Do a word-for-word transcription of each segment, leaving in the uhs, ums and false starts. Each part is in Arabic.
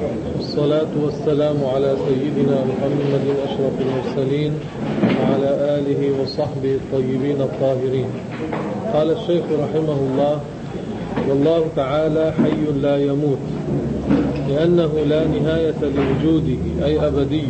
والصلاة والسلام على سيدنا محمد أشرف المرسلين وعلى آله وصحبه الطيبين الطاهرين. قال الشيخ رحمه الله: والله تعالى حي لا يموت، لأنه لا نهاية لوجوده أي أبدي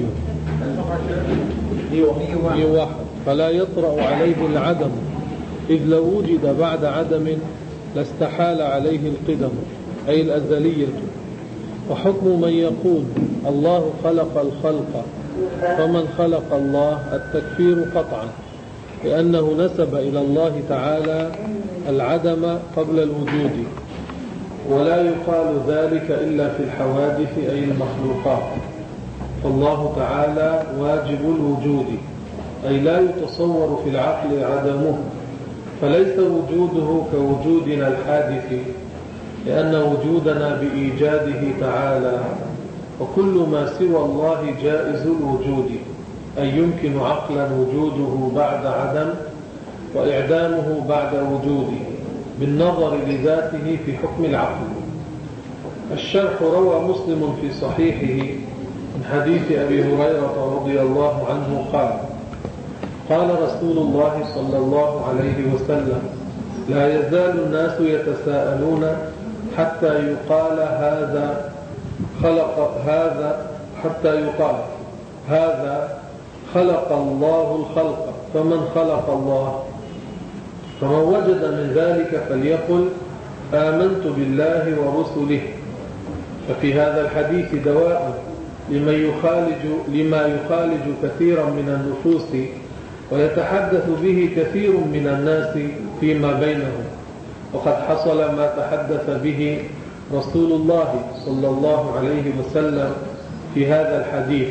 واحد، فلا يطرأ عليه العدم، إذ لو وجد بعد عدم لاستحال عليه القدم أي الأزلية. وحكم من يقول الله خلق الخلق فمن خلق الله التكفير قطعا، لأنه نسب إلى الله تعالى العدم قبل الوجود، ولا يقال ذلك إلا في الحوادث أي المخلوقات. فالله تعالى واجب الوجود، أي لا يتصور في العقل عدمه، فليس وجوده كوجودنا الحادث، لأن وجودنا بإيجاده تعالى، وكل ما سوى الله جائز الوجود، أي يمكن عقلا وجوده بعد عدم وإعدامه بعد وجوده بالنظر لذاته في حكم العقل. الشرح: روى مسلم في صحيحه من حديث أبي هريرة رضي الله عنه قال: قال رسول الله صلى الله عليه وسلم: لا يزال الناس يتساءلون حتى يقال هذا خلق هذا حتى يقال هذا خلق الله الخلق فمن خلق الله؟ فمن وجد من ذلك فليقل آمنت بالله ورسله. ففي هذا الحديث دواء لمن يخالج لما يخالج كثيرا من النفوس ويتحدث به كثير من الناس فيما بينهم، وقد حصل ما تحدث به رسول الله صلى الله عليه وسلم في هذا الحديث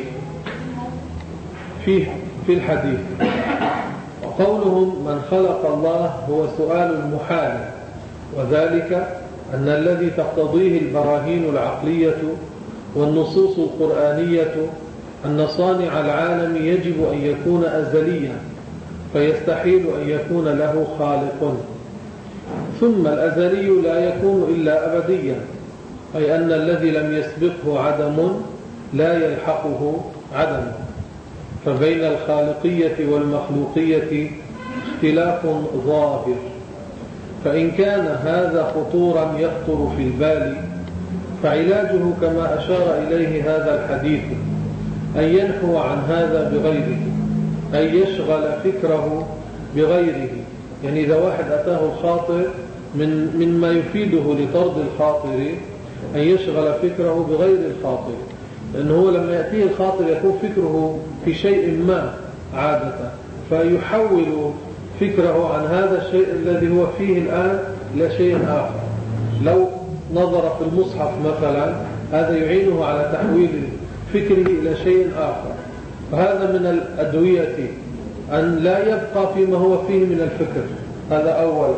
فيه في الحديث. وقولهم من خلق الله هو سؤال المحال، وذلك أن الذي تقتضيه البراهين العقلية والنصوص القرآنية أن صانع العالم يجب أن يكون أزليا، فيستحيل أن يكون له خالق. ثم الأزلي لا يكون إلا أبديا، أي أن الذي لم يسبقه عدم لا يلحقه عدم. فبين الخالقية والمخلوقية اختلاف ظاهر، فإن كان هذا خطورا يخطر في البال فعلاجه كما أشار إليه هذا الحديث أن ينحو عن هذا بغيره، أن يشغل فكره بغيره. يعني إذا واحد أتاه الخاطر من مما يفيده لطرد الخاطر أن يشغل فكره بغير الخاطر، لأنه هو لما يأتيه الخاطر يكون فكره في شيء ما عادة، فيحول فكره عن هذا الشيء الذي هو فيه الآن إلى شيء آخر. لو نظر في المصحف مثلا هذا يعينه على تحويل فكره إلى شيء آخر. فهذا من الأدوية أن لا يبقى فيما هو فيه من الفكر، هذا أولا.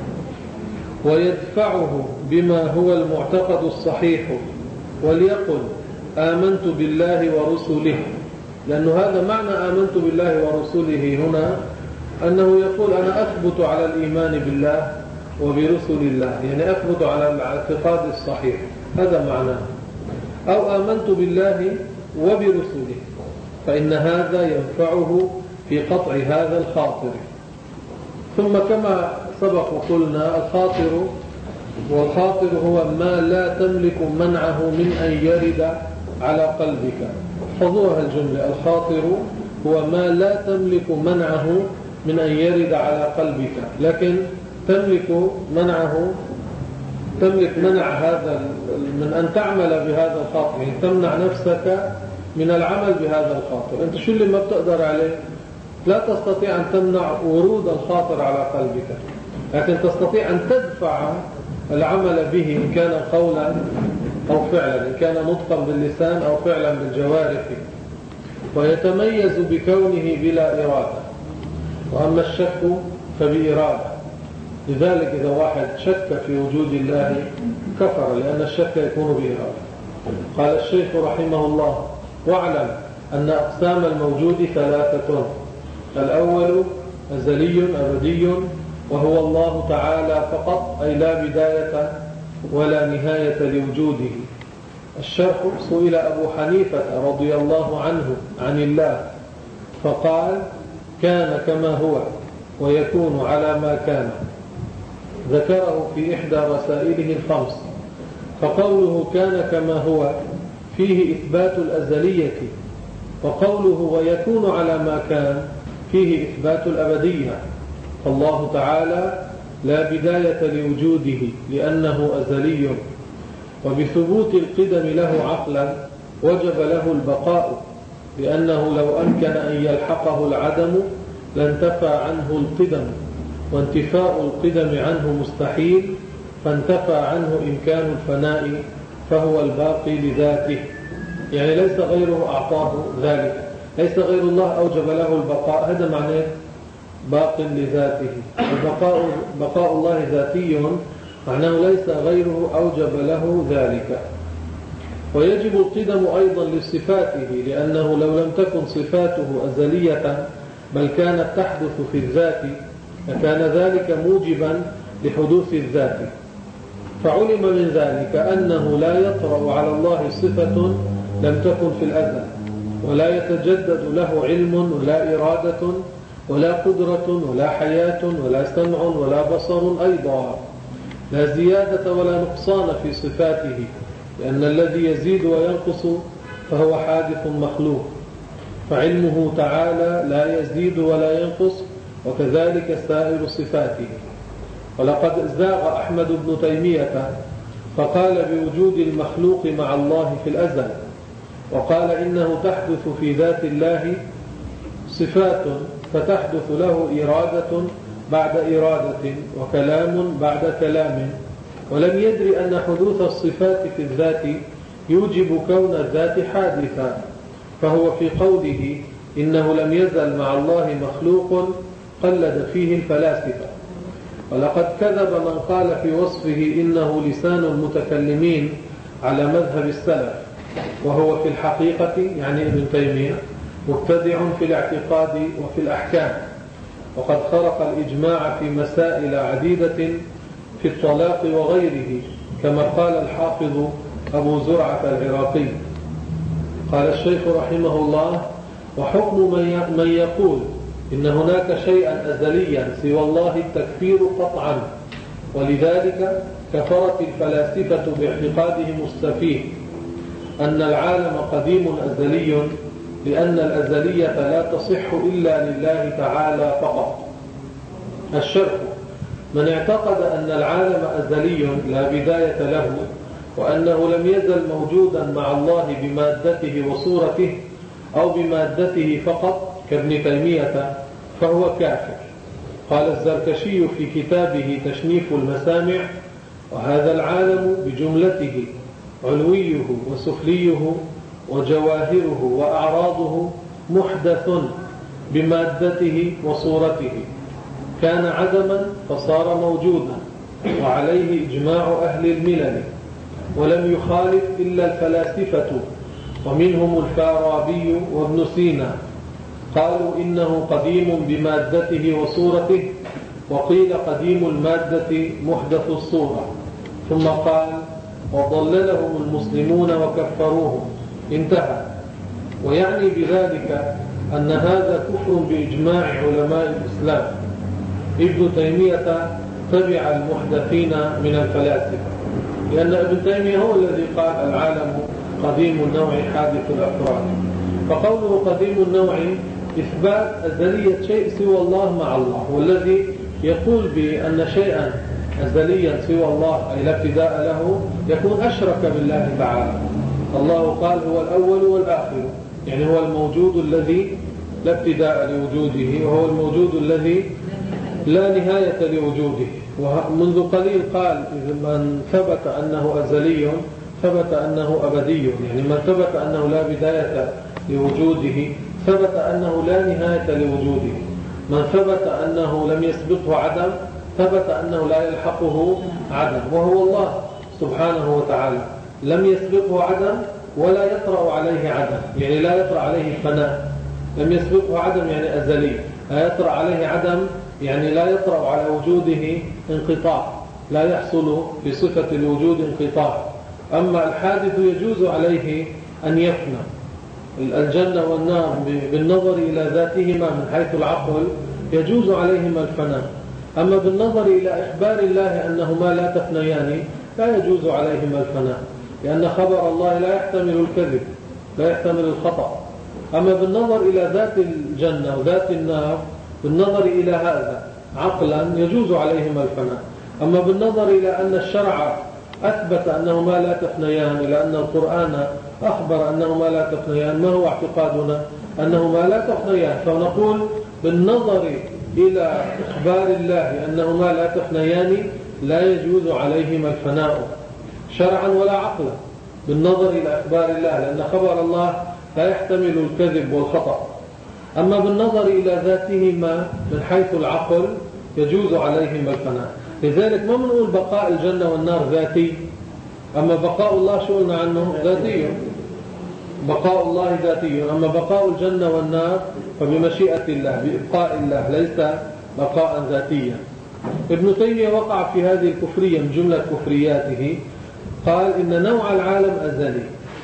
ويدفعه بما هو المعتقد الصحيح، وليقل آمنت بالله ورسله، لأنه هذا معنى آمنت بالله ورسله هنا، أنه يقول أنا أثبت على الإيمان بالله وبرسل الله، يعني أثبت على الاعتقاد الصحيح، هذا معناه. أو آمنت بالله وبرسله، فإن هذا ينفعه في قطع هذا الخاطر. ثم كما سبق قلنا الخاطر، والخاطر هو ما لا تملك منعه من أن يرد على قلبك. احفظوها الجملة: الخاطر هو ما لا تملك منعه من أن يرد على قلبك، لكن تملك منعه تملك منع هذا من أن تعمل بهذا الخاطر، يعني تمنع نفسك من العمل بهذا الخاطر. أنت شو اللي ما بتقدر عليه؟ لا تستطيع أن تمنع ورود الخاطر على قلبك، لكن تستطيع أن تدفع العمل به، إن كان قولا أو فعلا، إن كان نطقا باللسان أو فعلا بالجوارح. ويتميز بكونه بلا إرادة، وأما الشك فبإرادة. لذلك إذا واحد شك في وجود الله كفر، لأن الشك يكون بإرادة. قال الشيخ رحمه الله: واعلم أن أقسام الموجود ثلاثة: الأول أزلي أبدي وهو الله تعالى فقط، أي لا بداية ولا نهاية لوجوده. الشرح: سئل أبو حنيفة رضي الله عنه عن الله فقال: كان كما هو ويكون على ما كان. ذكره في إحدى رسائله الخمس. فقوله كان كما هو فيه إثبات الأزلية، وقوله ويكون على ما كان فيه إثبات الأبدية. فالله تعالى لا بداية لوجوده لأنه أزلي، وبثبوت القدم له عقلا وجب له البقاء، لأنه لو أمكن أن يلحقه العدم لانتفى عنه القدم، وانتفاء القدم عنه مستحيل، فانتفى عنه إمكان الفناء، فهو الباقي لذاته. يعني ليس غيره أعطاه ذلك، ليس غير الله أوجب له البقاء، هذا معناه باق لذاته. البقاء بقاء الله ذاتي، معناه ليس غيره أوجب له ذلك. ويجب القدم أيضا لصفاته، لأنه لو لم تكن صفاته أزلية بل كانت تحدث في الذات لكان ذلك موجبا لحدوث الذات. فعلم من ذلك أنه لا يطرأ على الله صفة لم تكن في الأزل، ولا يتجدد له علم ولا إرادة ولا قدرة ولا حياة ولا سمع ولا بصر أيضا، لا زيادة ولا نقصان في صفاته، لأن الذي يزيد وينقص فهو حادث مخلوق. فعلمه تعالى لا يزيد ولا ينقص، وكذلك سائر صفاته. ولقد زاغ أحمد بن تيمية فقال بوجود المخلوق مع الله في الأزل، وقال إنه تحدث في ذات الله صفات، فتحدث له إرادة بعد إرادة وكلام بعد كلام، ولم يدري أن حدوث الصفات في الذات يوجب كون الذات حادثا. فهو في قوله إنه لم يزل مع الله مخلوق قلد فيه الفلاسفة. ولقد كذب من قال في وصفه إنه لسان المتكلمين على مذهب السلف، وهو في الحقيقة يعني ابن تيمية مبتدع في الاعتقاد وفي الأحكام، وقد خرق الإجماع في مسائل عديدة في الطلاق وغيره، كما قال الحافظ أبو زرعة العراقي. قال الشيخ رحمه الله: وحكم من يقول إن هناك شيئا أزليا سوى الله التكفير قطعا، ولذلك كفرت الفلاسفة باعتقادهم السفيه أن العالم قديم أزلي، لأن الأزلية لا تصح إلا لله تعالى فقط. الشرح: من اعتقد أن العالم أزلي لا بداية له، وأنه لم يزل موجودا مع الله بمادته وصورته أو بمادته فقط كابن تيمية، فهو كافر. قال الزركشي في كتابه تشنيف المسامع: وهذا العالم بجملته علويه وسفليه وجواهره وأعراضه محدث بمادته وصورته، كان عدما فصار موجودا، وعليه إجماع أهل الملل، ولم يخالف إلا الفلاسفة، ومنهم الفارابي وابن سينا، قالوا إنه قديم بمادته وصورته، وقيل قديم المادة محدث الصورة. ثم قال: وضللهم المسلمون وكفروهم. انتهى. ويعني بذلك أن هذا كفر بإجماع علماء الإسلام. ابن تيمية تبع المحدثين من الفلاسفة، لأن ابن تيمية هو الذي قال العالم قديم النوع حادث الأفراد. فقوله قديم النوع إثبات أزلية شيء سوى الله مع الله، والذي يقول بأن شيئا أزليا سوى الله أي لا ابتداء له يكون أشرك بالله تعالى. الله قال هو الأول والآخر، يعني هو الموجود الذي لا ابتداء لوجوده، وهو الموجود الذي لا نهاية لوجوده. ومنذ قليل قال من ثبت أنه أزلي ثبت أنه أبدي، يعني من ثبت أنه لا بداية لوجوده ثبت أنه لا نهاية لوجوده. من ثبت أنه لم يسبقه عدم ثبت أنه لا يلحقه عدم، وهو الله سبحانه وتعالى لم يسبقه عدم ولا يطرأ عليه عدم، يعني لا يطرأ عليه فناء. لم يسبقه عدم يعني أزلي، لا يطرأ عليه عدم يعني لا يطرأ على وجوده انقطاع، لا يحصل في صفة الوجود انقطاع. أما الحادث يجوز عليه أن يفنى. الجنة والنار بالنظر إلى ذاتهما من حيث العقل يجوز عليهما الفناء، أما بالنظر إلى إخبار الله أنهما لا تفنيان لا يجوز عليهما الفناء، لأن خبر الله لا يحتمل الكذب، لا يحتمل الخطأ. أما بالنظر إلى ذات الجنة وذات النار بالنظر إلى هذا عقلا يجوز عليهما الفناء. أما بالنظر إلى أن الشرع أثبت أنهما لا تفنيان، إلى أن القرآن أخبر أنهما لا تفنيان، ما هو اعتقادنا؟ أنهما لا تفنيان، فنقول بالنظر إلى إخبار الله أنهما لا تفنيان لا يجوز عليهما الفناء شرعا ولا عقلا، بالنظر إلى إخبار الله، لأن خبر الله لا يحتمل الكذب والخطأ. أما بالنظر إلى ذاتهما من حيث العقل يجوز عليهما الفناء. لذلك ما بنقول بقاء الجنة والنار ذاتي، أما بقاء الله شو قلنا عنه؟ ذاتي. بقاء الله ذاتي، أما بقاء الجنة والنار فبمشيئة الله بإبقاء الله، ليس بقاء ذاتيا. ابن تيمية وقع في هذه الكفرية من جملة كفرياته، قال إن نوع العالم أزلي،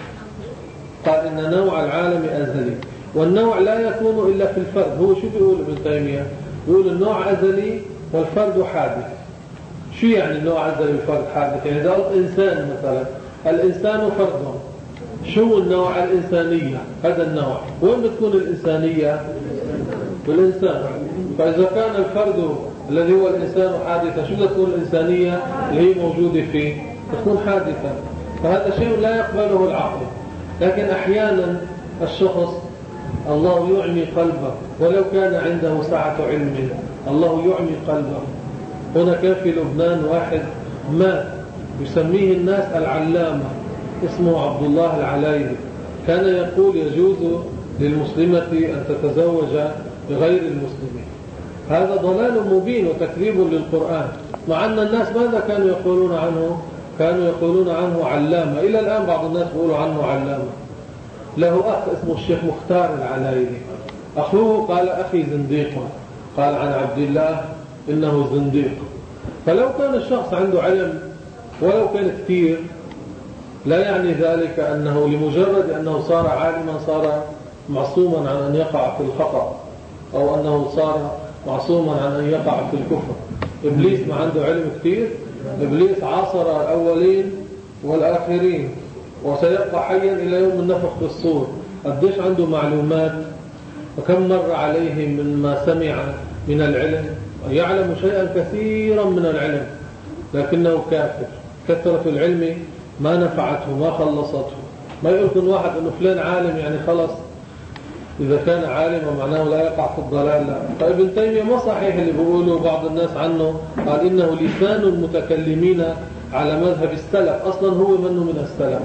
قال إن نوع العالم أزلي، والنوع لا يكون إلا في الفرد. هو شو بيقول ابن تيمية؟ بيقول النوع أزلي والفرد حادث. شو يعني النوع أزلي والفرد حادث؟ يعني إذا قلت إنسان مثلا، الإنسان فرد، شو النوع؟ الإنسانية، هذا النوع. وين بتكون الإنسانية؟ بالإنسان. فإذا كان الفرد الذي هو الإنسان حادثا، شو تكون الإنسانية اللي هي موجودة فيه؟ تكون حادثا. فهذا شيء لا يقبله العقل. لكن أحيانا الشخص الله يعمي قلبه، ولو كان عنده سعة علم الله يعمي قلبه. هنا كان في لبنان واحد مات يسميه الناس العلامة، اسمه عبد الله العلايلي، كان يقول يجوز للمسلمة أن تتزوج بغير المسلمين. هذا ضلال مبين وتكذيب للقرآن، مع أن الناس ماذا كانوا يقولون عنه؟ كانوا يقولون عنه علامة. إلى الآن بعض الناس يقولوا عنه علامة. له أخ اسمه الشيخ مختار العلايلي، أخوه قال أخي زنديق، قال عن عبد الله إنه زنديق. فلو كان الشخص عنده علم ولو كان كثير لا يعني ذلك أنه لمجرد أنه صار عالما صار معصوما عن أن يقع في الخطأ، أو أنه صار معصوما عن أن يقع في الكفر. إبليس ما عنده علم كثير، إبليس عاصر الأولين والآخرين وسيبقى حيا إلى يوم النفخ في الصور. قديش عنده معلومات وكم مر عليه من ما سمع من العلم، يعلم شيئا كثيرا من العلم لكنه كافر. كثرة العلم ما نفعته ما خلصته. ما يقولكن واحد أنه فلان عالم يعني خلص، إذا كان عالما معناه لا يقع في الضلال. لا. فابن تيمية ما صحيح اللي بيقولوا بعض الناس عنه، قال إنه لسان المتكلمين على مذهب السلف. أصلا هو منه من السلف،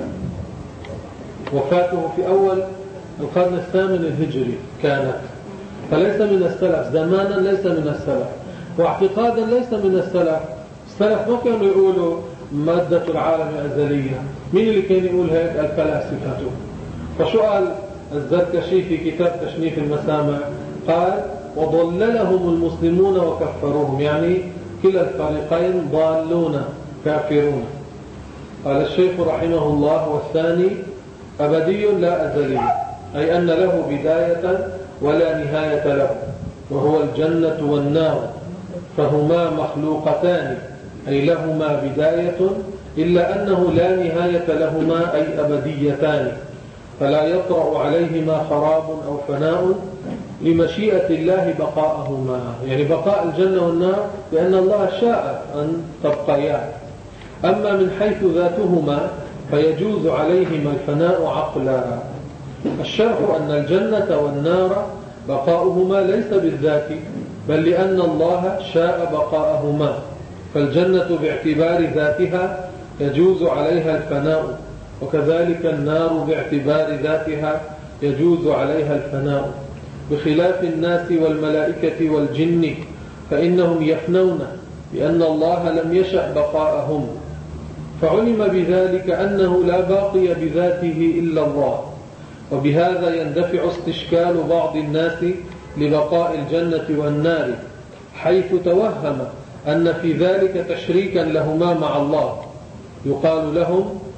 وفاته في أول القرن الثامن الهجري كانت، فليس من السلف زمانا، ليس من السلف، واعتقادا ليس من السلف. السلف ما كانوا يقولوا مادة العالم أزلية. مين اللي كان يقول هيك؟ الفلاسفة. فشو قال الزركشي في كتاب تشنيف المسامع؟ قال وضللهم المسلمون وكفروهم، يعني كلا الفريقين ضالون كافرون. قال الشيخ رحمه الله والثاني أبدي لا أزلي، أي أن له بداية ولا نهاية له، وهو الجنة والنار، فهما مخلوقتان أي لهما بداية، إلا أنه لا نهاية لهما أي أبديتان، فلا يطرأ عليهما خراب أو فناء لمشيئة الله بقاءهما. يعني بقاء الجنة والنار لأن الله شاء أن تبقيان. أما من حيث ذاتهما فيجوز عليهما الفناء عقلا. الشرح أن الجنة والنار بقاؤهما ليس بالذات، بل لأن الله شاء بقاءهما، فالجنة باعتبار ذاتها يجوز عليها الفناء، وكذلك النار باعتبار ذاتها يجوز عليها الفناء، بخلاف الناس والملائكة والجن فإنهم يفنون لأن الله لم يشأ بقاءهم. فعلم بذلك أنه لا باقي بذاته إلا الله، وبهذا يندفع استشكال بعض الناس لبقاء الجنة والنار، حيث توهم أن في ذلك تشريكا لهما مع الله. يقال لهم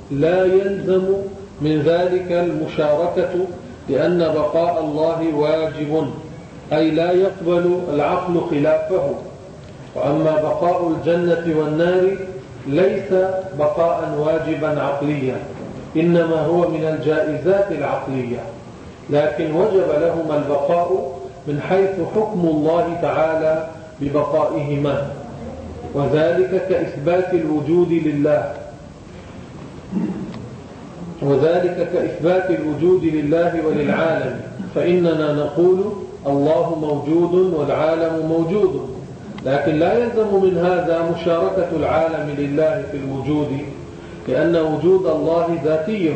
لا يلزم من ذلك المشاركة، لأن بقاء الله واجب، أي لا يقبل العقل خلافه. وأما بقاء الجنة والنار ليس بقاء واجبا عقليا، إنما هو من الجائزات العقلية، لكن وجب لهما البقاء من حيث حكم الله تعالى ببقائهما، وذلك كإثبات الوجود لله وذلك كإثبات الوجود لله وللعالم، فإننا نقول الله موجود والعالم موجود، لكن لا يلزم من هذا مشاركة العالم لله في الوجود، لأن وجود الله ذاتي،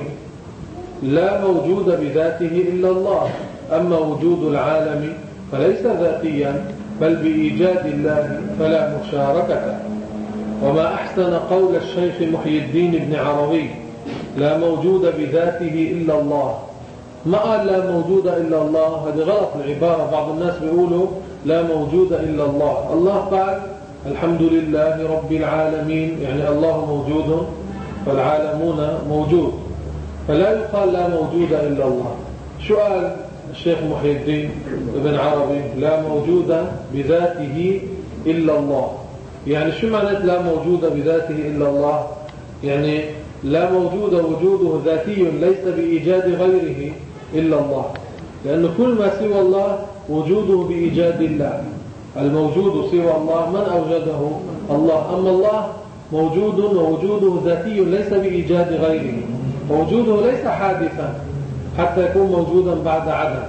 لا موجود بذاته إلا الله. أما وجود العالم فليس ذاتيا بل بإيجاد الله، فلا مشاركة. وما أحسن قول الشيخ محي الدين بن عربي: لا موجود بذاته إلا الله. ما قال لا موجود إلا الله، هذه غلط العبارة. بعض الناس بيقولوا لا موجود إلا الله. الله قال الحمد لله رب العالمين، يعني الله موجود فالعالمون موجود، فلا يقال لا موجود إلا الله. شو قال الشيخ محي الدين ابن عربي؟ لا موجود بذاته إلا الله. يعني شو معنى لا موجود بذاته إلا الله؟ يعني لا موجود وجوده ذاتي ليس بإيجاد غيره إلا الله، لأن كل ما سوى الله وجوده بإيجاد الله. الموجود سوى الله من أوجده؟ الله. أما الله موجود ووجوده ذاتي ليس بإيجاد غيره، ووجوده ليس حادثا حتى يكون موجودا بعد عدم.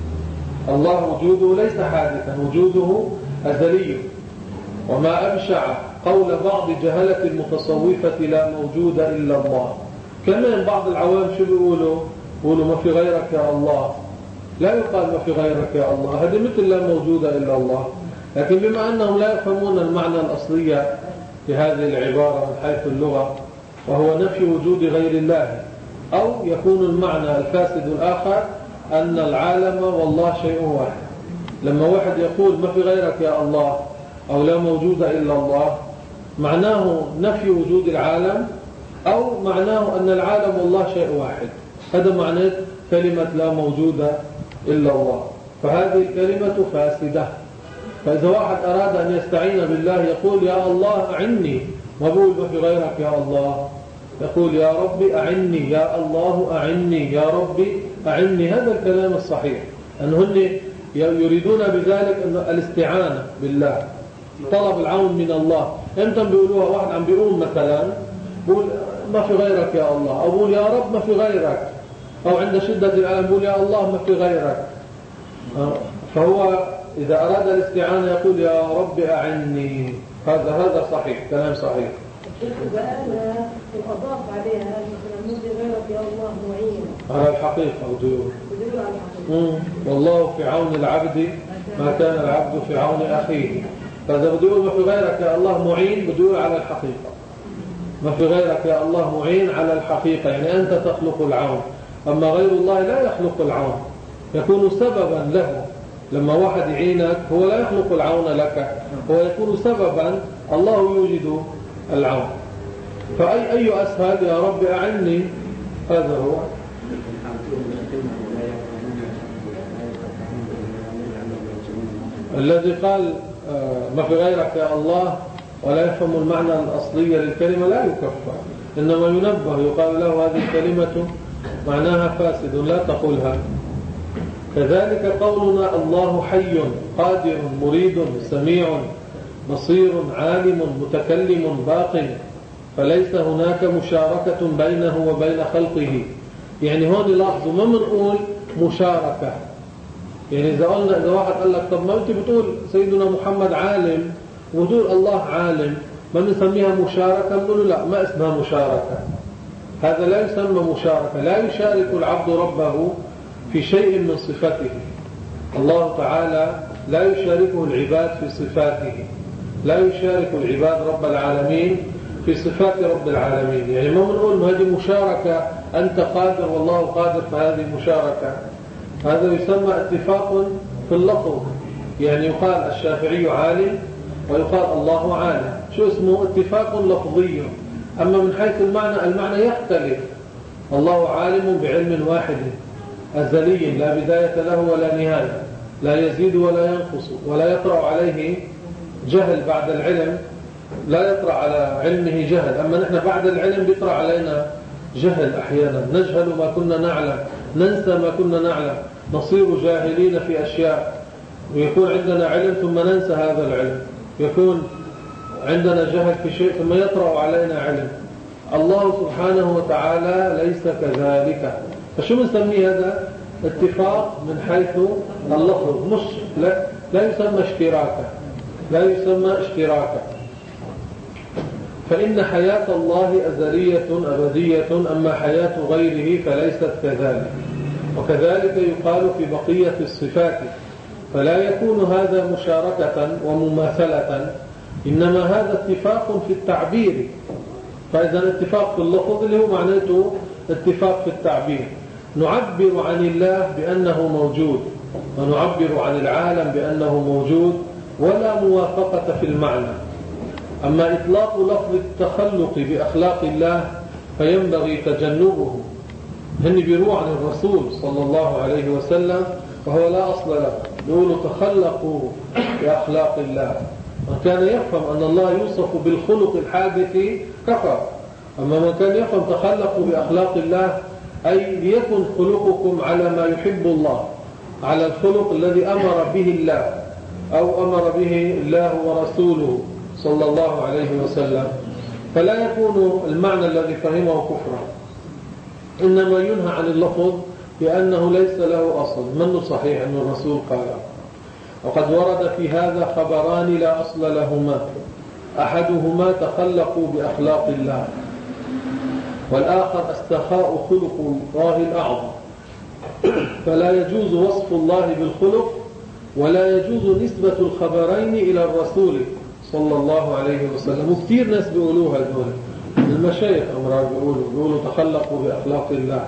الله وجوده ليس حادثا، وجوده أزلي. وما أبشع قول بعض جهلة المتصوفة لا موجود إلا الله. كمان بعض العوام شو بيقولوا؟ بيقولوا ما في غيرك يا الله. لا يقال ما في غيرك يا الله، هذه مثل لا موجود إلا الله. لكن بما أنهم لا يفهمون المعنى الأصلي في هذه العبارة من حيث اللغة، وهو نفي وجود غير الله، أو يكون المعنى الفاسد الآخر أن العالم والله شيء واحد. لما واحد يقول ما في غيرك يا الله أو لا موجود إلا الله، معناه نفي وجود العالم، أو معناه أن العالم والله شيء واحد. هذا معنى كلمة لا موجود إلا الله. فهذه الكلمة فاسدة. فإذا واحد أراد أن يستعين بالله يقول يا الله أعني، ما بقول ما في غيرك يا الله، يقول يا ربي أعني، يا الله أعني، يا ربي أعني. هذا الكلام الصحيح، أنهم يريدون بذلك أن الاستعانة بالله، طلب العون من الله. امتى بيقولوها؟ واحد عم بيقول مثلا بقول ما في غيرك يا الله، أو بقول يا رب ما في غيرك، أو عند شدة الألم بقول يا الله ما في غيرك. فهو إذا أراد الاستعانة يقول يا رب أعني. هذا هذا صحيح، كلام صحيح. بقى الأضاف عليها مثلا ما في غيرك يا الله معين على الحقيقة ودور. والله في عون العبد ما كان العبد في عون أخيه. فإذا بده يقول ما في غيرك يا الله معين، بده يقول على الحقيقة. ما في غيرك يا الله معين على الحقيقة، يعني أنت تخلق العون. أما غير الله لا يخلق العون، يكون سببا له. لما واحد يعينك هو لا يخلق العون لك، هو يكون سببا، الله يوجد العون. فأي أي أسهل يا رب أعني، هذا هو. الذي قال ما في غيرك يا الله ولا يفهم المعنى الأصلي للكلمة لا يكفر، إنما ينبه، يقال له هذه الكلمة معناها فاسد لا تقولها. كذلك قولنا الله حي قادر مريد سميع بصير عالم متكلم باق، فليس هناك مشاركة بينه وبين خلقه. يعني هون لاحظوا ما بنقول مشاركة. يعني إذا قلنا إذا واحد قال لك طب ما أنت بتقول سيدنا محمد عالم وتقول الله عالم، ما بنسميها مشاركة؟ بنقول لا، ما اسمها مشاركة. هذا لا يسمى مشاركة. لا يشارك العبد ربه في شيء من صفاته. الله تعالى لا يشاركه العباد في صفاته، لا يشارك العباد رب العالمين في صفات رب العالمين. يعني ما بنقول هذه مشاركة، أنت قادر والله قادر فهذه مشاركة. هذا يسمى اتفاق في اللفظ. يعني يقال الشافعي عالم ويقال الله عالم. شو اسمه؟ اتفاق لفظي. أما من حيث المعنى المعنى يختلف. الله عالم بعلم واحد أزلي لا بداية له ولا نهاية، لا يزيد ولا ينقص، ولا يطرأ عليه جهل بعد العلم، لا يطرأ على علمه جهل. أما نحن بعد العلم بيطرأ علينا جهل، أحيانا نجهل ما كنا نعلم، ننسى ما كنا نعلم، نصير جاهلين في أشياء، ويكون عندنا علم ثم ننسى هذا العلم، يكون عندنا جهل في شيء ثم يطرأ علينا علم. الله سبحانه وتعالى ليس كذلك. فشو بنسميه هذا؟ اتفاق من حيث اللفظ، مش لا, لا يسمى اشتراكا، لا يسمى اشتراكا. فإن حياة الله أزلية أبدية، أما حياة غيره فليست كذلك. وكذلك يقال في بقية الصفات، فلا يكون هذا مشاركة ومماثلة، إنما هذا اتفاق في التعبير. فإذا الاتفاق في اللفظ اللي هو معناته اتفاق في التعبير. نعبر عن الله بأنه موجود، ونعبر عن العالم بأنه موجود، ولا موافقة في المعنى. أما إطلاق لفظ التخلق بأخلاق الله فينبغي تجنبه. هن بيروع عن الرسول صلى الله عليه وسلم وهو لا أصل له، يقولوا تخلقوا بأخلاق الله. وكان يفهم أن الله يوصف بالخلق الحادث كفر. أما من كان يفهم تخلقوا بأخلاق الله أي ليكن خلقكم على ما يحب الله، على الخلق الذي أمر به الله أو أمر به الله ورسوله صلى الله عليه وسلم، فلا يكون المعنى الذي فهمه كفرا. إنما ينهى عن اللفظ بأنه ليس له أصل. من صحيح أن الرسول قال. وقد ورد في هذا خبران لا أصل لهما، أحدهما تخلقوا بأخلاق الله، والآخر استخاء خلق الله الأعظم. فلا يجوز وصف الله بالخلق، ولا يجوز نسبة الخبرين إلى الرسول صلى الله عليه وسلم. وكثير ناس بيقولوها دول المشايخ أمرار بيقولوا بيقولوا تخلقوا بأخلاق الله،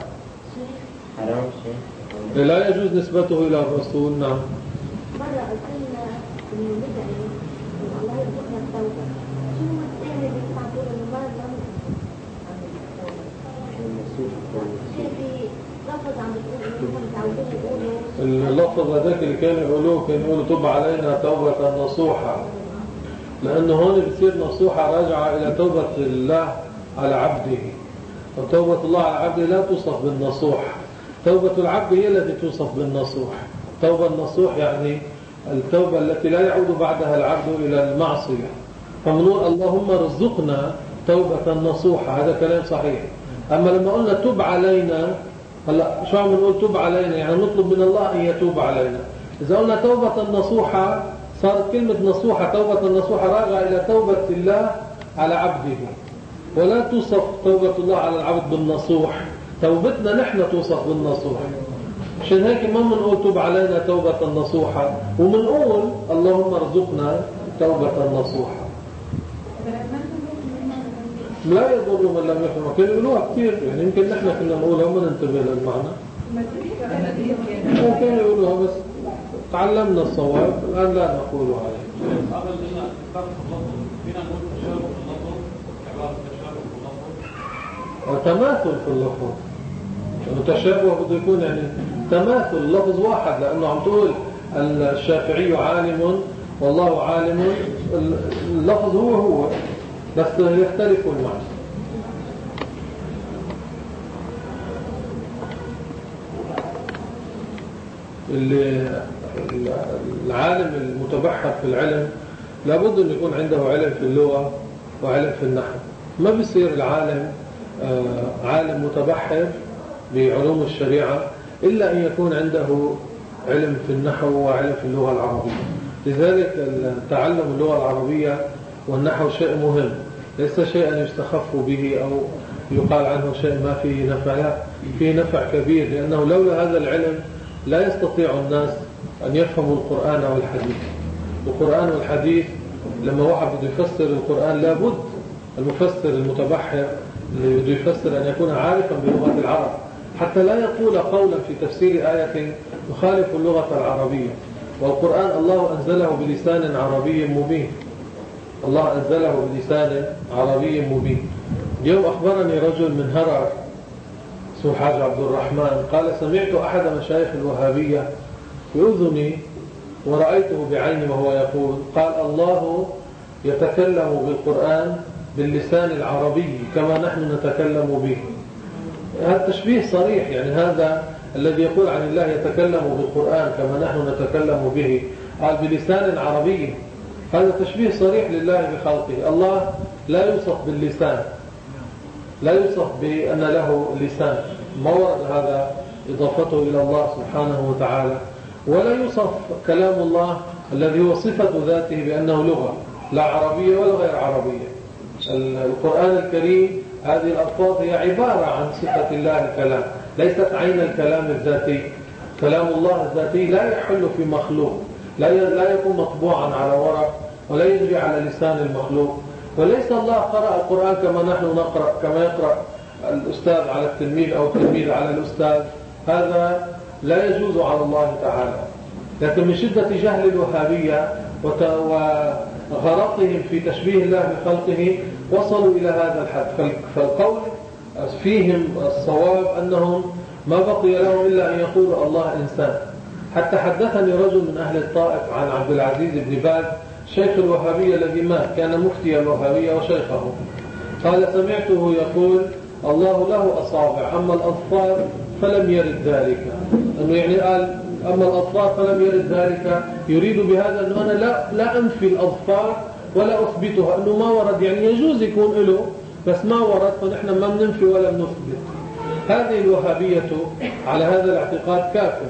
لا يجوز نسبته إلى الرسول. نعم. مرة قلنا إنه بدعي الله يرزقنا التوبة، شو الثاني اللي بتعبير المرة شيء لفظ عم بتقول إنهم متعودين يقولوا اللفظ هذاك اللي كانوا يقولوه كانوا يقولوا تب علينا توبة نصوحة، لأنه هون بتصير نصوحة راجعة إلى توبة الله على عبده. وتوبة الله على عبده لا توصف بالنصوح، توبة العبد هي التي توصف بالنصوح. توبة النصوح يعني التوبة التي لا يعود بعدها العبد إلى المعصية. فمنقول اللهم رزقنا توبة نصوحة، هذا كلام صحيح. أما لما قلنا تب علينا، هلا شو عم نقول تب علينا؟ يعني نطلب من الله أن يتوب علينا. إذا قلنا توبة نصوحة صارت كلمة نصوحة، توبة النصوحة راجعة إلى توبة الله على عبده، ولا توصف توبة الله على العبد بالنصوح. توبتنا نحن توصف بالنصوح. عشان هيك ما بنقول تب علينا توبة نصوحة، وبنقول اللهم ارزقنا توبة نصوحة. لا يضر من لم يفهم. كانوا يقولوها كثير، يعني يمكن نحن كنا نقولها وما ننتبه للمعنى. كانوا يقولوها بس تعلمنا الصواب، الآن لا نقولها عليه. تماثل في اللفظ، التشابه بده يكون يعني تماثل اللفظ واحد، لأنه عم تقول الشافعي عالم والله عالم، اللفظ هو هو بس يختلف المعنى. العالم المتبحر في العلم لابد أن يكون عنده علم في اللغة وعلم في النحو. ما بيصير العالم عالم متبحر بعلوم الشريعة إلا أن يكون عنده علم في النحو وعلم في اللغة العربية. لذلك تعلم اللغة العربية والنحو شيء مهم، ليس شيئا يستخف به أو يقال عنه شيء ما فيه نفع، لا فيه نفع كبير، لأنه لولا هذا العلم لا يستطيع الناس أن يفهموا القرآن والحديث. القرآن والحديث لما واحد بده يفسر القرآن لابد المفسر المتبحر اللي بده يفسر أن يكون عارفا بلغة العرب، حتى لا يقول قولا في تفسير آية يخالف اللغة العربية. والقرآن الله أنزله بلسان عربي مبين، الله أنزله بلسان عربي مبين. اليوم أخبرني رجل من هرر اسمه الحاج عبد الرحمن قال سمعت أحد مشايخ الوهابية بأذني ورأيته بعيني وهو يقول قال الله يتكلم بالقرآن باللسان العربي كما نحن نتكلم به. هذا تشبيه صريح، يعني هذا الذي يقول عن الله يتكلم بالقرآن كما نحن نتكلم به قال بلسان عربي، هذا تشبيه صريح لله بخلقه. الله لا يوصف باللسان، لا يوصف بأن له لسان، ما ورد هذا إضافته إلى الله سبحانه وتعالى. ولا يوصف كلام الله الذي هو صفة ذاته بأنه لغة لا عربية ولا غير عربية. القرآن الكريم هذه الألفاظ هي عبارة عن صفة الله الكلام، ليست عين الكلام الذاتي. كلام الله الذاتي لا يحل في مخلوق، لا يكون مطبوعا على ورق ولا يجري على لسان المخلوق. وليس الله قرأ القرآن كما نحن نقرأ، كما يقرأ الأستاذ على التلميذ أو التلميذ على الأستاذ، هذا لا يجوز على الله تعالى. لكن من شدة جهل الوهابية وغرقهم في تشبيه الله بخلقه وصلوا إلى هذا الحد. فالقول فيهم الصواب أنهم ما بقي لهم إلا أن يقولوا الله إنسان. حتى حدثني رجل من أهل الطائف عن عبد العزيز بن باز شيخ الوهابية الذي مات، كان مفتي الوهابية وشيخه، قال سمعته يقول الله له أصابع أما الأظفار فلم يرد ذلك. أنه يعني قال أما الأظفار فلم يرد ذلك، يريد بهذا أنه أنا لا, لا أنفي الأظفار ولا أثبتها، أنه ما ورد، يعني يجوز يكون له بس ما ورد، فنحن ما بننفي ولا بنثبت. هذه الوهابية على هذا الاعتقاد كافر.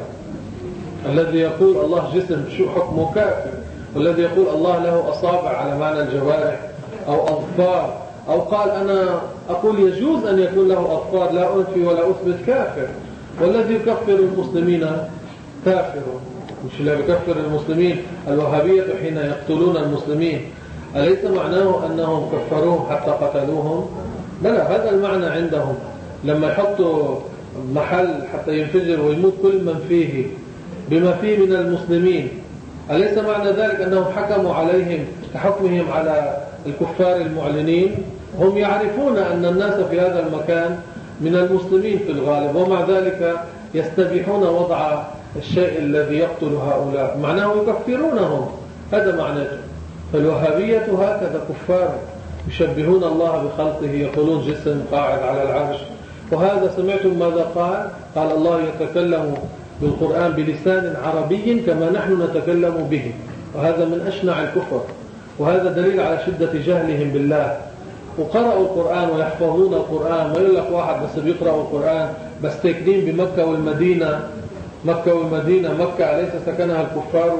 الذي يقول الله جسم شو حكمه كافر، والذي يقول الله له أصابع على معنى الجوارح أو أظفار، أو قال أنا أقول يجوز أن يكون له أظفار لا أنفي ولا أثبت كافر. والذي يكفر المسلمين كافر. مش اللي يكفر المسلمين الوهابية حين يقتلون المسلمين أليس معناه أنهم كفروهم حتى قتلوهم؟ لا، هذا المعنى عندهم. لما يحطوا محل حتى ينفجر ويموت كل من فيه بما فيه من المسلمين، أليس معنى ذلك أنهم حكموا عليهم كحكمهم على الكفار المعلنين؟ هم يعرفون أن الناس في هذا المكان من المسلمين في الغالب، ومع ذلك يستبيحون وضع الشيء الذي يقتل هؤلاء، معناه يكفرونهم. هذا معناته. فالوهابية هكذا كفار يشبهون الله بخلقه، يقولون جسم قاعد على العرش. وهذا سمعتم ماذا قال؟ قال الله يتكلم بالقرآن بلسان عربي كما نحن نتكلم به، وهذا من أشنع الكفر، وهذا دليل على شدة جهلهم بالله. وقرأوا القرآن ويحفظون القرآن، ويقول لك واحد بس بيقرأوا القرآن بس ساكنين بمكة والمدينة. مكة والمدينة، مكة أليس سكنها الكفار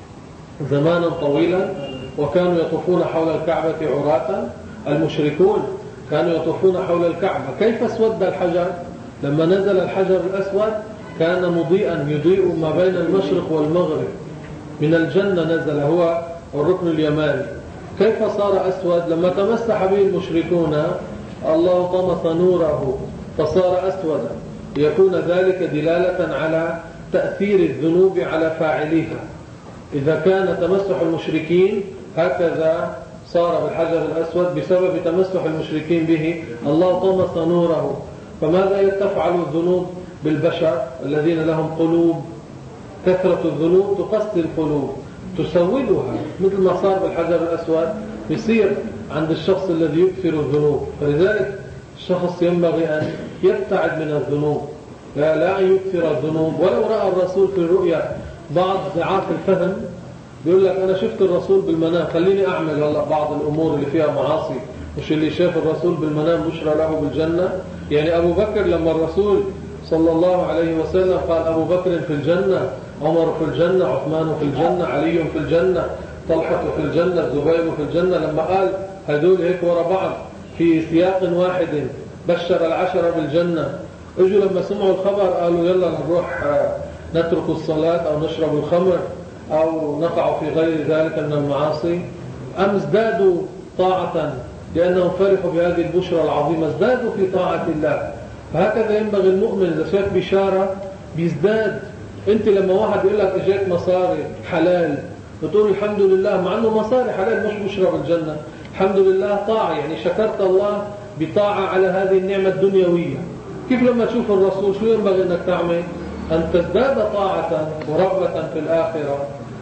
زمانا طويلا وكانوا يطوفون حول الكعبة عراة؟ المشركون كانوا يطوفون حول الكعبة. كيف اسود الحجر؟ لما نزل الحجر الأسود كان مضيئا يضيء ما بين المشرق والمغرب، من الجنة نزل، هو الركن اليماني. كيف صار أسود؟ لما تمسح به المشركون الله طمس نوره فصار أسودا، يكون ذلك دلالة على تأثير الذنوب على فاعليها. إذا كان تمسح المشركين هكذا صار بالحجر الأسود بسبب تمسح المشركين به، الله طمس نوره. فماذا تفعل الذنوب بالبشر الذين لهم قلوب؟ كثرة الذنوب تقسي القلوب، تسودها، مثل ما صار بالحجر الأسود يصير عند الشخص الذي يكثر الذنوب. فلذلك الشخص ينبغي أن يبتعد من الذنوب، لا, لا أن يكثر الذنوب. ولو رأى الرسول في الرؤيا بعض ضعاف الفهم بيقول لك أنا شفت الرسول بالمنام، خليني أعمل هلا بعض الأمور اللي فيها معاصي. مش اللي شاف الرسول بالمنام بشرى له بالجنة؟ يعني أبو بكر لما الرسول صلى الله عليه وسلم قال أبو بكر في الجنة، عمر في الجنة، عثمان في الجنة، علي في الجنة، طلحة في الجنة، الزبير في الجنة، لما قال هدول هيك ورا بعض في سياق واحد بشر العشرة بالجنة، اجوا لما سمعوا الخبر قالوا يلا نروح نترك الصلاة أو نشرب الخمر أو نقع في غير ذلك من المعاصي، أم ازدادوا طاعة لأنهم فرحوا بهذه البشرى العظيمة، ازدادوا في طاعة الله. فهكذا ينبغي المؤمن إذا شاف بشارة بيزداد. أنت لما واحد يقول لك اجيت مصاري حلال بتقول الحمد لله، مع أنه مصاري حلال مش بشرى بالجنة، الحمد لله طاعة، يعني شكرت الله بطاعة على هذه النعمة الدنيوية. كيف لما تشوف الرسول شو ينبغي أنك تعمل؟ أن تزداد طاعة ورغبة في الآخرة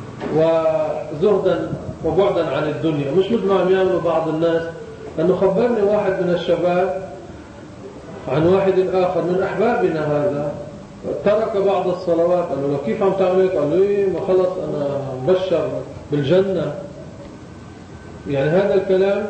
وزهدا وبعدا عن الدنيا، مش مثل ما عم يعملوا بعض الناس. أنه خبرني واحد من الشباب عن واحد آخر من أحبابنا هذا ترك بعض الصلوات. قال له كيف عم تعمل؟ قال له إيه ما خلص أنا مبشر بالجنة. يعني هذا الكلام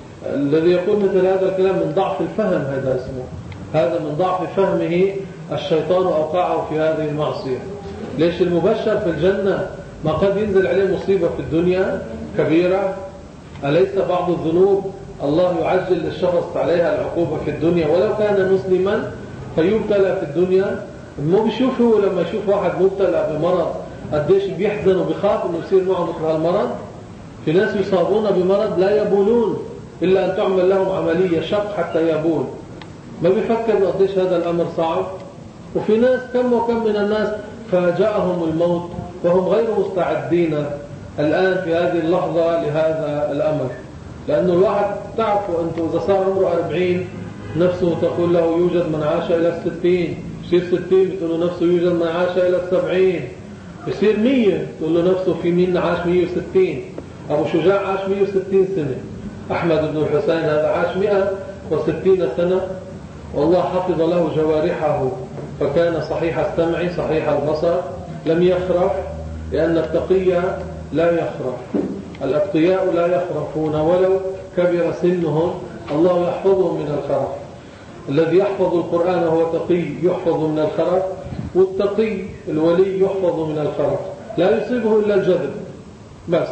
الذي يقول مثل هذا الكلام من ضعف الفهم، هذا اسمه، هذا من ضعف فهمه الشيطان أوقعه في هذه المعصية. ليش المبشر في الجنة ما قد ينزل عليه مصيبة في الدنيا كبيرة؟ أليس بعض الذنوب الله يعجل للشخص عليها العقوبة في الدنيا ولو كان مسلما فيبتلى في الدنيا؟ مو بيشوف هو لما يشوف واحد مبتلى بمرض قديش بيحزن وبيخاف انه يصير معه مثل هالمرض؟ في ناس يصابون بمرض لا يبولون إلا أن تعمل لهم عملية شق حتى يبول. ما بيفكر قديش هذا الأمر صعب. وفي ناس كم وكم من الناس فاجأهم الموت وهم غير مستعدين الآن في هذه اللحظة لهذا الأمر. لأنه الواحد تعرفوا أنتم إذا صار عمره أربعين نفسه تقول له يوجد من عاش إلى الستين، يصير ستين بتقول له نفسه يوجد من عاش إلى السبعين، يصير مية تقول له نفسه في مين عاش مية وستين. أبو شجاع عاش مية وستين سنة، أحمد بن الحسين هذا عاش مئة وستين سنة، والله حفظ له جوارحه فكان صحيح السمع صحيح البصر، لم يخرف، لأن التقي لا يخرف، الأتقياء لا يخرفون ولو كبر سنهم، الله يحفظهم من الخرف. الذي يحفظ القرآن هو تقي يحفظ من الخرف، والتقي الولي يحفظ من الخرف لا يصيبه إلا الجذب بس.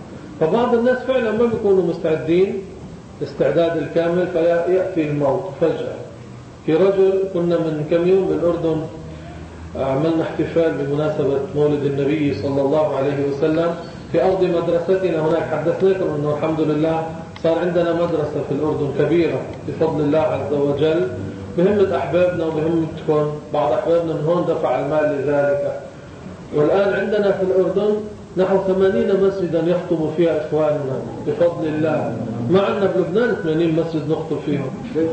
فبعض الناس فعلا ما بيكونوا مستعدين استعداد الكامل فيأتي الموت فجأة. في رجل كنا من كم يوم بالأردن عملنا احتفال بمناسبة مولد النبي صلى الله عليه وسلم في أرض مدرستنا هناك. حدثناكم أنه الحمد لله صار عندنا مدرسة في الأردن كبيرة بفضل الله عز وجل، بهمة أحبابنا وبهمتكم. بعض أحبابنا من هون دفع المال لذلك. والآن عندنا في الأردن نحو ثمانين مسجدا يخطب فيها إخواننا بفضل الله. ما عندنا بلبنان ثمانين مسجد نخطب فيهم.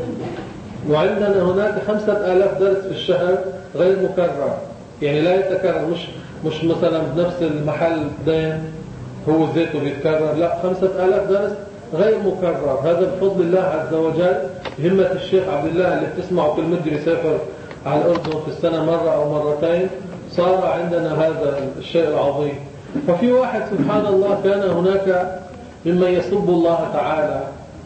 وعندنا هناك خمسة آلاف درس في الشهر غير مكرر، يعني لا يتكرر، مش مش مثلا بنفس المحل دين هو ذاته بيتكرر، لا، خمسة آلاف درس غير مكرر. هذا بفضل الله عز وجل، همة الشيخ عبد الله اللي بتسمعوا كل مدة يسافر على الأردن في السنة مرة أو مرتين، صار عندنا هذا الشيء العظيم. ففي واحد سبحان الله كان هناك ممن يسب الله تعالى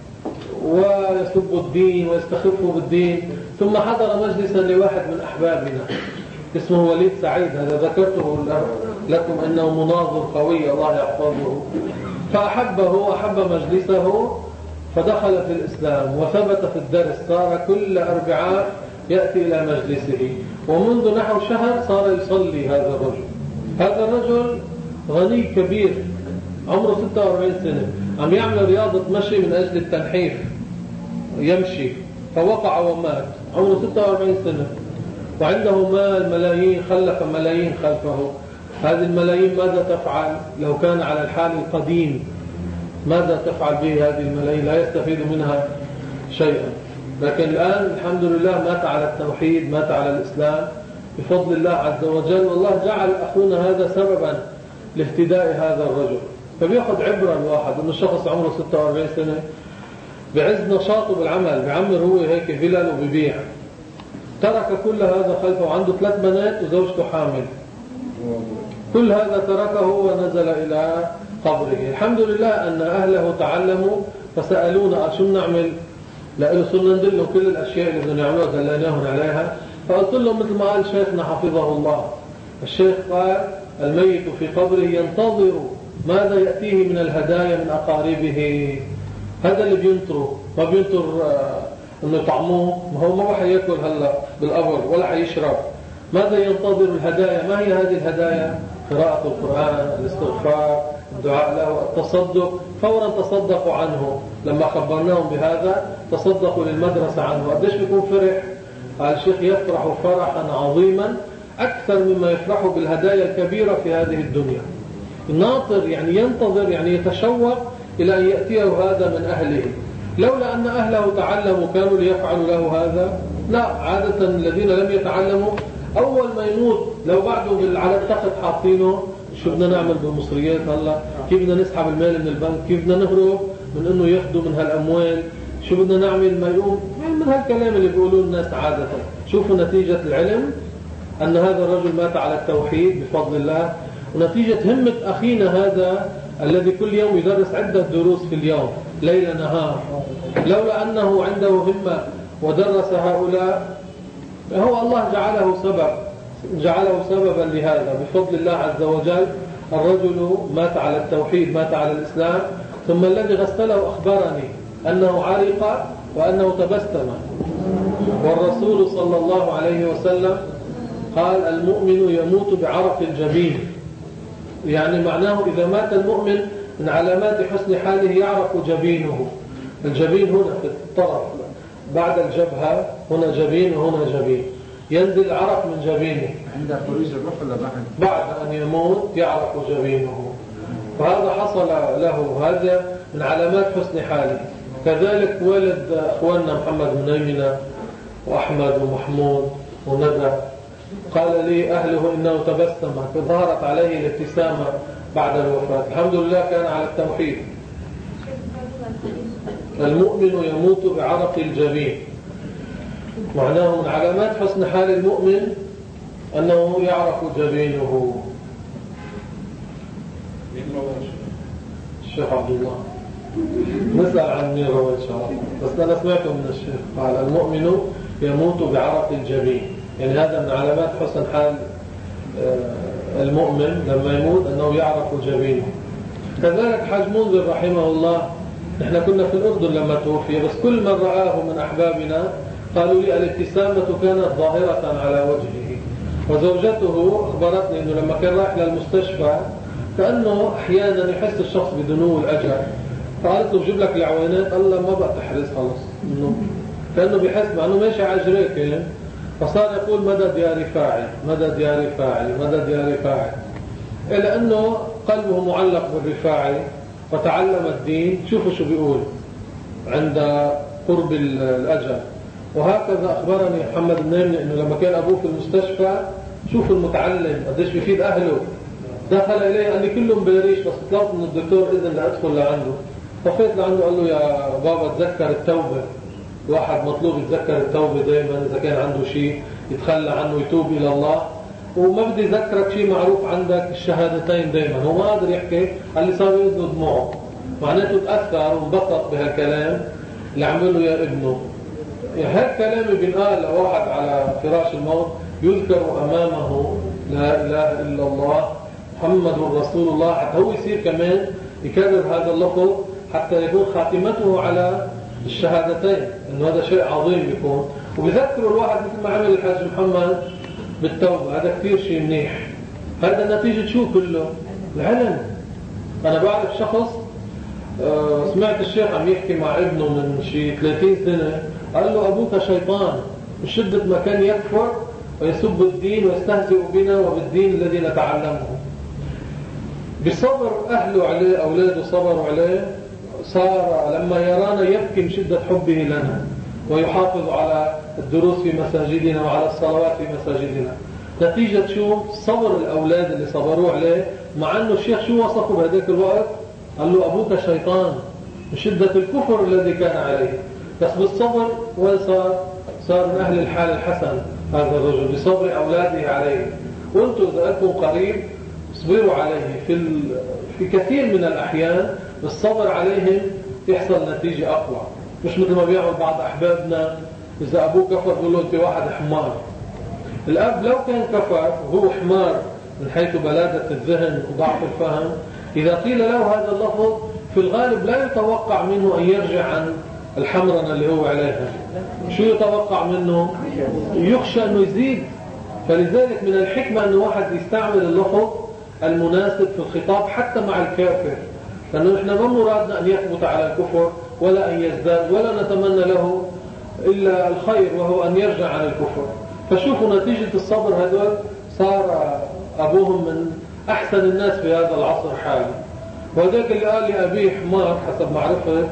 ويسب الدين ويستخفه بالدين، ثم حضر مجلسا لواحد من أحبابنا اسمه وليد سعيد، هذا ذكرته لكم أنه مناظر قوي الله يحفظه، فأحبه وأحب مجلسه فدخل في الإسلام وثبت في الدرس، صار كل أربعاء يأتي إلى مجلسه، ومنذ نحو شهر صار يصلي هذا الرجل. هذا الرجل غني كبير عمره ستة وأربعين سنة، عم يعمل رياضة مشي من أجل التنحيف، يمشي فوقع ومات عمره ستة وأربعين سنة، وعنده مال ملايين، خلف ملايين خلفه. هذه الملايين ماذا تفعل لو كان على الحال القديم؟ ماذا تفعل به هذه الملايين؟ لا يستفيد منها شيئا. لكن الآن الحمد لله مات على التوحيد، مات على الإسلام بفضل الله عز وجل، والله جعل أخونا هذا سببا لاهتداء هذا الرجل. فبيأخذ عبرة الواحد أن الشخص عمره ستة وأربعين سنة بعز نشاطه بالعمل، بعمر هو هيك فلل وببيع، ترك كل هذا خلفه، عنده ثلاث بنات وزوجته حامل، كل هذا تركه ونزل إلى قبره. الحمد لله أن أهله تعلموا فسألونا شو نعمل، لأنه صرنا ندلهم كل الأشياء اللي بدنا نعملها دلناهم عليها. فقلت لهم مثل ما قال شيخنا حفظه الله، الشيخ قال الميت في قبره ينتظر ماذا يأتيه من الهدايا من أقاربه. هذا اللي بينطره، ما بينطر انه يطعموه، ما هو ما راح ياكل هلا بالقبر ولا حيشرب. ماذا ينتظر الهدايا؟ ما هي هذه الهدايا؟ قراءة القرآن، الاستغفار، الدعاء له، التصدق. فورا تصدقوا عنه، لما خبرناهم بهذا تصدقوا للمدرسة عنه. قديش بيكون فرح؟ قال الشيخ يفرح فرحا عظيما أكثر مما يفرح بالهدايا الكبيرة في هذه الدنيا. الناطر يعني ينتظر، يعني يتشوق إلى أن يأتيه هذا من أهله. لولا أن أهله تعلموا كانوا ليفعلوا له هذا؟ لا، عادة الذين لم يتعلموا أول ما يموت لو بعده على التخت حاطينه شو بدنا نعمل بالمصريات هلا، كيف بدنا نسحب المال من البنك، كيف بدنا نهرب من انه ياخذوا من هالاموال، شو بدنا نعمل ما يقوم من هالكلام اللي بيقولوه الناس عادة. شوفوا نتيجة العلم أن هذا الرجل مات على التوحيد بفضل الله، ونتيجة همة أخينا هذا الذي كل يوم يدرس عدة دروس في اليوم ليل نهار، لولا أنه عنده همة ودرس هؤلاء هو الله جعله سبب جعله سببا لهذا بفضل الله عز وجل. الرجل مات على التوحيد، مات على الإسلام، ثم الذي غسله أخبرني أنه عرق وأنه تبسم. والرسول صلى الله عليه وسلم قال المؤمن يموت بعرق الجبين، يعني معناه إذا مات المؤمن من علامات حسن حاله يعرق جبينه. الجبين هنا في الطرف بعد الجبهة، هنا جبين وهنا جبين، ينزل عرق من جبينه عند خروج الروح ولا بعد؟ بعد أن يموت يعرق جبينه، فهذا حصل له، هذا من علامات حسن حاله. كذلك والد أخواننا محمد بن أيمنة وأحمد ومحمود وندى قال لي أهله إنه تبسم فظهرت عليه الابتسامة بعد الوفاة، الحمد لله كان على التوحيد. المؤمن يموت بعرق الجبين، معناه من علامات حسن حال المؤمن أنه يعرق جبينه. الشيخ عبد الله نسأل عن مين رواه إن شاء الله، بس أنا سمعته من الشيخ قال المؤمن يموت بعرق الجبين، يعني هذا من علامات حسن حال المؤمن لما يموت أنه يعرق جبينه. كذلك حاج منذر رحمه الله، نحن كنا في الأردن لما توفي، بس كل من رآه من أحبابنا قالوا لي الابتسامة كانت ظاهرة على وجهه. وزوجته أخبرتني أنه لما كان رايح للمستشفى كأنه أحيانا يحس الشخص بدنو الأجر، فقالت له جيب لك العوينات، قال له ما بقى تحرز خلص، إنه كأنه بيحس مع أنه ماشي على جريك، فصار يقول مدد يا رفاعي مدد يا رفاعي مدد يا رفاعي، إلى أنه قلبه معلق بالرفاعي وتعلم الدين. شوفوا شو بيقول عند قرب الأجل. وهكذا أخبرني محمد بن أيمنة أنه لما كان أبوه في المستشفى، شوفوا المتعلم قديش بيفيد أهله، دخل إليه قال لي كله مباريش، بس طلبت من الدكتور إذن لأدخل لعنده، ففيت لعنده قال له يا بابا تذكر التوبة، الواحد مطلوب يتذكر التوبة دائما، إذا كان عنده شيء يتخلى عنه يتوب إلى الله، وما بدي ذكرك شيء معروف عندك الشهادتين دائما. هو ما قادر يحكي، قال لي صار يزنوا دموعه، معناته تأثر وانبسط بهالكلام اللي عمله يا ابنه. يعني هالكلام بينقال لواحد على فراش الموت يذكر أمامه لا إله إلا الله محمد رسول الله، حتى هو يصير كمان يكرر هذا اللفظ حتى يكون خاتمته على الشهادتين، إنه هذا شيء عظيم يكون. وبذكروا الواحد مثل ما عمل الحاج محمد بالتوبة، هذا كثير شيء منيح. هذا نتيجة شو كله؟ العلم. أنا بعرف شخص سمعت الشيخ عم يحكي مع ابنه من شيء ثلاثين سنة، قال له أبوك شيطان، بشدة ما كان يكفر ويسب الدين ويستهزئ بنا وبالدين الذي نتعلمه. بصبر أهله عليه، أولاده صبروا عليه، صار لما يرانا يبكي من شدة حبه لنا ويحافظ على الدروس في مساجدنا وعلى الصلوات في مساجدنا. نتيجة شو؟ صبر الأولاد اللي صبروا عليه، مع أنه الشيخ شو وصفه بهذاك الوقت؟ قال له أبوك شيطان من شدة الكفر الذي كان عليه، بس بالصبر وصار صار من أهل الحال الحسن هذا الرجل بصبر أولاده عليه. وانتم إذا أكون قريب اصبروا عليه في ال... في كثير من الأحيان الصبر عليهم يحصل نتيجة أقوى، مش مثل ما بيعمل بعض أحبابنا إذا أبوه كفر بيقول له أنت واحد حمار. الأب لو كان كفر وهو حمار من حيث بلادة الذهن وضعف الفهم، إذا قيل له هذا اللفظ في الغالب لا يتوقع منه أن يرجع عن الحمرنة اللي هو عليها. شو يتوقع منه؟ يخشى أنه يزيد. فلذلك من الحكمة أن واحد يستعمل اللفظ المناسب في الخطاب حتى مع الكافر، لأنه إحنا ما مرادنا أن يثبت على الكفر ولا أن يزداد، ولا نتمنى له إلا الخير وهو أن يرجع عن الكفر. فشوفوا نتيجة الصبر هذول صار أبوهم من أحسن الناس في هذا العصر حالي. وذلك اللي قال لي أبيه حمار حسب معرفة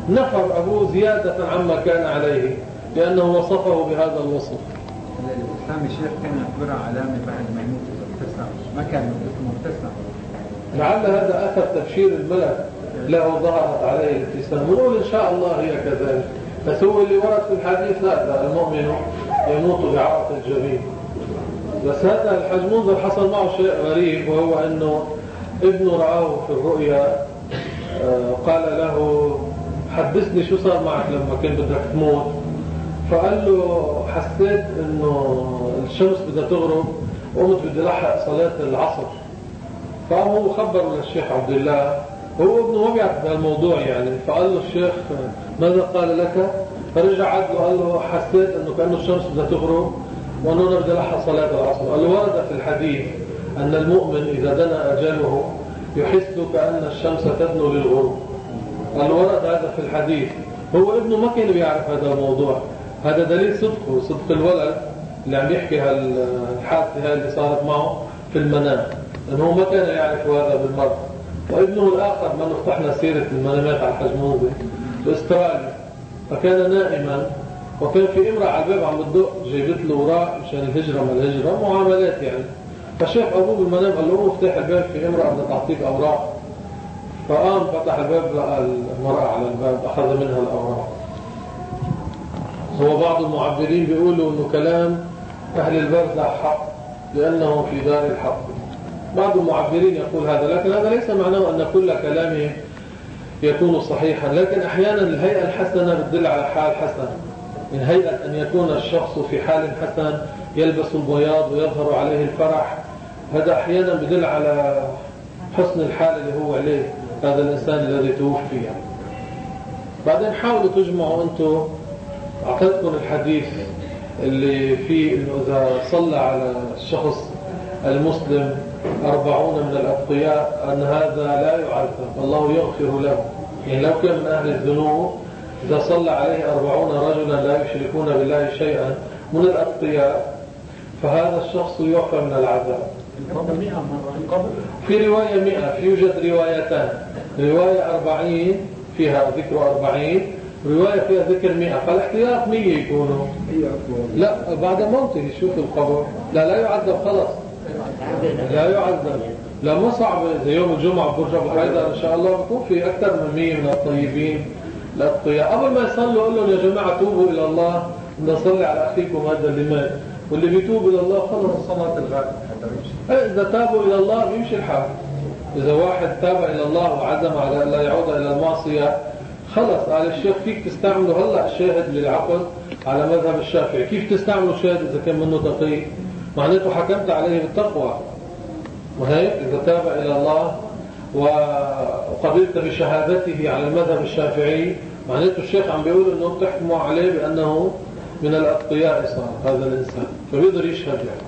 نفر أبوه زيادة عما كان عليه لأنه وصفه بهذا الوصف. الإسلام الشيخ كان يعتبرها علامة بعد ما يموت إذا ابتسم، ما كان اسمه مبتسم. لعل هذا أثر تبشير الملك له ظهرت عليه الابتسام، ونقول إن شاء الله هي كذلك. بس هو اللي ورد في الحديث لا، المؤمن يموت بعرق الجبين. بس هذا الحاج منذر حصل معه شيء غريب، وهو أنه ابنه رآه في الرؤيا قال له حدثني شو صار معك لما كنت بدك تموت. فقال له حسيت انه الشمس بدها تغرب وقمت بدي لحق صلاة العصر. فقام هو خبره للشيخ عبد الله، هو ابنه ما بيعرف بهالموضوع يعني. فقال له الشيخ ماذا قال لك؟ فرجع عد وقال له حسيت انه كأنه الشمس بدها تغرب وانه انا بدي لحق صلاة العصر. قال له ورد في الحديث ان المؤمن اذا دنا اجله يحس كأن الشمس تدنو للغروب. قال له ورد هذا في الحديث. هو ابنه ما كان بيعرف هذا الموضوع. هذا دليل صدقه، صدق الولد اللي عم يحكي هالحادثة هاي اللي صارت معه في المنام، لأنه ما كان يعرف هذا بالمرة. وابنه الآخر ما نفتحنا سيرة المنامات على الحاج منذر بأستراليا، فكان نائما وكان في امرأة على الباب عم بتدق جايبت له وراء مشان الهجرة ما الهجرة معاملات يعني. فشاف أبوه بالمنام قال له افتح الباب في امرأة بدها تعطيك أوراق. فقام فتح الباب لقى المرأة على الباب أخذ منها الأوراق. هو بعض المعبرين بيقولوا انه كلام اهل البرزخ حق لانه في دار الحق. بعض المعبرين يقول هذا، لكن هذا ليس معناه ان كل كلامه يكون صحيحا، لكن احيانا الهيئة الحسنة بتدل على حال حسن. من هيئة ان يكون الشخص في حال حسن يلبس البياض ويظهر عليه الفرح، هذا احيانا بدل على حسن الحال اللي هو عليه هذا الانسان الذي توفي يعني. بعدين حاولوا تجمعوا انتم، أعطيتكم الحديث اللي فيه إنه إذا صلى على الشخص المسلم أربعون من الأتقياء أن هذا لا يعذب، الله يغفر له. يعني لو كان من أهل الذنوب إذا صلى عليه أربعون رجلا لا يشركون بالله شيئا من الأتقياء فهذا الشخص يعفى من العذاب. في رواية مئة، في يوجد روايتان، رواية أربعين فيها ذكر أربعين، رواية فيها ذكر مئة، فالاحتياط مية يكونوا. لا بعد موته يشوف القبر لا لا يعذب خلص، لا يعذب. لا ما صعب إذا يوم الجمعة برج أبو حيدر إن شاء الله بكون في أكثر من مية من الطيبين الأتقياء. قبل ما يصلوا قول لهم يا جماعة توبوا إلى الله، نصلي على أخيكم هذا اللي مات، واللي بيتوب إلى الله خلص صلاة الغائب. إذا تابوا إلى الله بيمشي الحال. إذا واحد تاب إلى الله وعزم على أن لا يعود إلى المعصية خلص. قال الشيخ فيك تستعملوا هلأ الشاهد للعقل على مذهب الشافعي. كيف تستعملوا شاهد إذا كان منه تقي؟ معناته حكمت عليه بالتقوى. وهيك إذا تاب إلى الله وقبلت بشهادته على المذهب الشافعي معناته الشيخ عم بيقول إنه بتحكموا عليه بأنه من الأتقياء صار هذا الإنسان، فبيقدر يشهد يعني.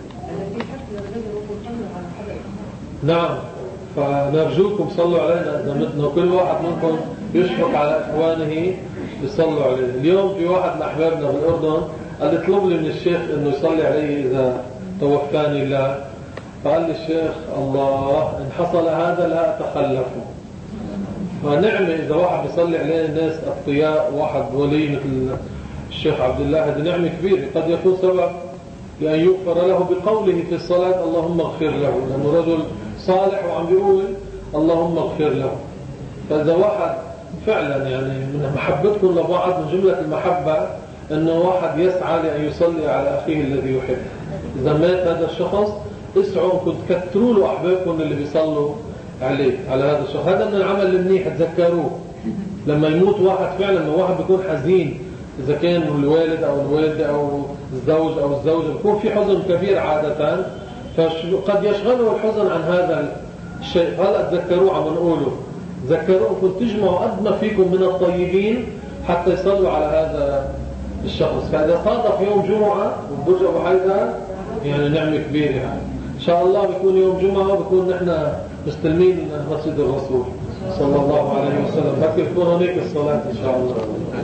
نعم، فنرجوكم صلوا علينا إذا متنا، وكل واحد منكم يشفق على إخوانه يصلوا عليه. اليوم في واحد من أحبابنا بالأردن قال لي اطلب لي من الشيخ إنه يصلي عليه إذا توفاني الله. فقال لي الشيخ الله إن حصل هذا لا أتخلفه. فنعمة إذا واحد يصلي عليه الناس أتقياء، واحد ولي مثل الشيخ عبد الله، هذه نعمة كبيرة قد يكون سبب لأن يغفر له بقوله في الصلاة اللهم اغفر له، لأنه رجل صالح وعم بيقول اللهم اغفر له. فإذا واحد فعلا يعني من محبتكم لبعض من جملة المحبة أنه واحد يسعى لأن يصلي على أخيه الذي يحب. إذا مات هذا الشخص اسعوا كنت كتروا له أحبابكم اللي بيصلوا عليه على هذا الشخص. هذا من العمل المنيح تذكروه. لما يموت واحد فعلا لما واحد بيكون حزين، إذا كان الوالد أو الوالدة أو الزوج أو الزوجة بيكون في حزن كبير عادة، فقد يشغله الحزن عن هذا الشيء. هلأ تذكروه عم نقوله، تذكروه كنت تجمعوا قد ما فيكم من الطيبين حتى يصلوا على هذا الشخص. فإذا صادف يوم جمعة وبرج أبو حيدر يعني نعمة كبيرة يعني. إن شاء الله بيكون يوم جمعة وبيكون نحن مستلمين مسجد الرسول صلى الله عليه وسلم. فكر تكون هناك الصلاة إن شاء الله.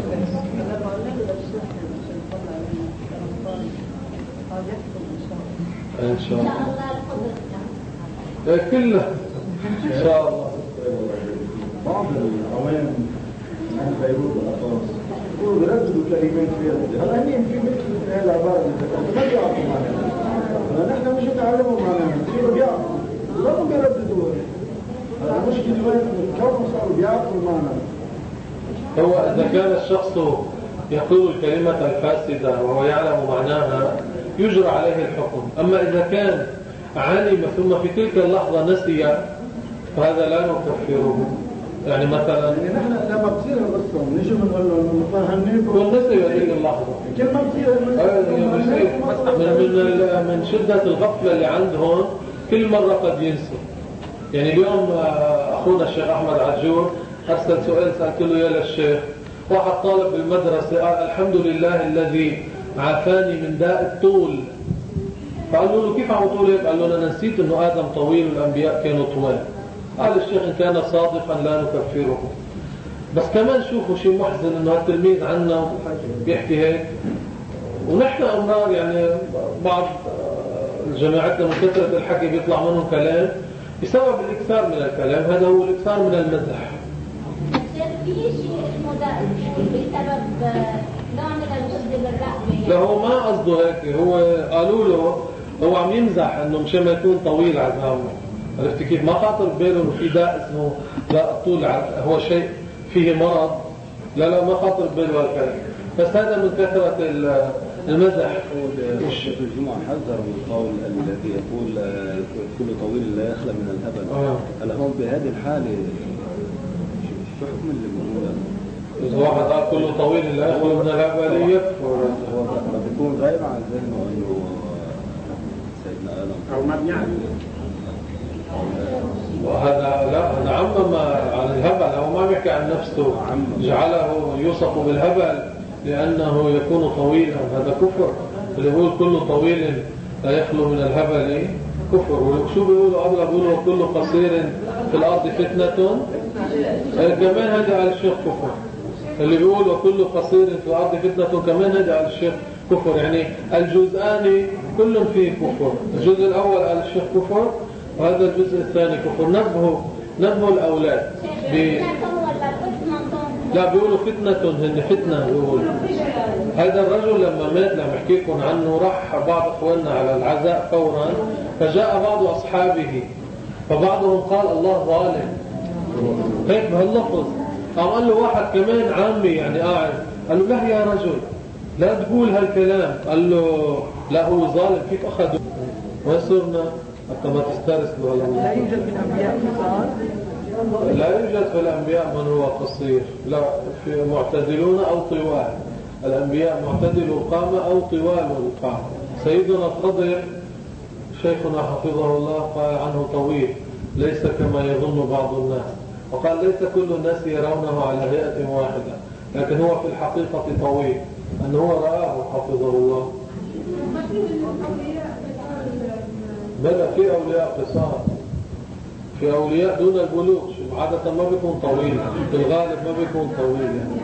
إن شاء الله كله إن شاء الله. بعض العوام عن بيروت والأطراس ويرددوا كلمات فيها هلا هني في مثل هاي العبارة اللي ما بيعرفوا معناها نحن مش نتعلموا معناها بصيروا بيعرفوا لا بيرددوها هلا المشكلة وين كونهم صاروا بيعرفوا معناها. هو إذا كان الشخص يقول الكلمة الفاسدة وهو يعلم معناها يجرى عليه الحكم. أما إذا كان علم ثم في تلك اللحظة نسي فهذا لا نكفره. يعني مثلا يعني نحن لما بصير القصة نيجي بنقول له فهمني والنسي بهذه اللحظة كل ما بصير من من شدة الغفلة اللي عندهم كل مرة قد ينسوا. يعني اليوم أخونا الشيخ أحمد عجور أرسل سؤال سألت له يا للشيخ واحد طالب بالمدرسة قال الحمد لله الذي عافاني من داء الطول. فقال له كيف عم تقول هيك؟ قال له أنا نسيت أنه آدم طويل والأنبياء كانوا طوال. قال الشيخ إن كان صادقا لا نكفره. بس كمان شوفوا شيء محزن أنه التلميذ عنا بيحكي هيك ونحن أمرار يعني بعض جماعتنا من كثرة الحكي بيطلع منهم كلام بسبب الإكثار من الكلام. هذا هو الإكثار من المزح. في شيء اسمه ده بسبب نوع من الجهد بالرأي. لا هو ما قصده هيك. هو قالوا له هو عم يمزح انه مشان ما يكون طويل عزامه. عرفت كيف؟ ما خاطر بباله انه في داء اسمه داء الطول هو شيء فيه مرض. لا لا ما خاطر بباله هالكلام. بس هذا من كثرة المزح. الشيخ الجمعة حذر من القول الذي يقول كل طويل لا يخلى من الهبل. هل هون بهذه الحالة شو حكم اللي بيقوله؟ إذا واحد قال كله طويل لا يخلو من الهبل يكفر. هو بيكون غايب عن ذهنه إنه سيدنا آدم أو ما بيعرف. وهذا لا هذا عمم عن الهبل. هو ما بيحكي عن نفسه جعله يوصف بالهبل لأنه يكون طويلا. هذا كفر. اللي يقول كله طويل لا يخلو من الهبل كفر. وشو بيقولوا قبل بيقولوا كله قصير في الأرض فتنة. كمان هذا على الشيخ كفر. اللي بيقول وكل قصير في الأرض فتنة كمان هذا على الشيخ كفر. يعني الجزءان كل فيه كفر. الجزء الأول على الشيخ كفر وهذا الجزء الثاني كفر. نبهوا نبهوا الأولاد ب... لا بيقولوا فتنة هن فتنة بيقولوا. هذا الرجل لما مات لما احكي لكم عنه راح بعض اخواننا على العزاء فورا فجاء بعض أصحابه فبعضهم قال الله ظالم هيك بهاللفظ. قام قال له واحد كمان عامي يعني قاعد قال له لا يا رجل لا تقول هالكلام. قال له لا هو ظالم كيف أخذه. وين صرنا حتى ما تسترسلوا. لا يوجد من أنبياء قصار. لا يوجد في الأنبياء من هو قصير. لا في معتدلون أو طوال. الأنبياء معتدل القامة أو طوال القامة. سيدنا الخضر شيخنا حفظه الله قال عنه طويل ليس كما يظن بعض الناس. وقال ليس كل الناس يرونه على هيئة واحدة لكن هو في الحقيقة طويل أنه هو رآه حفظه الله. بل في أولياء قصار. في أولياء دون البلوغ عادة ما بيكون طويل. في الغالب ما بيكون طويل يعني.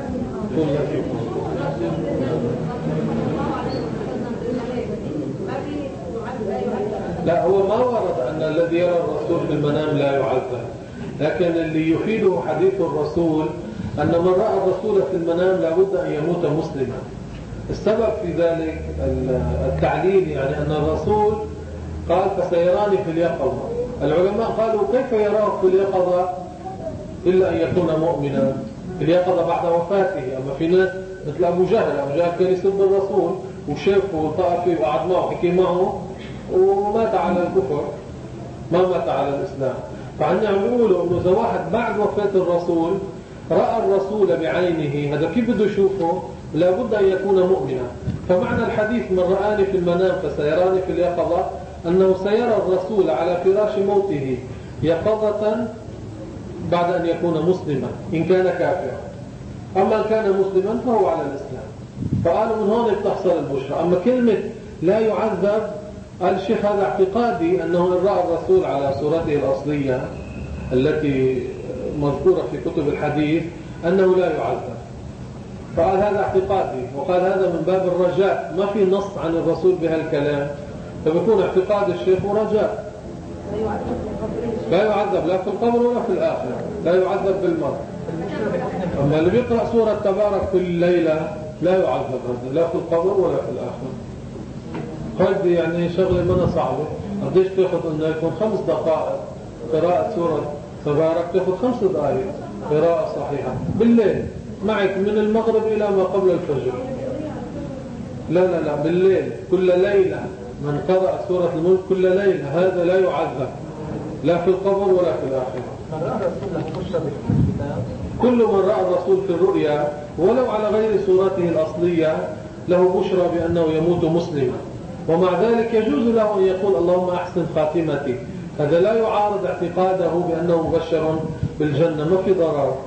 لا هو ما ورد أن الذي يرى الرسول في المنام لا يعذب. لكن اللي يفيده حديث الرسول أن من رأى الرسول في المنام لابد أن يموت مسلما. السبب في ذلك التعليل يعني أن الرسول قال فسيراني في اليقظة. العلماء قالوا كيف يراه في اليقظة إلا أن يكون مؤمنا في اليقظة بعد وفاته. أما في ناس مثل أبو جهل. أبو جهل كان يسب الرسول وشافه وطاع فيه وقعد معه وحكي معه ومات على الكفر ما مات على الإسلام. فعنا عم يقولوا أنه إذا واحد بعد وفاة الرسول رأى الرسول بعينه هذا كيف بده يشوفه لابد أن يكون مؤمنا. فمعنى الحديث من رآني في المنام فسيراني في اليقظة أنه سيرى الرسول على فراش موته يقظة بعد أن يكون مسلما إن كان كافرا. أما إن كان مسلما فهو على الإسلام. فقالوا من هون بتحصل البشرى. أما كلمة لا يعذب قال الشيخ هذا اعتقادي أنه إن رأى الرسول على صورته الأصلية التي مذكورة في كتب الحديث أنه لا يعذب. فقال هذا اعتقادي. وقال هذا من باب الرجاء. ما في نص عن الرسول بهالكلام فبيكون اعتقاد الشيخ ورجاء. لا يعذب لا في القبر ولا في الآخرة. لا يعذب بالمرض. أما اللي بيقرأ سورة تبارك كل ليلة لا يعذب هذا لا في القبر ولا في الآخرة. هذه يعني شغلة منها صعبة. قديش تأخذ إنه يكون خمس دقائق قراءة سورة تبارك، تأخذ خمس دقائق قراءة صحيحة بالليل معك من المغرب إلى ما قبل الفجر. لا لا لا بالليل كل ليلة من قرأ سورة الملك كل ليلة هذا لا يعذب لا في القبر ولا في الآخرة. كل من رأى الرسول في الرؤيا ولو على غير صورته الأصلية له بشرى بأنه يموت مسلما، ومع ذلك يجوز له أن يقول اللهم أحسن خاتمتي. هذا لا يعارض اعتقاده بأنه مبشر بالجنة، ما في ضرر.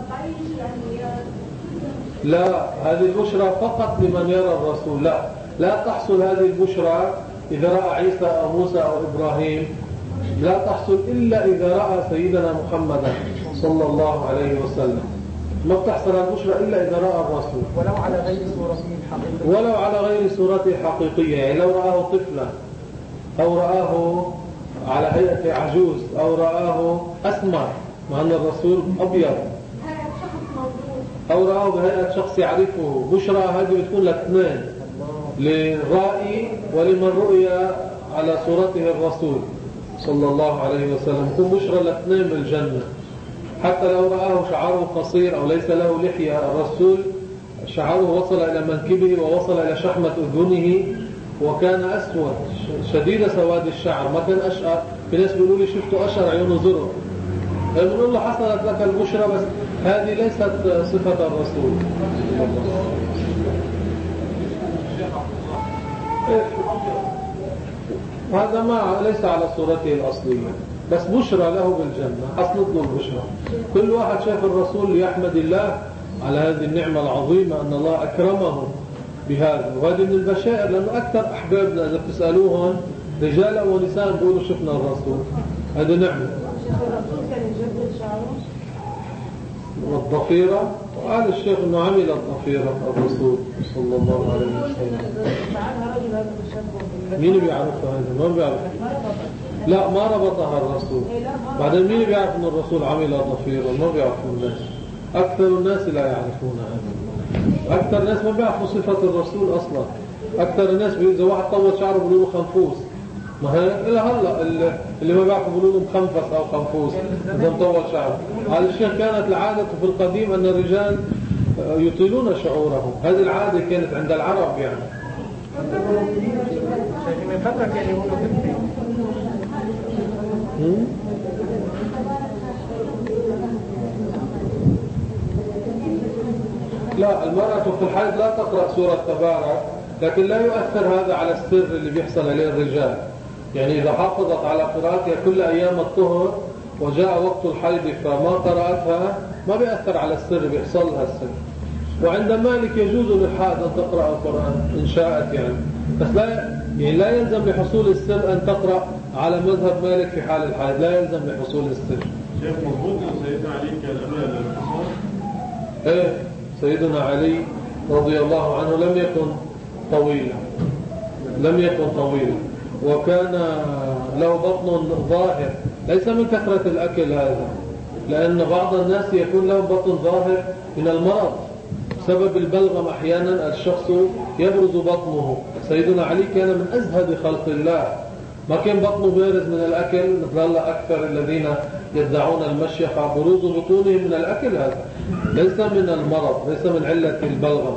لا هذه البشرى فقط لمن يرى الرسول. لا لا تحصل هذه البشرى إذا رأى عيسى أو موسى أو إبراهيم، لا تحصل إلا إذا رأى سيدنا محمدا صلى الله عليه وسلم. ما بتحصل البشرى إلا إذا رأى الرسول ولو على غير صورته الحقيقية. ولو على غير صورته الحقيقية، يعني لو رآه طفلا أو رآه على هيئة عجوز أو رآه أسمر مع أن الرسول أبيض أو رآه بهيئة شخص يعرفه، بشرى هذه بتكون لاثنين، للرائي ولمن رؤيا على صورته الرسول صلى الله عليه وسلم، يكون بشرى لاثنين بالجنة. حتى لو رآه شعره قصير أو ليس له لحية، الرسول شعره وصل إلى منكبه ووصل إلى شحمة أذنه وكان أسود شديد سواد الشعر، ما كان أشقر. في ناس بيقولوا لي شفته أشقر عيونه زرق، بنقول له حصلت لك البشرى بس هذه ليست صفة الرسول. هذا ما ليس على صورته الأصلية، بس بشرى له بالجنة، حصلت له البشرى. كل واحد شاف الرسول ليحمد الله على هذه النعمة العظيمة أن الله أكرمه بهذا، وهذه من البشائر. لأنه أكثر أحبابنا إذا بتسألوهم رجالا ونساء بيقولوا شفنا الرسول، هذه نعمة. الرسول كان يجدد شعره والضفيرة، وقال الشيخ أنه عمل الضفيرة الرسول صلى الله عليه وسلم. مين بيعرفها هذا؟ ما بيعرف. لا ما ربطها الرسول. بعدين مين بيعرف أن الرسول عمل الضفيرة؟ ما بيعرفوا الناس. أكثر الناس لا يعرفون هذا. أكثر الناس ما بيعرفوا صفة الرسول أصلا. أكثر الناس إذا واحد طول شعره بيقولوا له خنفوس، ما هي إلا هلا اللي ما بيعرفوا بيقولوا له مخنفس أو خنفوس إذا مطول شعره. على الشيخ كانت العادة في القديم أن الرجال يطيلون شعورهم، هذه العادة كانت عند العرب يعني. من فترة كان يقولوا بالبيت. لا المرأة في الحيض لا تقرأ سورة تبارك، لكن لا يؤثر هذا على السر اللي بيحصل عليه الرجال. يعني إذا حافظت على قراءتها كل أيام الطهر وجاء وقت الحيض فما قرأتها ما بيأثر على السر، بيحصل لها السر. وعند مالك يجوز للحائض أن تقرأ القرآن إن شاءت يعني، بس لا يعني لا يلزم لحصول السر أن تقرأ على مذهب مالك في حال الحائض، لا يلزم لحصول السر. شيخ مضبوط أن سيدنا علي كان أمير للحصول؟ إيه سيدنا علي رضي الله عنه لم يكن طويلا، لم يكن طويلا، وكان له بطن ظاهر، ليس من كثرة الأكل هذا، لأن بعض الناس يكون لهم بطن ظاهر من المرض بسبب البلغم. أحيانا الشخص يبرز بطنه. سيدنا علي كان من أزهد خلق الله، ما كان بطنه بارز من الأكل مثل أكثر الذين يدعون المشيخة. بروز بطونهم من الأكل هذا ليس من المرض، ليس من علة البلغم.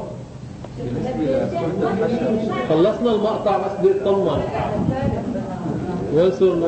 خلصنا المقطع بس دي اطمن. وين صرنا؟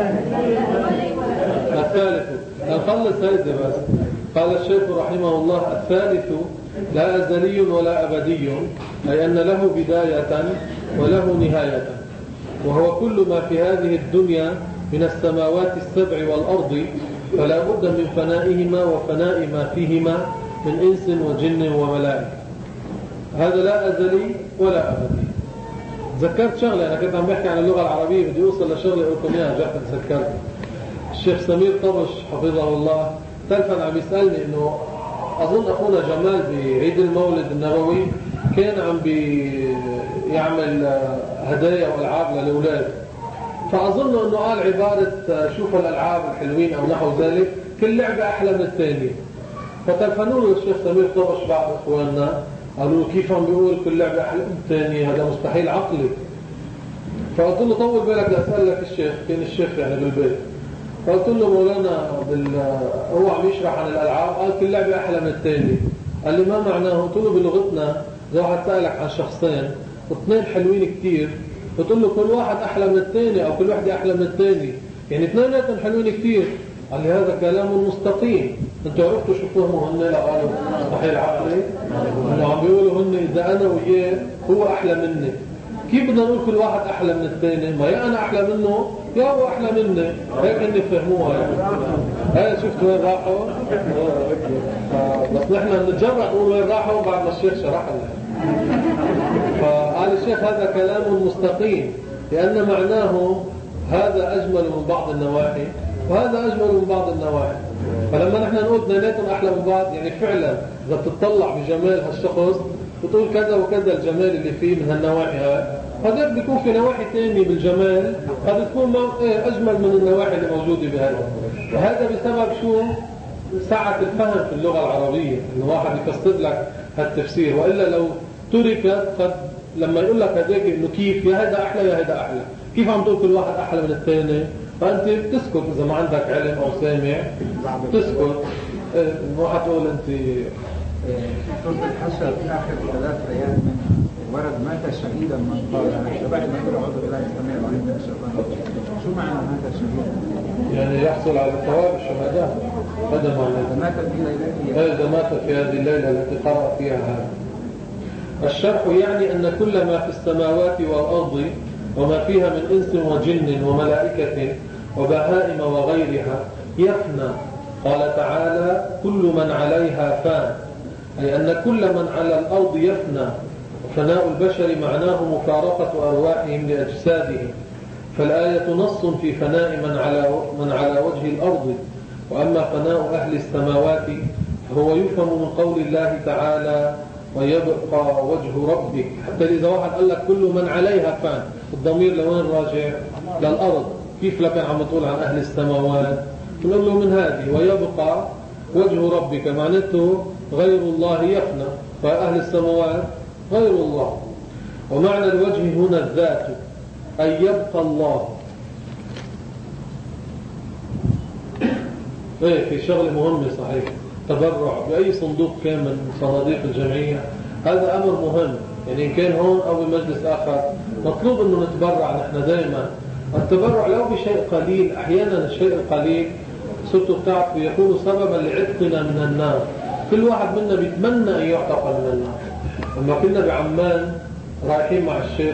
الثالث. نخلص هيدا بس. قال الشيخ رحمه الله: الثالث لا أزلي ولا أبدي، أي أن له بداية وله نهاية، وهو كل ما في هذه الدنيا من السماوات السبع والأرض، فلا بد من فنائهما وفناء ما فيهما من إنس وجن وملائكة. هذا لا أزلي ولا أبدي. ذكرت شغلة، أنا كنت عم بحكي عن اللغة العربية، بدي أوصل لشغلة قلت إياها جاءت تذكرت. الشيخ سمير طبش حفظه الله تلفن عم يسألني إنه أظن أخونا جمال بعيد المولد النبوي كان عم بيعمل هدايا وألعاب للأولاد، فأظن أنه قال عبارة شوف الألعاب الحلوين أو نحو ذلك، كل لعبة أحلى من الثانية. فتلفنوا له الشيخ سمير طبش بعض اخواننا قالوا له كيف عم بيقول كل لعبه احلى من الثانيه، هذا مستحيل عقلي. فقلت له طول بالك لاسالك الشيخ، كان الشيخ يعني بالبيت. فقلت له مولانا بال... هو عم يشرح عن الالعاب، قال كل لعبه احلى من الثانيه. قال لي ما معناه؟ قلت له بلغتنا اذا واحد سالك عن شخصين واثنين حلوين كثير بتقول له كل واحد احلى من الثاني او كل وحده احلى من الثاني، يعني اثنيناتهم حلوين كثير. قال لي هذا كلام مستقيم. انتوا عرفتوا شو فهموا هن؟ لا قالوا مستحيل عقلي، انه عم بيقولوا هن اذا انا وياه هو احلى مني، كيف بدنا نقول كل واحد احلى من الثاني؟ ما يا انا احلى منه يا هو احلى مني. هيك هن فهموها يعني. هاي شفت وين راحوا؟ بس نحن بنتجرأ نقول وين راحوا بعد ما الشيخ شرح لنا. فقال الشيخ هذا كلام مستقيم لأن معناه هذا أجمل من بعض النواحي وهذا أجمل من بعض النواحي. فلما نحن نقول اثنيناتهم أحلى من بعض يعني فعلا إذا بتطلع بجمال هالشخص بتقول كذا وكذا الجمال اللي فيه من هالنواحي هاي، هذا بيكون في نواحي ثانية بالجمال قد تكون أجمل من النواحي اللي موجودة بهذا. وهذا بسبب شو؟ سعة الفهم في اللغة العربية، إنه واحد يفسر لك هالتفسير، وإلا لو تركت قد لما يقول لك هذاك إنه كيف يا هذا أحلى يا هذا أحلى، كيف عم تقول كل واحد أحلى من الثاني؟ فأنت بتسكت إذا ما عندك علم أو سامع بتسكت. ما حتقول أنت سورة الحشر في آخر ثلاث آيات من ورد مات شهيدا من قال بعد ما يقول أعوذ بالله السميع العليم من الشيطان الرجيم. شو معنى مات شهيدا؟ يعني يحصل على ثواب الشهداء. هذا معنى مات في ليلته، هذا مات في هذه الليلة التي قرأ فيها هذا. الشرح يعني أن كل ما في السماوات والأرض وما فيها من إنس وجن وملائكة وبهائم وغيرها يفنى. قال تعالى كل من عليها فان، أي أن كل من على الأرض يفنى. وفناء البشر معناه مفارقة أرواحهم لأجسادهم، فالآية نص في فناء من على, من على وجه الأرض. وأما فناء أهل السماوات فهو يفهم من قول الله تعالى ويبقى وجه ربك. حتى إذا واحد قال لك كل من عليها فان، الضمير لوين راجع؟ للأرض. كيف لك عم تقول عن أهل السماوات؟ نقول له من هذه ويبقى وجه ربك معناته غير الله يفنى، فأهل السماوات غير الله. ومعنى الوجه هنا الذات، أي يبقى الله. ايه في شغله مهمه صحيح، تبرع بأي صندوق كان من صناديق الجمعية هذا أمر مهم. يعني إن كان هون أو بمجلس آخر مطلوب أنه نتبرع. نحن دائما التبرع لو بشيء قليل، أحيانا الشيء القليل صرتوا بتعرفوا يكون سببا لعتقنا من النار. كل واحد منا بيتمنى أن يعتق من النار. لما كنا بعمان رايحين مع الشيخ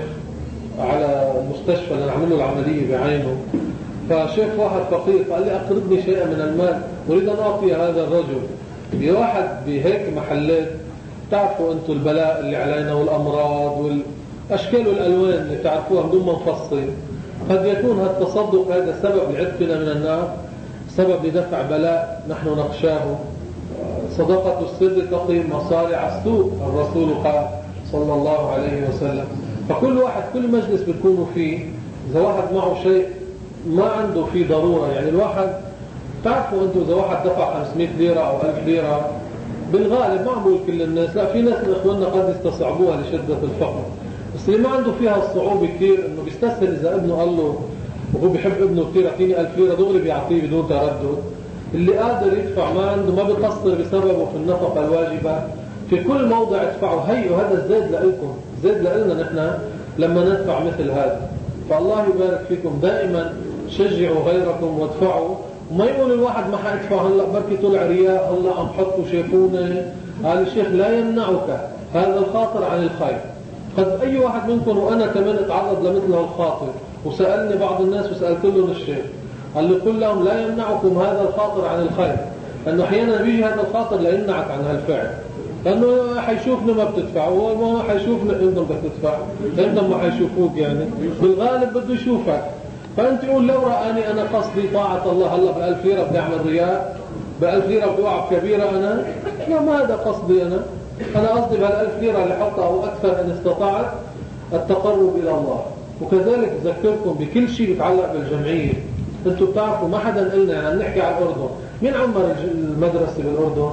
على المستشفى لنعمل له العملية بعينه، فشيخ واحد فقير قال لي أقرضني شيئا من المال أريد أن أعطي هذا الرجل. بواحد بهيك محلات تعرفوا أنتم البلاء اللي علينا والأمراض والأشكال والألوان اللي تعرفوها بدون ما نفصل، قد يكون هذا التصدق هذا سبب لعتقنا من النار، سبب لدفع بلاء نحن نخشاه. صدقة السر تقي مصارع السوء، الرسول قال صلى الله عليه وسلم. فكل واحد كل مجلس بتكونوا فيه إذا واحد معه شيء ما عنده فيه ضرورة، يعني الواحد تعرفوا أنتم إذا واحد دفع خمسمائة ليرة أو ألف ليرة بالغالب ما بقول كل الناس، لا في ناس من إخواننا قد يستصعبوها لشدة الفقر، بس اللي ما عنده فيها الصعوبة كثير إنه بيستسهل إذا ابنه قال له وهو بيحب ابنه كثير أعطيني ألف ليرة دغري بيعطيه بدون تردد. اللي قادر يدفع ما عنده ما بيقصر بسببه في النفقة الواجبة في كل موضع ادفعوا. هي وهذا الزاد لكم، زاد لنا نحن لما ندفع مثل هذا. فالله يبارك فيكم، دائما شجعوا غيركم وادفعوا، وما يقول الواحد ما حادفع هلا بركي طلع رياء هلا عم حطوا شافوني. قال الشيخ لا يمنعك هذا الخاطر عن الخير. قد أي واحد منكم وأنا كمان اتعرض لمثل هالخاطر، وسألني بعض الناس وسألت لهم الشيخ قال لي قل لهم لا يمنعكم هذا الخاطر عن الخير، لأنه أحيانا بيجي هذا الخاطر ليمنعك عن هالفعل، لأنه حيشوفنا ما بتدفع وما حيشوفنا إنه بدك تدفع، إنه ما حيشوفوك يعني بالغالب بده يشوفك. فأنت تقول لو رأني أنا قصدي طاعة الله هلا بألف ليرة بدي أعمل رياء، بألف ليرة بدي أوعى كبيرة أنا، لا ما هذا قصدي أنا. أنا قصدي بهالألف ليرة اللي حطها أو أكثر إن استطعت التقرب إلى الله. وكذلك أذكركم بكل شيء بيتعلق بالجمعية. أنتم بتعرفوا ما حدا قلنا يعني نحكي على الأردن، مين عمر المدرسة بالأردن؟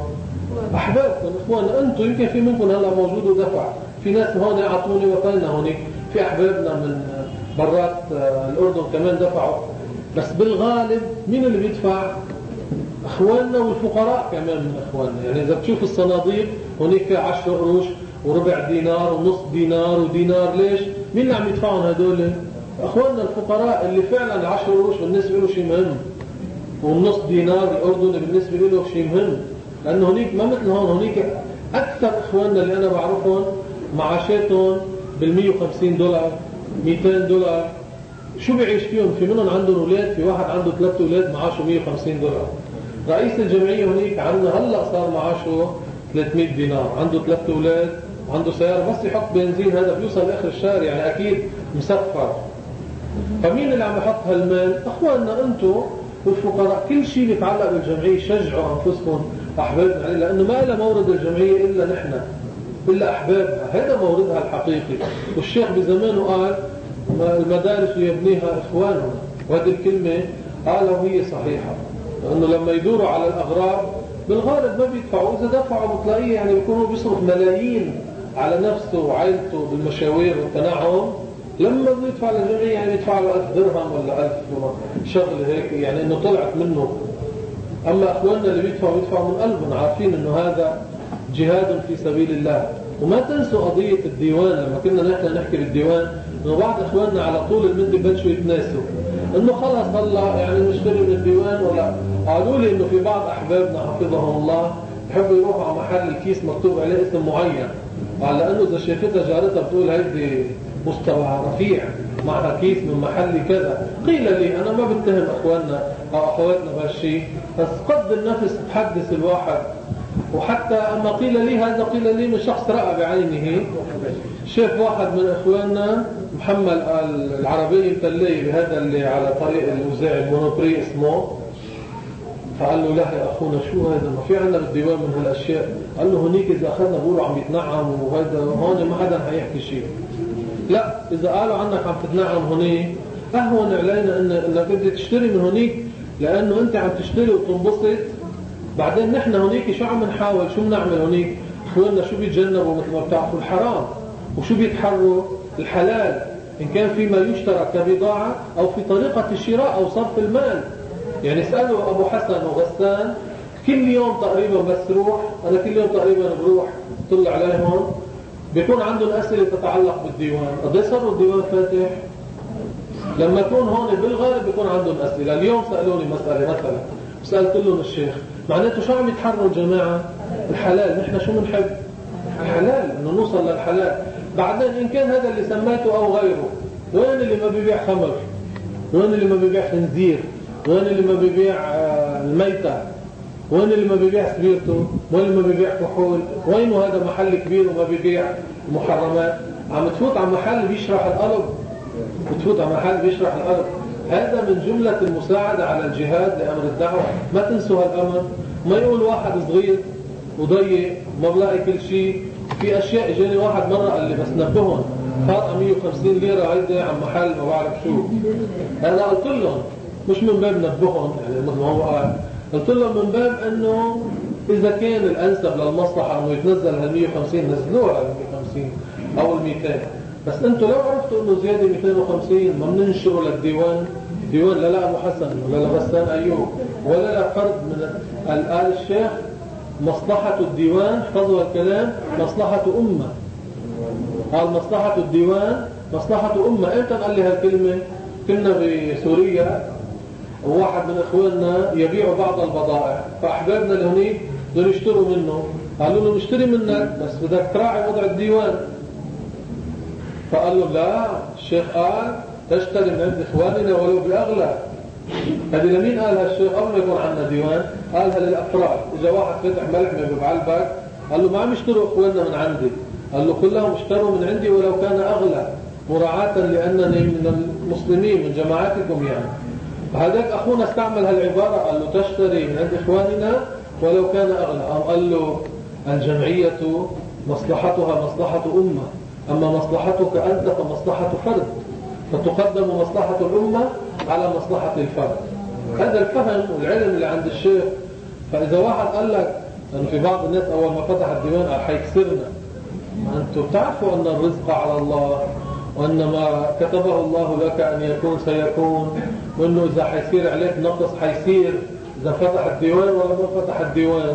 أحبابكم إخواننا أنتم، يمكن في منكم هلا موجود ودفع، في ناس هون أعطوني وقالنا هون، في أحبابنا من برات الأردن كمان دفعوا، بس بالغالب مين اللي بيدفع؟ أخواننا والفقراء كمان من أخواننا. يعني إذا بتشوف الصناديق هونيك في عشر قروش وربع دينار ونص دينار ودينار، ليش؟ مين اللي عم يدفعون هدول؟ أخواننا الفقراء اللي فعلا العشر قروش بالنسبة له شيء مهم، والنص دينار الأردني بالنسبة له شيء مهم، لأنه هونيك ما مثل هون. هونيك أكثر إخواننا اللي أنا بعرفهم معاشاتهم بالمية وخمسين دولار مئتين دولار. شو بيعيش فيهم؟ في منهم عندهم أولاد، في واحد عنده ثلاثة أولاد معاشه مية وخمسين دولار. رئيس الجمعية هونيك عندنا هلأ صار معاشه ثلاثمئة دينار، عنده ثلاثة أولاد وعنده سيارة، بس يحط بنزين هذا بيوصل لآخر الشهر، يعني أكيد مسفر. فمين اللي عم يحط هالمال؟ أخواننا أنتم والفقراء. كل شيء بيتعلق بالجمعية شجعوا أنفسكم أحبابنا عليه، لأنه ما إلا مورد الجمعية إلا نحن، إلا أحبابها، هذا موردها الحقيقي. والشيخ بزمانه قال المدارس يبنيها إخواننا، وهذه الكلمة قالها وهي صحيحة، لأنه لما يدوروا على الأغراض بالغالب ما بيدفعوا، إذا دفعوا بتلاقيه يعني بيكونوا بيصرف ملايين على نفسه وعائلته بالمشاوير والتنعم. لما بيدفع للجمعية يعني بيدفع له ألف درهم ولا ألف شغل هيك، يعني إنه طلعت منه. أما أخواننا اللي بيدفعوا بيدفعوا من قلبهم، عارفين إنه هذا جهاد في سبيل الله. وما تنسوا قضية الديوان، لما كنا نحن نحكي بالديوان إنه بعض إخواننا على طول المدة بلشوا يتناسوا إنه خلاص هلا يعني نشتري من الديوان. ولا قالوا لي إنه في بعض أحبابنا حفظهم الله يحبوا يروحوا على محل الكيس مكتوب عليه اسم معين، قال لأنه إذا شافتها جارتها بتقول هيدي مستوى رفيع معها كيس من محل كذا. قيل لي، أنا ما بتهم أخواننا أو أخواتنا بهالشيء، بس قد النفس تحدث الواحد. وحتى أما قيل لي هذا قيل لي من شخص رأى بعينه، شاف واحد من إخواننا محمل العربية متلية بهذا اللي على طريق الوزاع المونوبري اسمه، فقال له لا يا أخونا شو هذا، ما في عندنا بالديوان من هالأشياء. قال له هنيك إذا أخذنا بقولوا عم يتنعم وهذا هون ما حدا حيحكي شيء. لا، إذا قالوا عنك عم تتنعم هنيك أهون علينا إن إنك بدك تشتري من هنيك، لأنه أنت عم تشتري وتنبسط. بعدين نحن هنيك شو عم نحاول، شو بنعمل هنيك؟ إخواننا شو بيتجنبوا مثل ما بتعرفوا؟ الحرام. وشو بيتحروا؟ الحلال، إن كان فيما يشترى كبضاعة أو في طريقة الشراء أو صرف المال. يعني اسألوا أبو حسن وغسان كل يوم تقريبا، بس روح أنا كل يوم تقريبا بروح طلع عليهم بيكون عندهم أسئلة تتعلق بالديوان. قد صاروا الديوان فاتح؟ لما يكون هون بالغالب بيكون عندهم أسئلة. اليوم سألوني مسألة مثلا، سألت لهم الشيخ معناته شو عم يتحروا الجماعة؟ الحلال. نحن شو بنحب؟ الحلال، إنه نوصل للحلال. بعدين إن كان هذا اللي سميته أو غيره، وين اللي ما بيبيع خمر؟ وين اللي ما بيبيع خنزير؟ وين اللي ما بيبيع الميتة؟ وين اللي ما بيبيع سبيرتو؟ وين اللي ما بيبيع كحول؟ وين هذا محل كبير وما بيبيع محرمات؟ عم تفوت على محل بيشرح القلب، بتفوت على محل بيشرح القلب. هذا من جملة المساعدة على الجهاد لأمر الدعوة. ما تنسوا هالأمر. ما يقول واحد صغير وضيق ما بلاقي كل شيء. في أشياء جاني واحد مرة قال لي بس نبههم فاطمة مية وخمسين ليرة هيدي عن محل ما بعرف شو. أنا قلت لهم مش من باب نبههم، يعني مثل ما هو قال، قلت لهم من باب أنه إذا كان الأنسب للمصلحة أنه يتنزل هال مية وخمسين نزلوها هال مية وخمسين أو ال مئتين. بس أنتوا لو عرفتوا أنه زيادة مئتين وخمسين ما بننشروا للديوان. ديوان لا لا أبو حسن ولا لغسان أيوب ولا لا فرد من آل الشيخ. مصلحة الديوان، حفظوا الكلام، مصلحة أمة. قال مصلحة الديوان مصلحة أمة. إمتى قال لي هالكلمة؟ كنا بسوريا وواحد من إخواننا يبيع بعض البضائع، فأحبابنا اللي هنيك بدهم يشتروا منه، قالوا له نشتري منك بس بدك تراعي وضع الديوان. فقال له لا، الشيخ قال تشتري من عند إخواننا ولو بأغلى. هذه لمين قالها الشيخ؟ قبل ما يكون عندنا ديوان قالها للأفراد. إذا واحد فتح ملح من بعلبك قال له ما عم يشتروا إخواننا من عندي، قال له كلهم اشتروا من عندي ولو كان أغلى، مراعاة لأنني من المسلمين من جماعتكم يعني. فهذاك أخونا استعمل هالعبارة، قال له تشتري من عند إخواننا ولو كان أغلى. قال له الجمعية مصلحتها مصلحة أمة، أما مصلحتك أنت فمصلحة فرد، فتقدم مصلحة الأمة على مصلحة الفرد. هذا الفهم والعلم اللي عند الشيخ. فإذا واحد قال لك لأن في بعض الناس أول ما فتح الديوان قال حيكسرنا. أنتم بتعرفوا أن الرزق على الله، وأن ما كتبه الله لك أن يكون سيكون، وأنه إذا حيصير عليك نقص حيصير إذا فتح الديوان ولا ما فتح الديوان.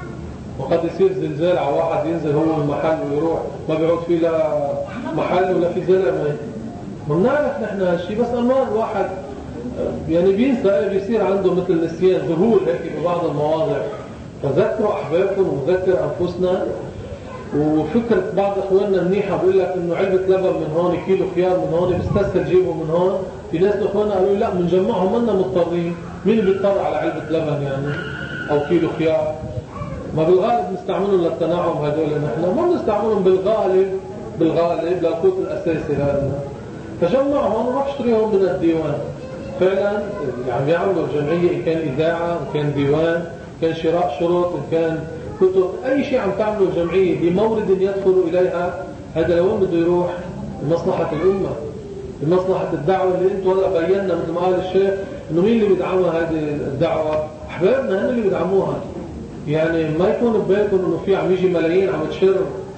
وقد يصير زلزال على واحد ينزل هو المحل ويروح ما بيعود فيه لا محل ولا في زلمة. ما بنعرف نحن هالشيء، بس أما الواحد يعني بينسى بيصير عنده مثل نسيان ذهول هيك ببعض المواضع. فذكروا أحبابكم وذكر أنفسنا. وفكرة بعض إخواننا منيحة بيقول لك إنه علبة لبن من هون، كيلو خيار من هون، بيستسهل جيبه من هون. في ناس إخواننا قالوا لا بنجمعهم منا مضطرين. مين اللي بيضطر على علبة لبن يعني أو كيلو خيار؟ ما بالغالب نستعملهم للتنعم هدول. نحن ما بنستعملهم بالغالب بالغالب للقوت الأساسي لنا. فجمعهم وروح اشتريهم من الديوان. فعلا يعني يعملوا الجمعية إن كان إذاعة، إن كان ديوان، إن كان شراء شروط، إن كان كتب، أي شيء عم تعملوا الجمعية بمورد يدخلوا إليها. هذا لوين بده يروح؟ لمصلحة الأمة، لمصلحة الدعوة اللي أنتم هلا بينا مثل ما قال الشيخ إنه مين اللي بيدعمها هذه الدعوة؟ أحبابنا هن اللي بيدعموها. يعني ما يكون ببالكم إنه في عم يجي ملايين عم تشر،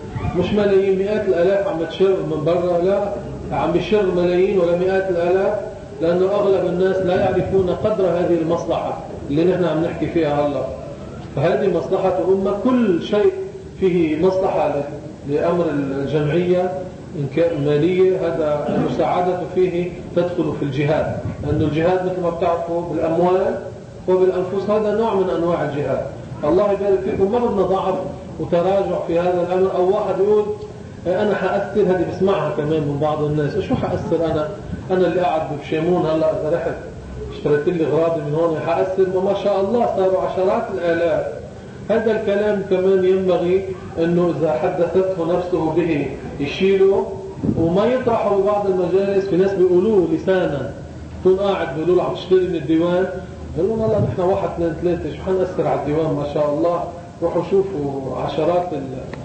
مش ملايين، مئات الآلاف عم تشر من برا، لا عم بيشر ملايين ولا مئات الآلاف، لأنه أغلب الناس لا يعرفون قدر هذه المصلحة اللي نحن عم نحكي فيها هلا. فهذه مصلحة أمة، كل شيء فيه مصلحة لأمر الجمعية إن كان مالية، هذا المساعدة فيه تدخل في الجهاد. لأن الجهاد مثل ما بتعرفوا بالأموال وبالأنفس، هذا نوع من أنواع الجهاد. الله يبارك فيكم. ما بدنا ضعف وتراجع في هذا الأمر، أو واحد يقول أنا حأثر. هذه بسمعها كمان من بعض الناس، شو حأثر أنا أنا اللي قاعد بشيمون هلا إذا رحت اشتريت لي غراضي من هون حأثر؟ ما شاء الله صاروا عشرات الآلاف. هذا الكلام كمان ينبغي أنه إذا حدثته نفسه به يشيله وما يطرحه ببعض المجالس. في ناس بيقولوه لسانا، تكون قاعد بيقولوا له عم تشتري من الديوان، قالوا والله نحن واحد اثنين ثلاثة شو حنأثر على الديوان ما شاء الله، روحوا شوفوا عشرات ال...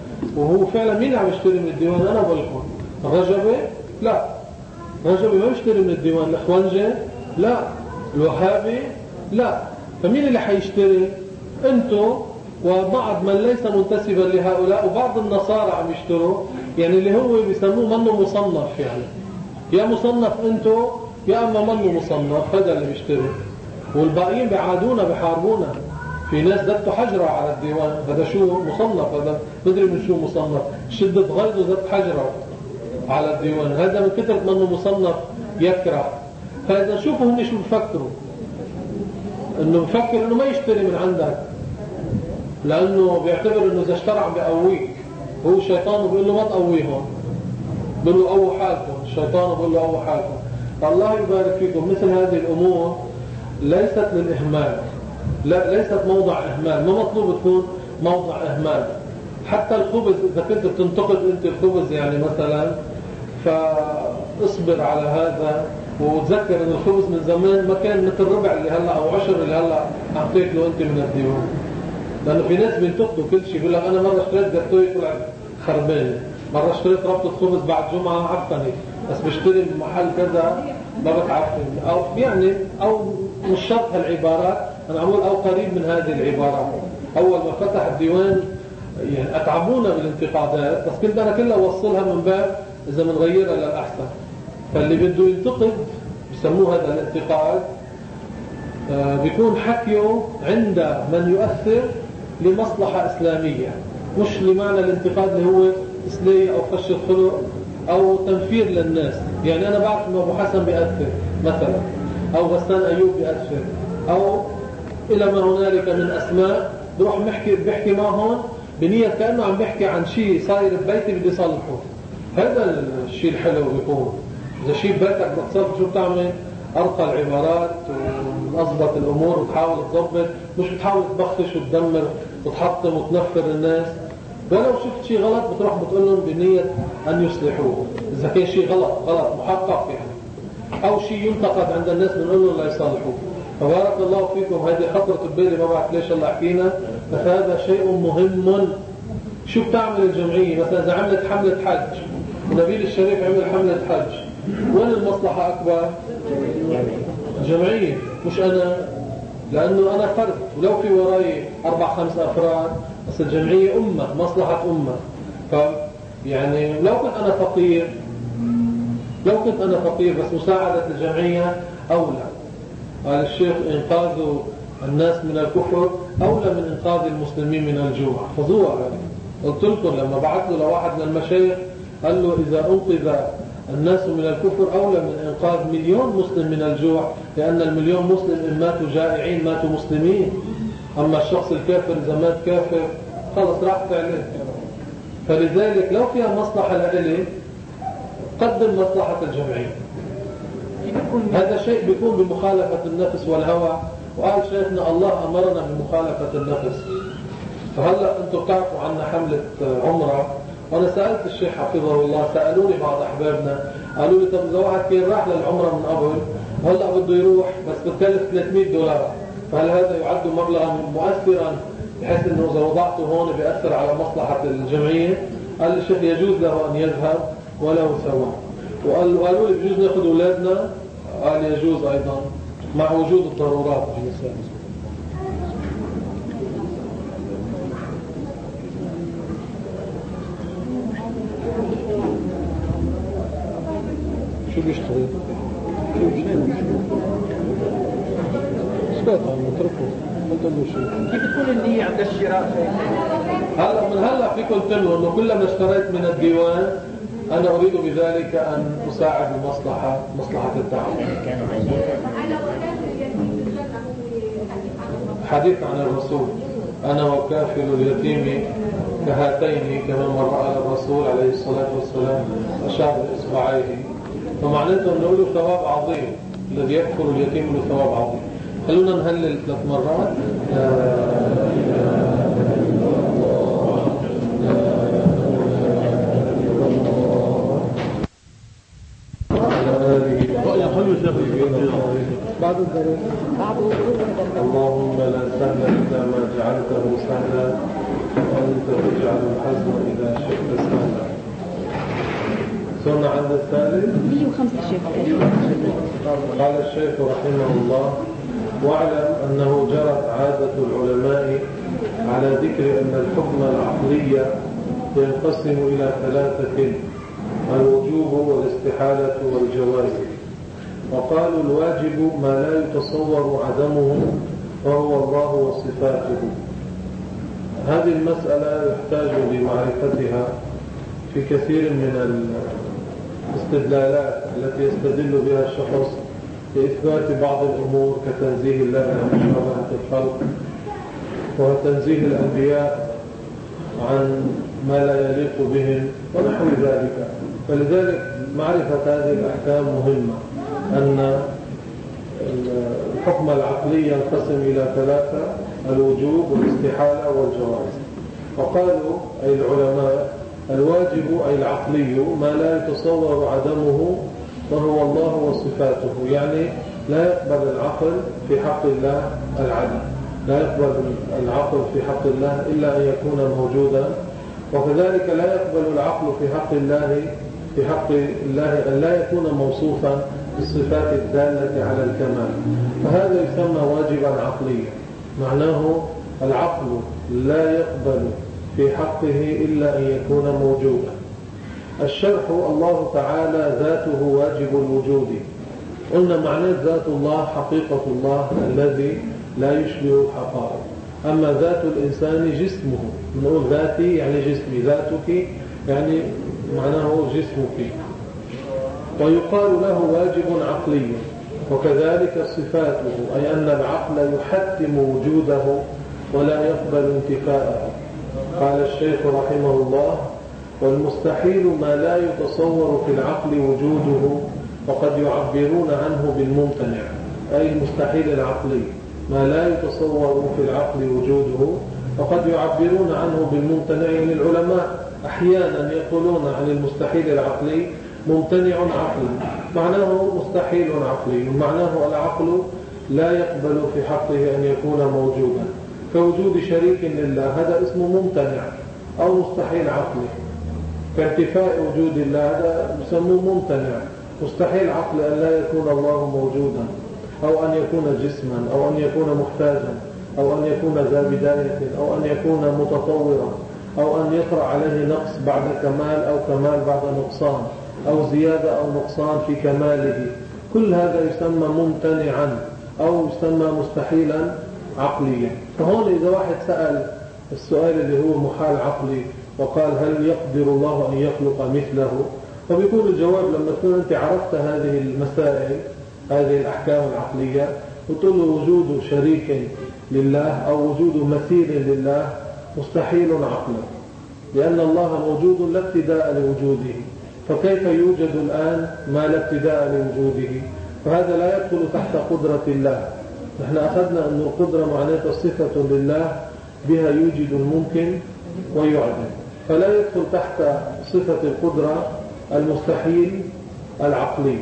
وهو فعلا مين عم يشتري من الديوان؟ أنا بقولكم الرجبي لا، الرجبي ما بيشتري من الديوان. الإخوانجي لا، الوهابي لا. فمين اللي حيشتري؟ انتو وبعض من ليس منتسبا لهؤلاء، وبعض النصارى عم يشتروا، يعني اللي هو بيسموه منه مصنف. يعني يا مصنف انتو يا اما منه مصنف، هذا اللي بيشتري. والباقيين بيعادونا بيحاربونا. في ناس ذبتوا حجرة على الديوان، هذا شو مصنف؟ هذا مدري من شو مصنف، شدة غيظ وذبت حجرة على الديوان، هذا من كثرة منه مصنف يكره. فإذا شوفوا هن شو بفكروا، انه بفكر انه ما يشتري من عندك، لانه بيعتبر انه اذا اشترى عم بيقويك. هو الشيطان بيقول له ما تقويهم، بيقول له قووا حالكم. الشيطان بيقول له قووا حالكم. الله يبارك فيكم. مثل هذه الامور ليست للاهمال، لا ليست موضع اهمال، ما مطلوب تكون موضع اهمال. حتى الخبز اذا كنت بتنتقد انت الخبز يعني مثلا، فاصبر على هذا وتذكر ان الخبز من زمان ما كان مثل ربع اللي هلا او عشر اللي هلا عم تاكله انت من الديوان. لانه في ناس بينتقدوا كل شيء، بيقول لك انا مره اشتريت جاتوي طلع خربان، مره اشتريت ربطه خبز بعد جمعه عفني، بس بشتري من محل كذا ما بتعفن، او يعني او مش شرط هالعبارات، انا عمول او قريب من هذه العبارات. اول ما فتح الديوان يعني اتعبونا بالانتقادات، بس كنت انا كلها اوصلها من باب اذا بنغيرها للاحسن. فاللي بده ينتقد بسموه هذا الانتقاد آه بيكون حكيه عند من يؤثر لمصلحة إسلامية، مش لمعنى الانتقاد اللي هو إسلامي أو خش الخلق أو تنفير للناس. يعني أنا بعرف أنه أبو حسن بيأثر مثلا، أو غسان أيوب بيأثر، أو إلى ما هنالك من أسماء، بروح بحكي بحكي معهم بنية كأنه عم بحكي عن شيء صاير ببيتي بدي صلحه. هذا الشيء الحلو بيكون. إذا شيء ببيتك بتصرف شو بتعمل؟ أرقى العبارات وأضبط الأمور وتحاول تضبط، مش بتحاول تبخش وتدمر وتحطم وتنفر الناس. ولو شفت شيء غلط بتروح بتقول لهم بنية أن يصلحوه. إذا كان شيء غلط غلط محقق يعني، أو شيء ينتقد عند الناس بنقول لهم لا يصلحوه. فبارك الله فيكم. هذه خطرة ببالي، ما بعرف ليش الله حكينا، بس هذا شيء مهم. شو بتعمل الجمعية؟ مثلا إذا عملت حملة حج، ونبيل الشريف عمل حملة حج، وين المصلحة أكبر؟ الجمعية، مش أنا. لأنه أنا فرد، ولو في وراي أربع خمس أفراد بس الجمعية أمة، مصلحة أمة. ف يعني لو كنت أنا فقير لو كنت أنا فقير بس مساعدة الجمعية أولى. قال الشيخ إنقاذ الناس من الكفر أولى من إنقاذ المسلمين من الجوع. خذوها يعني. قلت لكم لما بعث له لواحد من المشايخ قال له إذا أنقذ الناس من الكفر أولى من إنقاذ مليون مسلم من الجوع، لأن المليون مسلم إن ماتوا جائعين ماتوا مسلمين، أما الشخص الكافر إذا مات كافر خلص راحت عليه. فلذلك لو فيها مصلحة لإلي قدم مصلحة الجمعية. هذا شيء بيكون بمخالفة النفس والهوى، وقال شيخنا الله أمرنا بمخالفة النفس. فهلأ أنتم بتعرفوا عنا حملة عمرة، وأنا سألت الشيخ حفظه الله، سألوني بعض أحبابنا قالوا لي طب إذا واحد كان راح للعمرة من قبل وهلأ بده يروح بس بتكلف ثلاثمئة دولار، فهل هذا يعد مبلغا مؤثرا بحيث أنه إذا وضعته هون بيأثر على مصلحة الجمعية؟ قال لي الشيخ يجوز له أن يذهب ولو سوا. وقالوا لي بيجوز ناخذ أولادنا؟ قال يجوز أيضا مع وجود الضرورات في المسائل. شو بيشتغل؟ شو بيشتغل؟ اسكت عم نتركه ما تقول له شيء. كيف تكون النية عند الشراء؟ هلا من هلا فيكم تنووا انه كلما اشتريت من الديوان انا اريد بذلك ان اساعد المصلحة مصلحة الدعوة. حديث عن الرسول انا وكافل اليتيم كهاتين كما مر على الرسول عليه الصلاة والسلام اشار باصبعيه، فمعناته انه له ثواب عظيم، الذي يكفل اليتيم له ثواب عظيم. خلونا نهلل ثلاث مرات. بعد الدرس اللهم لا سهل إلا ما جعلته سهلا وأنت تجعل الحزن إذا شئت سهلا. صرنا عند الثالث مئة وخمسة شيخ. قال الشيخ رحمه الله واعلم أنه جرت عادة العلماء على ذكر أن الحكم العقلي ينقسم إلى ثلاثة: الوجوب والاستحالة والجواز. وقالوا الواجب ما لا يتصور عدمه وهو الله وصفاته. هذه المسألة يحتاج لمعرفتها في كثير من الاستدلالات التي يستدل بها الشخص لإثبات بعض الأمور كتنزيه الله عن شبهة الخلق وتنزيه الأنبياء عن ما لا يليق بهم ونحو ذلك. فلذلك معرفة هذه الأحكام مهمة، أن الحكم العقلي ينقسم إلى ثلاثة: الوجوب والاستحالة والجواز. وقالوا أي العلماء الواجب أي العقلي ما لا يتصور عدمه وهو الله وصفاته، يعني لا يقبل العقل في حق الله العدم، لا يقبل العقل في حق الله إلا أن يكون موجودا، وكذلك لا يقبل العقل في حق الله في حق الله أن لا يكون موصوفا بالصفات الدالة على الكمال، فهذا يسمى واجبا عقليا. معناه العقل لا يقبل في حقه إلا أن يكون موجودا. الشرح الله تعالى ذاته واجب الوجود. قلنا معنى ذات الله حقيقة الله الذي لا يشبه الحقائق. أما ذات الإنسان جسمه، نقول ذاتي يعني جسمي، ذاتك يعني معناه جسمك. ويقال له واجب عقلي، وكذلك صفاته، أي أن العقل يحتم وجوده ولا يقبل انتفاءه. قال الشيخ رحمه الله والمستحيل ما لا يتصور في العقل وجوده، وقد يعبرون عنه بالممتنع، أي المستحيل العقلي ما لا يتصور في العقل وجوده، وقد يعبرون عنه بالممتنع. للعلماء أحيانا يقولون عن المستحيل العقلي ممتنع عقلي، معناه مستحيل عقلي، معناه العقل لا يقبل في حقه أن يكون موجودا، كوجود شريك لله، هذا اسمه ممتنع أو مستحيل عقلي. كانتفاء وجود الله هذا يسموه ممتنع، مستحيل عقل أن لا يكون الله موجودا. أو أن يكون جسما أو أن يكون محتاجا أو أن يكون ذا بداية أو أن يكون متطورا أو أن يطرأ عليه نقص بعد كمال أو كمال بعد نقصان أو زيادة أو نقصان في كماله، كل هذا يسمى ممتنعا أو يسمى مستحيلا عقليا. فهون إذا واحد سأل السؤال اللي هو محال عقلي وقال هل يقدر الله أن يخلق مثله، فبيكون الجواب لما تكون أنت عرفت هذه المسائل هذه الأحكام العقلية وتقول له وجود شريك لله أو وجود مثيل لله مستحيل عقلا، لأن الله موجود لا ابتداء لوجوده، فكيف يوجد الآن ما لا ابتداء لوجوده؟ فهذا لا يدخل تحت قدرة الله. نحن أخذنا أن القدرة معناتها صفة لله بها يوجد الممكن ويعدم، فلا يدخل تحت صفة القدرة المستحيل العقلي.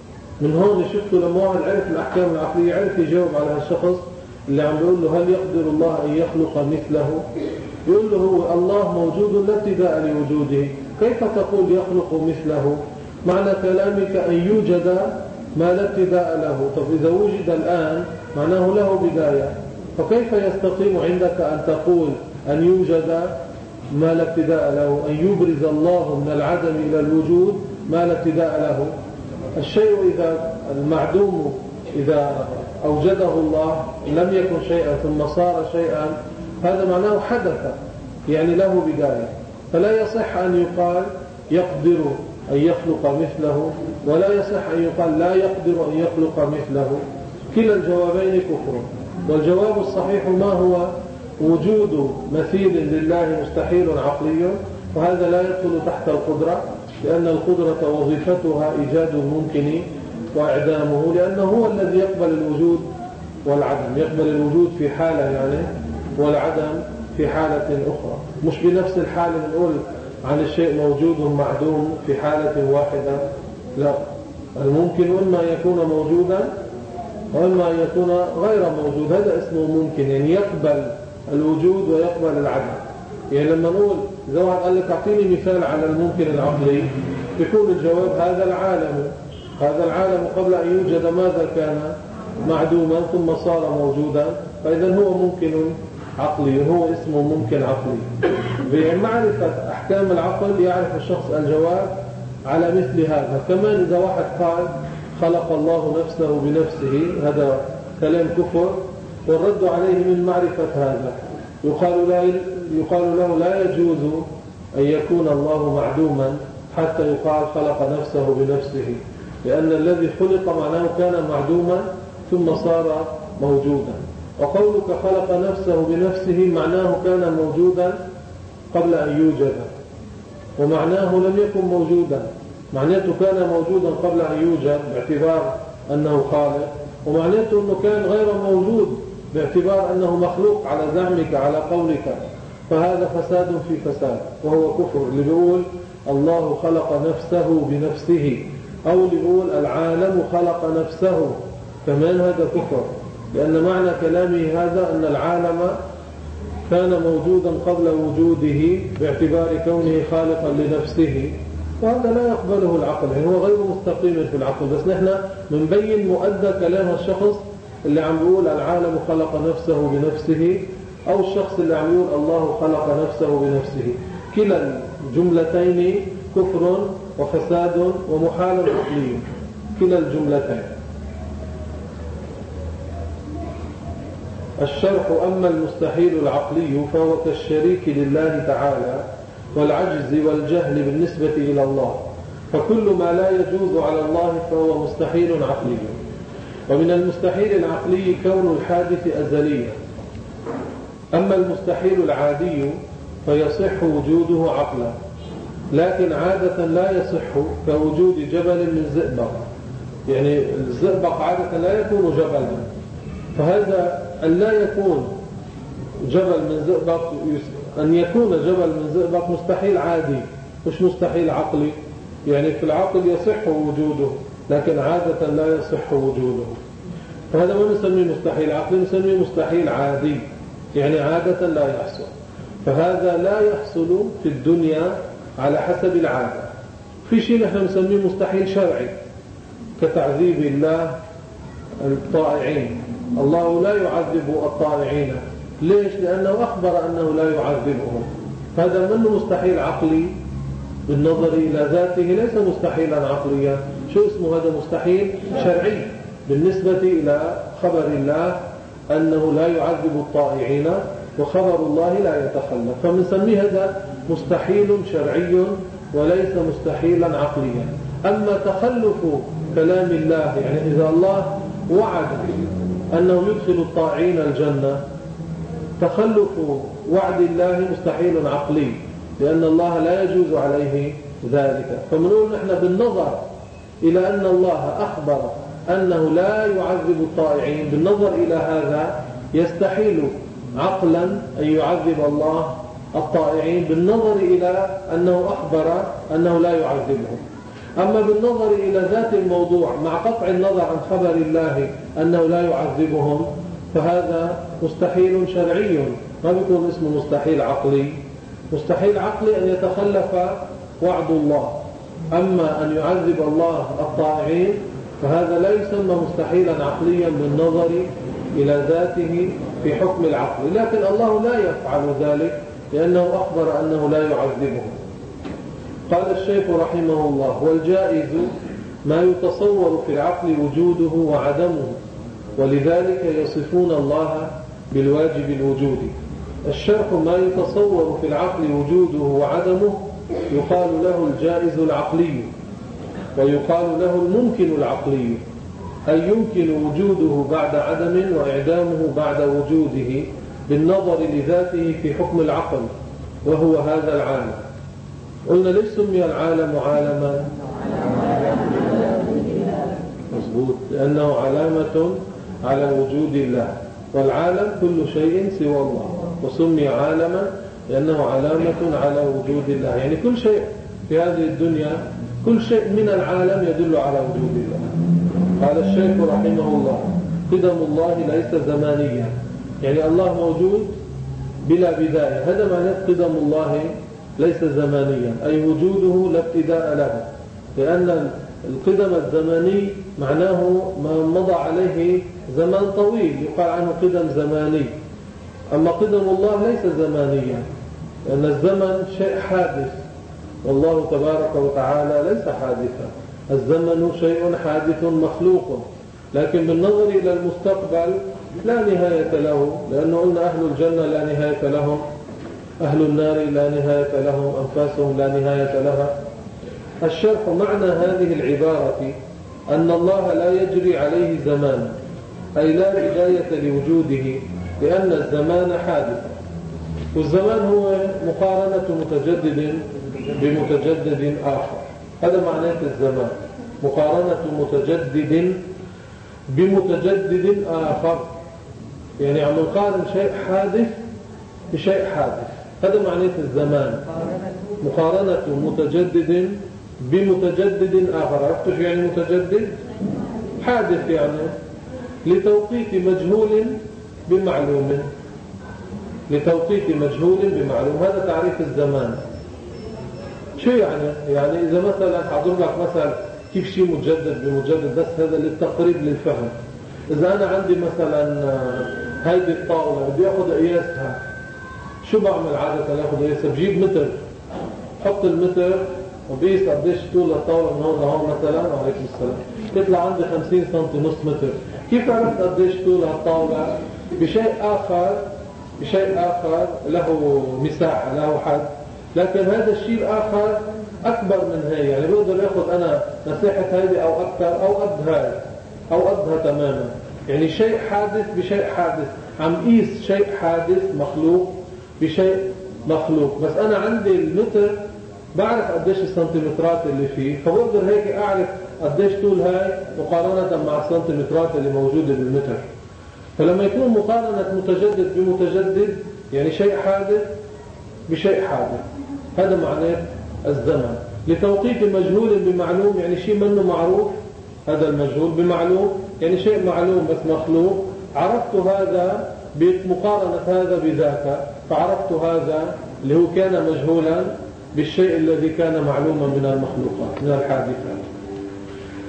من هون شفتوا لما واحد عرف الأحكام العقلية عرف يجاوب على الشخص اللي عم بيقول له هل يقدر الله أن يخلق مثله؟ يقول له هو الله موجود لا ابتداء لوجوده، كيف تقول يخلق مثله؟ معنى كلامك أن يوجد ما لا ابتداء له. طب إذا وجد الآن معناه له بداية، فكيف يستقيم عندك أن تقول أن يوجد ما لا ابتداء له، أن يبرز الله من العدم إلى الوجود ما لا ابتداء له؟ الشيء إذا المعدوم إذا أوجده الله لم يكن شيئا ثم صار شيئا، هذا معناه حدث يعني له بداية. فلا يصح أن يقال يقدر أن يخلق مثله، ولا يصح أن يقال لا يقدر أن يخلق مثله. كلا الجوابين كفر. والجواب الصحيح ما هو وجود مثيل لله مستحيل عقلي، وهذا لا يدخل تحت القدرة، لأن القدرة وظيفتها إيجاد الممكن وإعدامه، لأنه هو الذي يقبل الوجود والعدم، يقبل الوجود في حالة يعني والعدم في حالة أخرى، مش بنفس الحالة نقول عن الشيء موجود معدوم في حالة واحدة، لا، الممكن إما يكون موجودا وإما يكون غير موجود، هذا اسمه ممكن، يعني يقبل الوجود ويقبل العدم. يعني لما نقول إذا واحد قال لك أعطيني مثال على الممكن العقلي، يكون الجواب هذا العالم، هذا العالم قبل أن يوجد ماذا كان؟ معدوما ثم صار موجودا، فإذا هو ممكن عقلي، هو اسمه ممكن عقلي. بمعرفة أحكام العقل يعرف الشخص الجواب على مثل هذا. كمان إذا واحد قال خلق الله نفسه بنفسه، هذا كلام كفر، والرد عليه من معرفة هذا يقال له, يقال له لا يجوز أن يكون الله معدوما حتى يقال خلق نفسه بنفسه، لأن الذي خلق معناه كان معدوما ثم صار موجودا. وقولك خلق نفسه بنفسه معناه كان موجودا قبل أن يوجد، ومعناه لم يكن موجودا، معناته كان موجودا قبل أن يوجد باعتبار أنه خالق، ومعناته أنه كان غير موجود باعتبار أنه مخلوق على زعمك على قولك. فهذا فساد في فساد، وهو كفر. اللي بيقول الله خلق نفسه بنفسه، أو اللي بيقول العالم خلق نفسه، كمان هذا كفر، لأن معنى كلامه هذا أن العالم كان موجودا قبل وجوده باعتبار كونه خالقا لنفسه، وهذا لا يقبله العقل، يعني هو غير مستقيم في العقل. بس نحن منبين مؤدى كلام الشخص اللي عم يقول العالم خلق نفسه بنفسه، أو الشخص اللي عم يقول الله خلق نفسه بنفسه. كلا الجملتين كفر وفساد ومحال عقلي، كلا الجملتين. الشرح: أما المستحيل العقلي فهو كالشريك لله تعالى والعجز والجهل بالنسبة إلى الله، فكل ما لا يجوز على الله فهو مستحيل عقلي. ومن المستحيل العقلي كون الحادث أزليا. أما المستحيل العادي فيصح وجوده عقلا، لكن عادة لا يصح، كوجود جبل من زئبق، يعني الزئبق عادة لا يكون جبلا، فهذا أن لا يكون جبل من زئبق، أن يكون جبل من زئبق مستحيل عادي، مش مستحيل عقلي. يعني في العقل يصح وجوده، لكن عادة لا يصح وجوده، فهذا ما نسميه مستحيل عقلي، نسميه مستحيل عادي، يعني عادة لا يحصل. فهذا لا يحصل في الدنيا على حسب الطائعين. الله لا يعذب الطائعين. ليش؟ لأنه أخبر أنه لا يعذبهم. هذا منه مستحيل عقلي بالنظر إلى ذاته، ليس مستحيلا عقليا. شو اسمه هذا؟ مستحيل شرعي بالنسبة إلى خبر الله أنه لا يعذب الطائعين، وخبر الله لا يتخلف، فمنسميه هذا مستحيل شرعي وليس مستحيلا عقليا. أما تخلف كلام الله، يعني إذا الله وعد أنه يدخل الطائعين الجنة، تخلف وعد الله مستحيل عقلي، لأن الله لا يجوز عليه ذلك. فمنقول نحن بالنظر إلى أن الله أخبر أنه لا يعذب الطائعين، بالنظر إلى هذا يستحيل عقلا أن يعذب الله الطائعين، بالنظر إلى أنه أخبر أنه لا يعذبهم. أما بالنظر إلى ذات الموضوع مع قطع النظر عن خبر الله أنه لا يعذبهم، فهذا مستحيل شرعي، ما بيكون اسمه مستحيل عقلي. مستحيل عقلي أن يتخلف وعد الله، أما أن يعذب الله الطائعين فهذا لا يسمى مستحيلا عقليا بالنظر إلى ذاته في حكم العقل. لكن الله لا يفعل ذلك لأنه أخبر أنه لا يعذبهم. قال الشيخ رحمه الله: والجائز ما يتصور في العقل وجوده وعدمه، ولذلك يصفون الله بالواجب الوجودي. الشرح: ما يتصور في العقل وجوده وعدمه يقال له الجائز العقلي، ويقال له الممكن العقلي، أي يمكن وجوده بعد عدم وإعدامه بعد وجوده بالنظر لذاته في حكم العقل، وهو هذا العالم. قلنا ليش سمي العالم عالما؟ مظبوط، لأنه علامة على وجود الله، والعالم كل شيء سوى الله، وسمي عالما لأنه علامة على وجود الله. يعني كل شيء في هذه الدنيا، كل شيء من العالم يدل على وجود الله. قال الشيخ رحمه الله: قدم الله ليس زمانيا، يعني الله موجود بلا بداية. هذا معنى قدم الله ليس زمانيا، أي وجوده لا ابتداء له، لأن القدم الزماني معناه ما مضى عليه زمان طويل، يقال عنه قدم زماني. أما قدم الله ليس زمانيا، لأن الزمن شيء حادث، والله تبارك وتعالى ليس حادثا. الزمن شيء حادث مخلوق، لكن بالنظر إلى المستقبل لا نهاية له، لأنه قلنا أهل الجنة لا نهاية لهم، أهل النار لا نهاية لهم، أنفاسهم لا نهاية لها. الشرح: معنى هذه العبارة أن الله لا يجري عليه زمان، أي لا بداية لوجوده، لأن الزمان حادث، والزمان هو مقارنة متجدد بمتجدد آخر. هذا معنى الزمان، مقارنة متجدد بمتجدد آخر، يعني عم نقارن شيء حادث بشيء حادث. هذا معنى الزمان، مقارنة متجدد بمتجدد آخر. عرفتوا شو يعني متجدد؟ حادث، يعني لتوقيت مجهول بمعلوم، لتوقيت مجهول بمعلوم. هذا تعريف الزمان. شو يعني؟ يعني إذا مثلا حضر لك مثلا كيف شيء مجدد بمجدد، بس هذا للتقريب للفهم. إذا أنا عندي مثلا هيدي الطاولة بدي أخذ قياسها، شو بعمل عادة أخذ قياسها؟ بجيب متر، حط المتر وبيس قديش طول الطاولة من هون لهون مثلا، وعليكم السلام، تطلع عندي خمسين سنتي، نص متر. كيف عرفت قديش طول الطاولة؟ بشيء آخر، بشيء آخر له مساحة، له حد، لكن هذا الشيء الآخر أكبر من هاي، يعني بقدر يأخذ أنا مساحة هذه أو أكثر أو قد هاي أو قدها تماما. يعني شيء حادث بشيء حادث، عم قيس شيء حادث مخلوق بشيء مخلوق. بس أنا عندي المتر بعرف قديش السنتيمترات اللي فيه، فبقدر هيك أعرف قديش طول هاي مقارنة مع السنتيمترات اللي موجودة بالمتر. فلما يكون مقارنة متجدد بمتجدد، يعني شيء حادث بشيء حادث، هذا معناه الزمن. لتوقيت مجهول بمعلوم، يعني شيء منه معروف، هذا المجهول بمعلوم، يعني شيء معلوم بس مخلوق. عرفت هذا بمقارنة هذا بذاك، فعرفت هذا اللي هو كان مجهولا بالشيء الذي كان معلوما من المخلوقات، من الحادثات.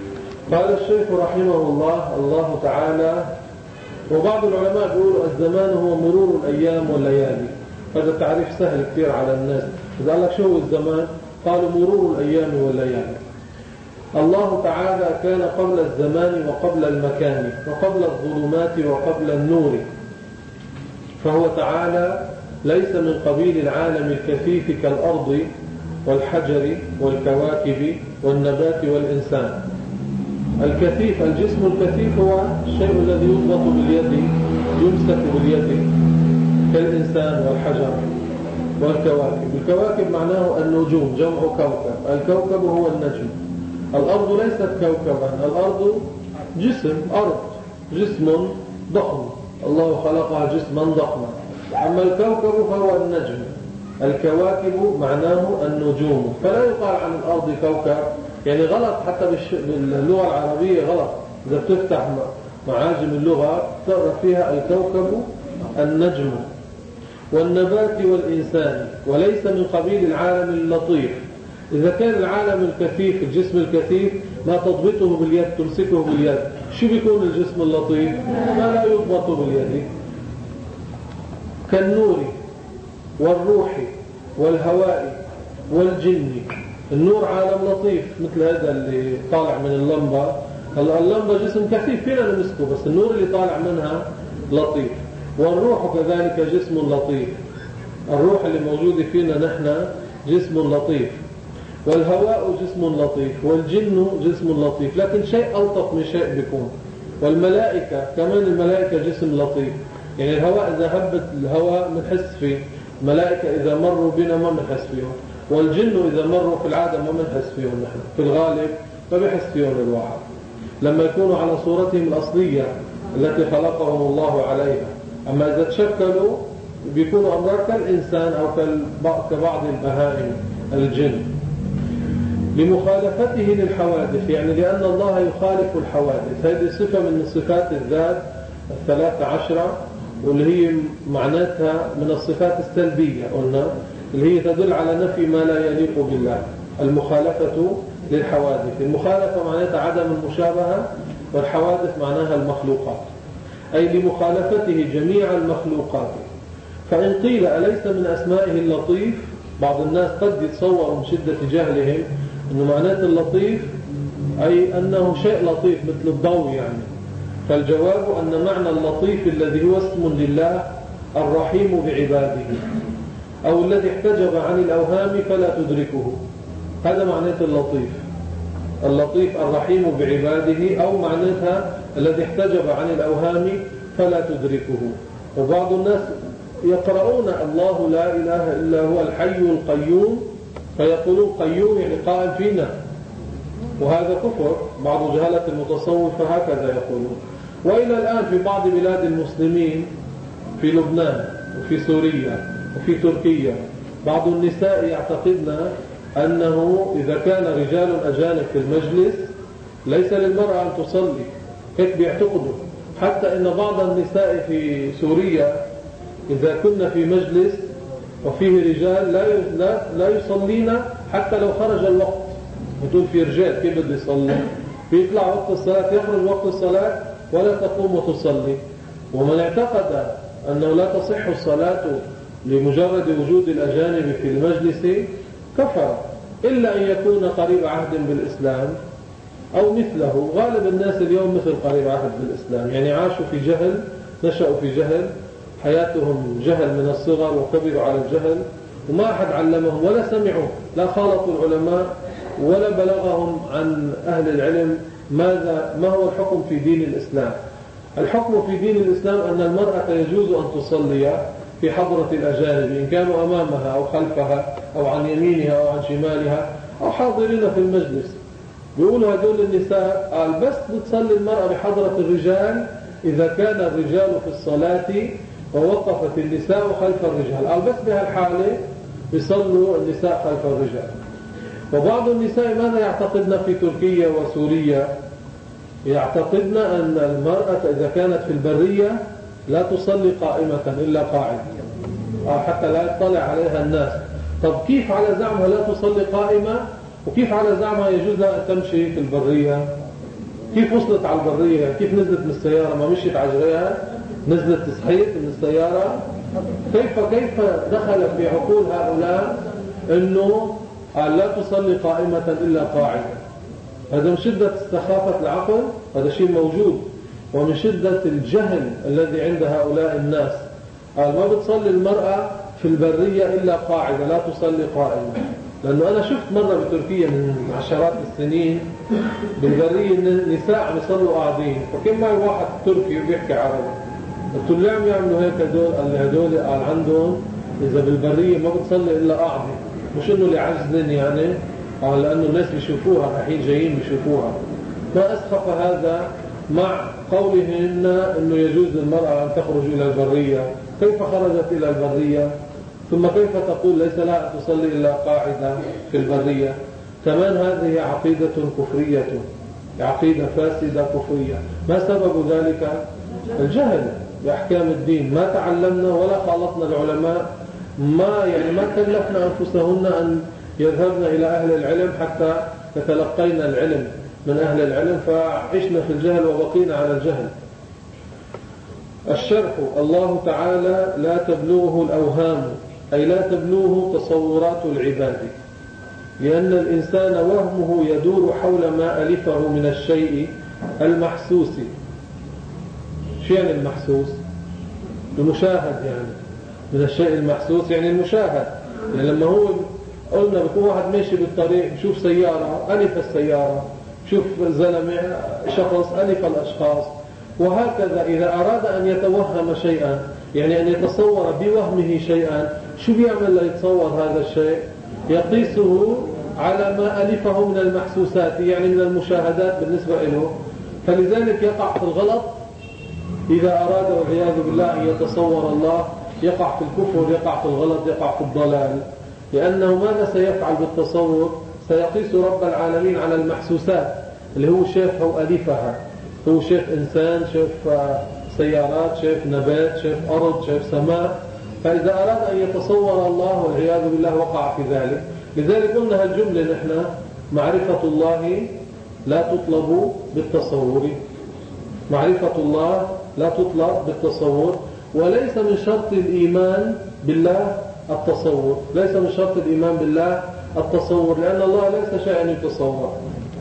قال الشيخ رحمه الله الله تعالى: وبعض العلماء بيقولوا الزمان هو مرور الأيام والليالي. هذا تعريف سهل كثير على الناس. إذا قال لك شو هو الزمان؟ قالوا مرور الأيام والليالي. الله تعالى كان قبل الزمان وقبل المكان وقبل الظلمات وقبل النور، فهو تعالى ليس من قبيل العالم الكثيف كالأرض والحجر والكواكب والنبات والإنسان. الكثيف، الجسم الكثيف هو الشيء الذي يضبط باليد، يمسك باليد، كالإنسان والحجر والكواكب. الكواكب معناه النجوم، جمع كوكب. الكوكب هو النجم. الأرض ليست كوكبا، الأرض جسم، أرض جسم ضخم، الله خلقها جسما ضخما. أما الكوكب فهو النجم. الكواكب معناه النجوم، فلا يقال عن الأرض كوكب، يعني غلط حتى باللغة العربية غلط. إذا بتفتح معاجم اللغة تقرأ فيها الكوكب النجم. والنبات والإنسان، وليس من قبيل العالم اللطيف. إذا كان العالم الكثيف، الجسم الكثيف، ما تضبطه باليد، تمسكه باليد، شو بيكون الجسم اللطيف؟ ما لا يضبط باليد، كالنور والروح والهواء والجن. النور عالم لطيف مثل هذا اللي طالع من اللمبة. اللمبة جسم كثيف فينا نمسكه، بس النور اللي طالع منها لطيف. والروح كذلك جسم لطيف، الروح اللي موجودة فينا نحن جسم لطيف. والهواء جسم لطيف، والجن جسم لطيف، لكن شيء ألطف من شيء بيكون. والملائكة كمان، الملائكة جسم لطيف، يعني الهواء إذا هبت الهواء بنحس فيه، الملائكة إذا مروا بنا ما بنحس فيهم، والجن إذا مروا في العادة ما بنحس فيهم نحن، في الغالب ما بيحس فيهم الواحد لما يكونوا على صورتهم الأصلية التي خلقهم الله عليها. أما إذا تشكلوا بيكونوا أمرار كالإنسان أو كبعض البهائم الجن، لمخالفته للحوادث، يعني لأن الله يخالف الحوادث. هذه صفة من صفات الذات الثلاثة عشرة، واللي هي معناتها من الصفات السلبية قلنا، اللي هي تدل على نفي ما لا يليق بالله. المخالفة للحوادث، المخالفة معناتها عدم المشابهة، والحوادث معناها المخلوقات، أي لمخالفته جميع المخلوقات. فإن قيل أليس من أسمائه اللطيف؟ بعض الناس قد يتصوروا من شدة جهلهم أنه معنات اللطيف أي أنه شيء لطيف مثل الضوء يعني. فالجواب أن معنى اللطيف الذي هو اسم لله الرحيم بعباده، أو الذي احتجب عن الأوهام فلا تدركه، هذا معنات اللطيف. اللطيف الرحيم بعباده، أو معناتها الذي احتجب عن الأوهام فلا تدركه. وبعض الناس يقرؤون الله لا إله إلا هو الحي القيوم، فيقولون قيوم يعني قائم فينا، وهذا كفر. بعض جهلة المتصوفة هكذا يقولون. وإلى الآن في بعض بلاد المسلمين، في لبنان وفي سوريا وفي تركيا، بعض النساء يعتقدن أنه إذا كان رجال أجانب في المجلس ليس للمرأة أن تصلي، هيك بيعتقدوا. حتى إن بعض النساء في سوريا إذا كنا في مجلس وفيه رجال لا لا لا يصلين حتى لو خرج الوقت. بتقول في رجال كيف بده يصلي؟ بيطلع وقت الصلاة، يخرج وقت الصلاة ولا تقوم وتصلي. ومن اعتقد أنه لا تصح الصلاة لمجرد وجود الأجانب في المجلس كفر، إلا أن يكون قريب عهد بالإسلام أو مثله. غالب الناس اليوم مثل قريب عهد بالإسلام، يعني عاشوا في جهل، نشأوا في جهل، حياتهم جهل من الصغر وكبروا على الجهل، وما أحد علمهم ولا سمعوا، لا خالطوا العلماء ولا بلغهم عن أهل العلم ماذا ما هو الحكم في دين الإسلام. الحكم في دين الإسلام أن المرأة يجوز أن تصلي في حضرة الأجانب، إن كانوا أمامها أو خلفها أو عن يمينها أو عن شمالها أو حاضرين في المجلس. بيقولوا هدول النساء قال بس بتصلي المرأة بحضرة الرجال إذا كان الرجال في الصلاة ووقفت النساء خلف الرجال، قال بس بهالحالة بيصلوا النساء خلف الرجال. وبعض النساء ماذا يعتقدن في تركيا وسوريا؟ يعتقدن أن المرأة إذا كانت في البرية لا تصلي قائمة إلا قاعدة حتى لا يطلع عليها الناس. طب كيف على زعمها لا تصلي قائمة، وكيف على زعمها يجوز لها أن تمشي في البرية؟ كيف وصلت على البرية؟ كيف نزلت من السيارة؟ ما مشيت على جريها؟ نزلت صحيت من السيارة؟ كيف كيف دخل في عقول هؤلاء انه لا تصلي قائمة الا قاعدة؟ هذا من شدة استخافة العقل، هذا شيء موجود، ومن شدة الجهل الذي عند هؤلاء الناس. قال ما بتصلي المرأة في البرية إلا قاعدة، لا تصلي قائمة. لأنه أنا شفت مرة بتركيا من عشرات السنين بالبرية نساء عم يصلوا قاعدين، فكان معي واحد تركي وبيحكي عربي، قلت له ليه عم يعملوا هيك هدول؟ قال لي هدول قال عندهم إذا بالبرية ما بتصلي إلا قاعدة، مش إنه لعجز يعني، قال لأنه الناس بيشوفوها الحين جايين بيشوفوها. ما أسخف هذا مع قولهن أنه يجوز للمرأة أن تخرج إلى البرية. كيف خرجت إلى البرية؟ ثم كيف تقول ليس لها أن تصلي إلا قاعدة في البرية؟ كمان هذه عقيدة كفرية، عقيدة فاسدة كفرية. ما سبب ذلك؟ الجهل بأحكام الدين. ما تعلمنا ولا خالطنا العلماء، ما يعني ما كلفنا أنفسهن أن يذهبن إلى أهل العلم حتى تتلقينا العلم من أهل العلم، فعشنا في الجهل وبقينا على الجهل. الشرح: الله تعالى لا تبلغه الأوهام، أي لا تبلغه تصورات العباد، لأن الإنسان وهمه يدور حول ما ألفه من الشيء المحسوس. شو يعني المحسوس؟ المشاهد، يعني من الشيء المحسوس يعني المشاهد. يعني لما هو قلنا بيكون واحد ماشي بالطريق بشوف سيارة ألف السيارة، شوف زلمة شخص ألف الأشخاص، وهكذا. إذا أراد أن يتوهم شيئا، يعني أن يتصور بوهمه شيئا، شو بيعمل ليتصور هذا الشيء؟ يقيسه على ما ألفه من المحسوسات، يعني من المشاهدات بالنسبة له. فلذلك يقع في الغلط إذا أراد والعياذ بالله أن يتصور الله، يقع في الكفر، يقع في الغلط، يقع في الضلال. لأنه ماذا سيفعل بالتصور؟ سيقيس رب العالمين على المحسوسات اللي هو شاف أو ألفها. هو شاف إنسان، شاف سيارات، شاف نبات، شاف أرض، شاف سماء. فإذا أراد أن يتصور الله والعياذ بالله وقع في ذلك. لذلك قلنا هالجملة نحن: معرفة الله لا تطلب بالتصور. معرفة الله لا تطلب بالتصور، وليس من شرط الإيمان بالله التصور. ليس من شرط الإيمان بالله التصور، لأن الله ليس شيئا يتصور.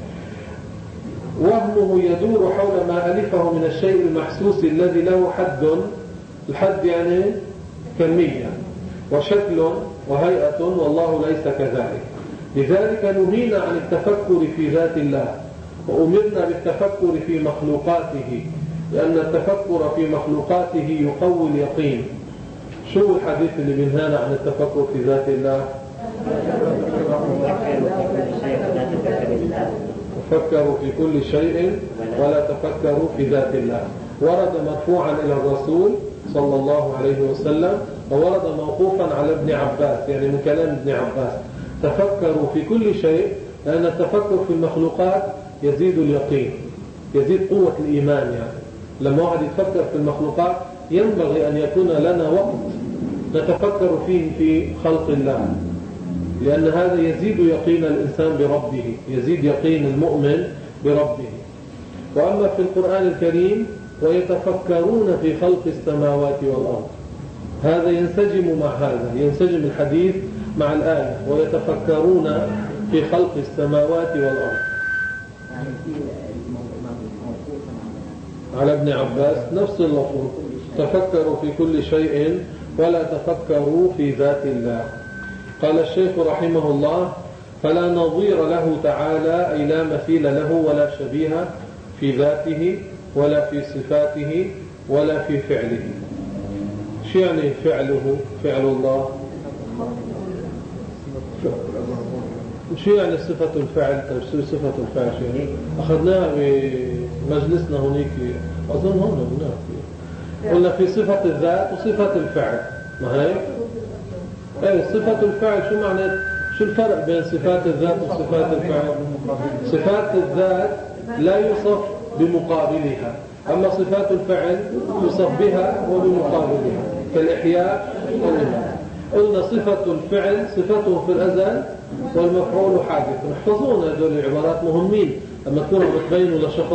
وهمه يدور حول ما ألفه من الشيء المحسوس الذي له حد. الحد يعني كمية وشكل وهيئة، والله ليس كذلك. لذلك نهينا عن التفكر في ذات الله، وأمرنا بالتفكر في مخلوقاته، لأن التفكر في مخلوقاته يقوي اليقين. شو الحديث اللي بينهانا عن التفكر في ذات الله؟ تفكروا في كل شيء ولا تفكروا في ذات الله. ورد مرفوعا إلى الرسول صلى الله عليه وسلم، وورد موقوفا على ابن عباس، يعني من كلام ابن عباس: تفكروا في كل شيء، لأن التفكر في المخلوقات يزيد اليقين، يزيد قوة الإيمان. يعني لما واحد يتفكر في المخلوقات ينبغي أن يكون لنا وقت نتفكر فيه في خلق الله، لأن هذا يزيد يقين الإنسان بربه، يزيد يقين المؤمن بربه. وأما في القرآن الكريم: ويتفكرون في خلق السماوات والأرض، هذا ينسجم مع هذا، ينسجم الحديث مع الآية: ويتفكرون في خلق السماوات والأرض. على ابن عباس نفس اللفظ: تفكروا في كل شيء ولا تفكروا في ذات الله. قال الشيخ رحمه الله: فلا نظير له تعالى، أي لا مثيل له ولا شبيه في ذاته ولا في صفاته ولا في فعله. شو يعني فعله؟ فعل الله شو يعني صفة الفعل؟ طيب صفة الفعل شو يعني؟ أخذناها بمجلسنا هناك، أظن هون هناك قلنا في صفة الذات وصفة الفعل، ما هيك؟ أي صفة الفعل شو معنى؟ شو الفرق بين صفات الذات وصفات الفعل؟ صفات الذات لا يوصف بمقابلها، أما صفات الفعل يوصف بها وبمقابلها، كالإحياء والإماتة. قلنا صفة الفعل صفته في الأزل والمفعول حادث. احفظونا هذول العبارات مهمين، لما تكونوا بتبينوا لشخص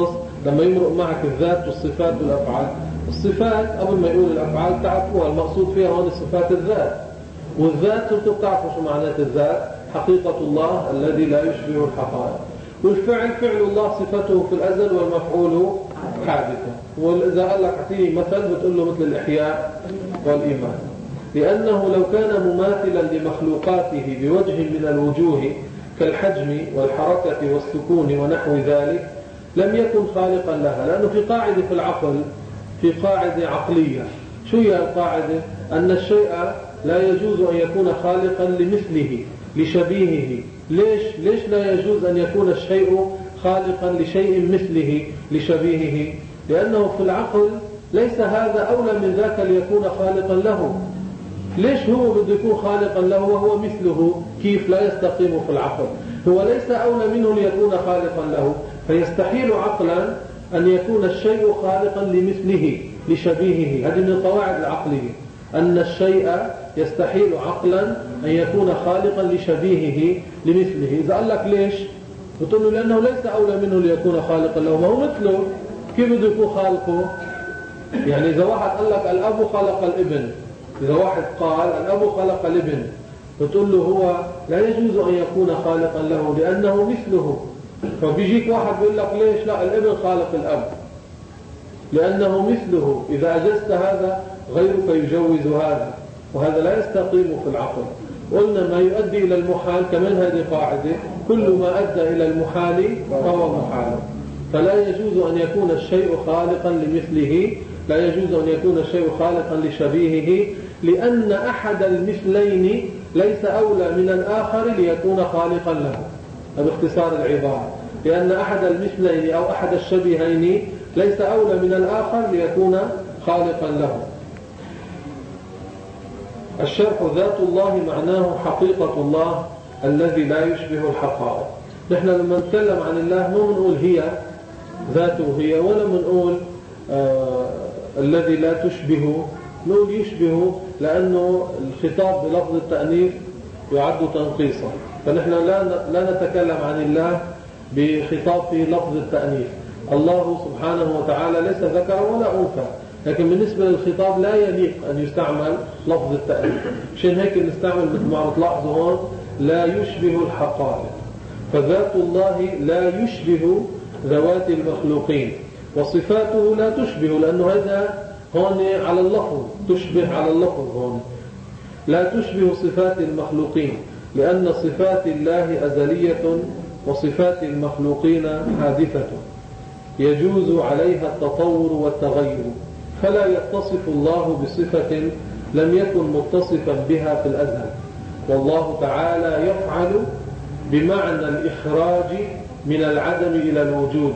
لما يمرق معك الذات والصفات والأفعال. الصفات قبل ما يقول الأفعال تعرفوها، المقصود فيها هون صفات الذات، والذات صرتوا بتعرفوا شو معنات الذات، حقيقة الله الذي لا يشبه الحقائق. والفعل فعل الله صفته في الأزل والمفعول حادثة. وإذا قال لك اعطيني مثل بتقول له مثل الإحياء والإيمان، لأنه لو كان مماثلا لمخلوقاته بوجه من الوجوه كالحجم والحركة والسكون ونحو ذلك لم يكن خالقا لها. لأنه في قاعدة في العقل، في قاعدة عقلية. شو هي القاعدة؟ أن الشيء لا يجوز أن يكون خالقا لمثله لشبيهه. ليش؟ ليش لا يجوز أن يكون الشيء خالقا لشيء مثله لشبيهه؟ لأنه في العقل ليس هذا أولى من ذاك ليكون خالقا له. ليش هو بده يكون خالقا له وهو مثله؟ كيف؟ لا يستقيم في العقل. هو ليس أولى منه ليكون خالقا له، فيستحيل عقلا أن يكون الشيء خالقا لمثله لشبيهه. هذه من القواعد العقلية، أن الشيء يستحيل عقلا أن يكون خالقا لشبيهه لمثله. إذا قال لك ليش؟ بتقول له لأنه ليس أولى منه ليكون خالقا له، ما هو مثله، كيف بده يكون خالقه؟ يعني إذا واحد قال لك الأب خلق الابن، إذا واحد قال الأب خلق الابن، بتقول له هو لا يجوز أن يكون خالقا له لأنه مثله. فبيجيك واحد بيقول لك ليش؟ لا، الابن خالق الأب لأنه مثله. إذا أجزت هذا غيرك يجوز هذا، وهذا لا يستقيم في العقل. قلنا ما يؤدي إلى المحال كمان هذه قاعدة، كل ما أدى إلى المحال فهو محال. فلا يجوز أن يكون الشيء خالقا لمثله، لا يجوز أن يكون الشيء خالقا لشبيهه، لأن أحد المثلين ليس أولى من الآخر ليكون خالقا له. باختصار العبارة، لأن أحد المثلين أو أحد الشبيهين ليس أولى من الآخر ليكون خالقا له. الشرح ذات الله معناه حقيقة الله الذي لا يشبه الحقائق. نحن لما نتكلم عن الله مو بنقول هي ذاته هي، ولا بنقول آه الذي لا تشبه، نقول يشبه، لأنه الخطاب بلفظ التأنيث يعد تنقيصا. فنحن لا لا نتكلم عن الله بخطاب في لفظ التأنيث. الله سبحانه وتعالى ليس ذكر ولا أنثى، لكن بالنسبة للخطاب لا يليق أن يستعمل لفظ التأنيث. عشان هيك نستعمل مثل ما بتلاحظوا هون لا يشبه الحقائق. فذات الله لا يشبه ذوات المخلوقين، وصفاته لا تشبه، لأنه هذا هون على اللفظ، تشبه على اللفظ هون. لا تشبه صفات المخلوقين، لأن صفات الله أزلية وصفات المخلوقين حادثة يجوز عليها التطور والتغير، فلا يتصف الله بصفة لم يكن متصفا بها في الأزل. والله تعالى يفعل بمعنى الإخراج من العدم إلى الوجود،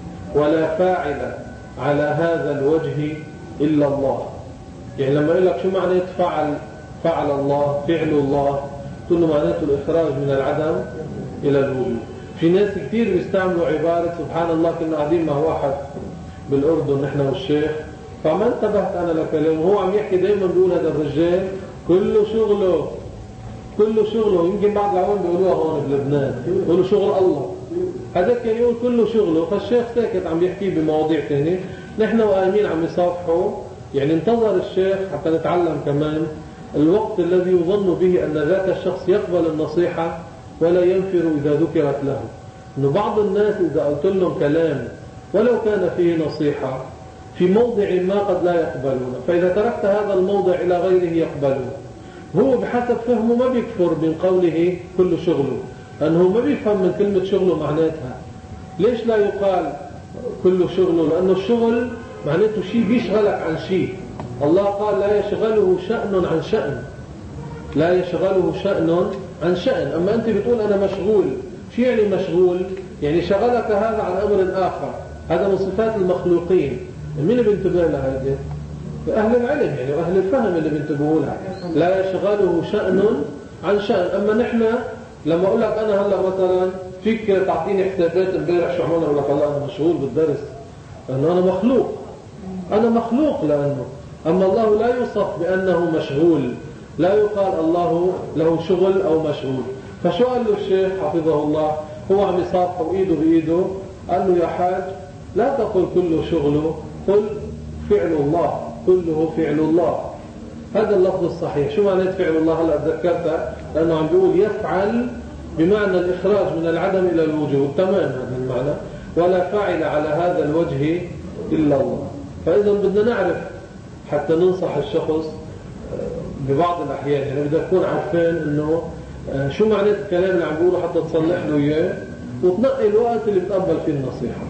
ولا فاعل على هذا الوجه إلا الله. يعني لما يقول لك شو معنى فعل فعل الله فعل الله، كل معناته الإخراج من العدم إلى الوجود. في ناس كتير بيستعملوا عبارة سبحان الله، كنا قاعدين مع واحد بالأردن نحن والشيخ، فما انتبهت أنا لكلامه، هو عم يحكي دايما بيقول هذا الرجال كله شغله كله شغله يمكن بعض العوام بيقولوها هون بلبنان، بيقولوا شغل الله. هذا كان يقول كله شغله، فالشيخ ساكت عم يحكي بمواضيع ثانية، نحن وقايمين عم يصافحوا. يعني انتظر الشيخ حتى نتعلم كمان الوقت الذي يظن به أن ذاك الشخص يقبل النصيحة ولا ينفر إذا ذكرت له. إنه بعض الناس إذا قلت لهم كلام ولو كان فيه نصيحة في موضع ما قد لا يقبلون، فإذا تركت هذا الموضع إلى غيره يقبلون. هو بحسب فهمه ما بيكفر من قوله كل شغله، لأنه ما بيفهم من كلمة شغله معناتها. ليش لا يقال كل شغله؟ لأنه الشغل معناته شيء بيشغلك عن شيء. الله قال لا يشغله شأن عن شأن، لا يشغله شأن عن شأن. أما أنت بتقول أنا مشغول، شو يعني مشغول؟ يعني شغلك هذا عن أمر آخر. هذا من صفات المخلوقين. مين اللي بينتبه لها هذه؟ أهل العلم يعني وأهل الفهم اللي بينتبهوا لها. لا يشغله شأن عن شأن. أما نحن لما أقول لك أنا هلا مثلا فيك تعطيني حسابات امبارح شو عملنا، أقول لك والله أنا مشغول بالدرس، لأنه أنا مخلوق، أنا مخلوق لأنه. أما الله لا يوصف بأنه مشغول، لا يقال الله له شغل أو مشغول. فشو قال له الشيخ حفظه الله؟ هو عم يصافحه إيده بإيده، قال له يا حاج لا تقل كله شغله، قل فعل الله، كله فعل الله. هذا اللفظ الصحيح. شو معنى فعل الله؟ هلا تذكرتها لأنه عم بيقول يفعل بمعنى الإخراج من العدم إلى الوجود، تمام هذا المعنى، ولا فاعل على هذا الوجه إلا الله. فإذا بدنا نعرف حتى ننصح الشخص ببعض الأحيان، يعني بدنا نكون عارفين إنه شو معنى الكلام اللي عم بيقوله حتى تصلح له إياه وتنقي الوقت اللي بتقبل فيه النصيحة.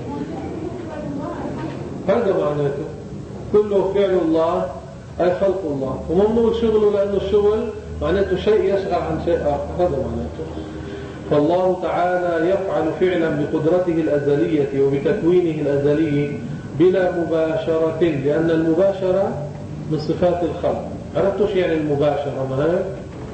هذا معناته كله فعل الله أي خلق الله، وممنوع شغله لأنه الشغل معناته شيء يشغل عن شيء آخر. هذا معناته. فالله تعالى يفعل فعلا بقدرته الأزلية وبتكوينه الأزلي بلا مباشرة، لأن المباشرة من صفات الخلق. عرفتوا شو يعني المباشرة؟ ما هيك؟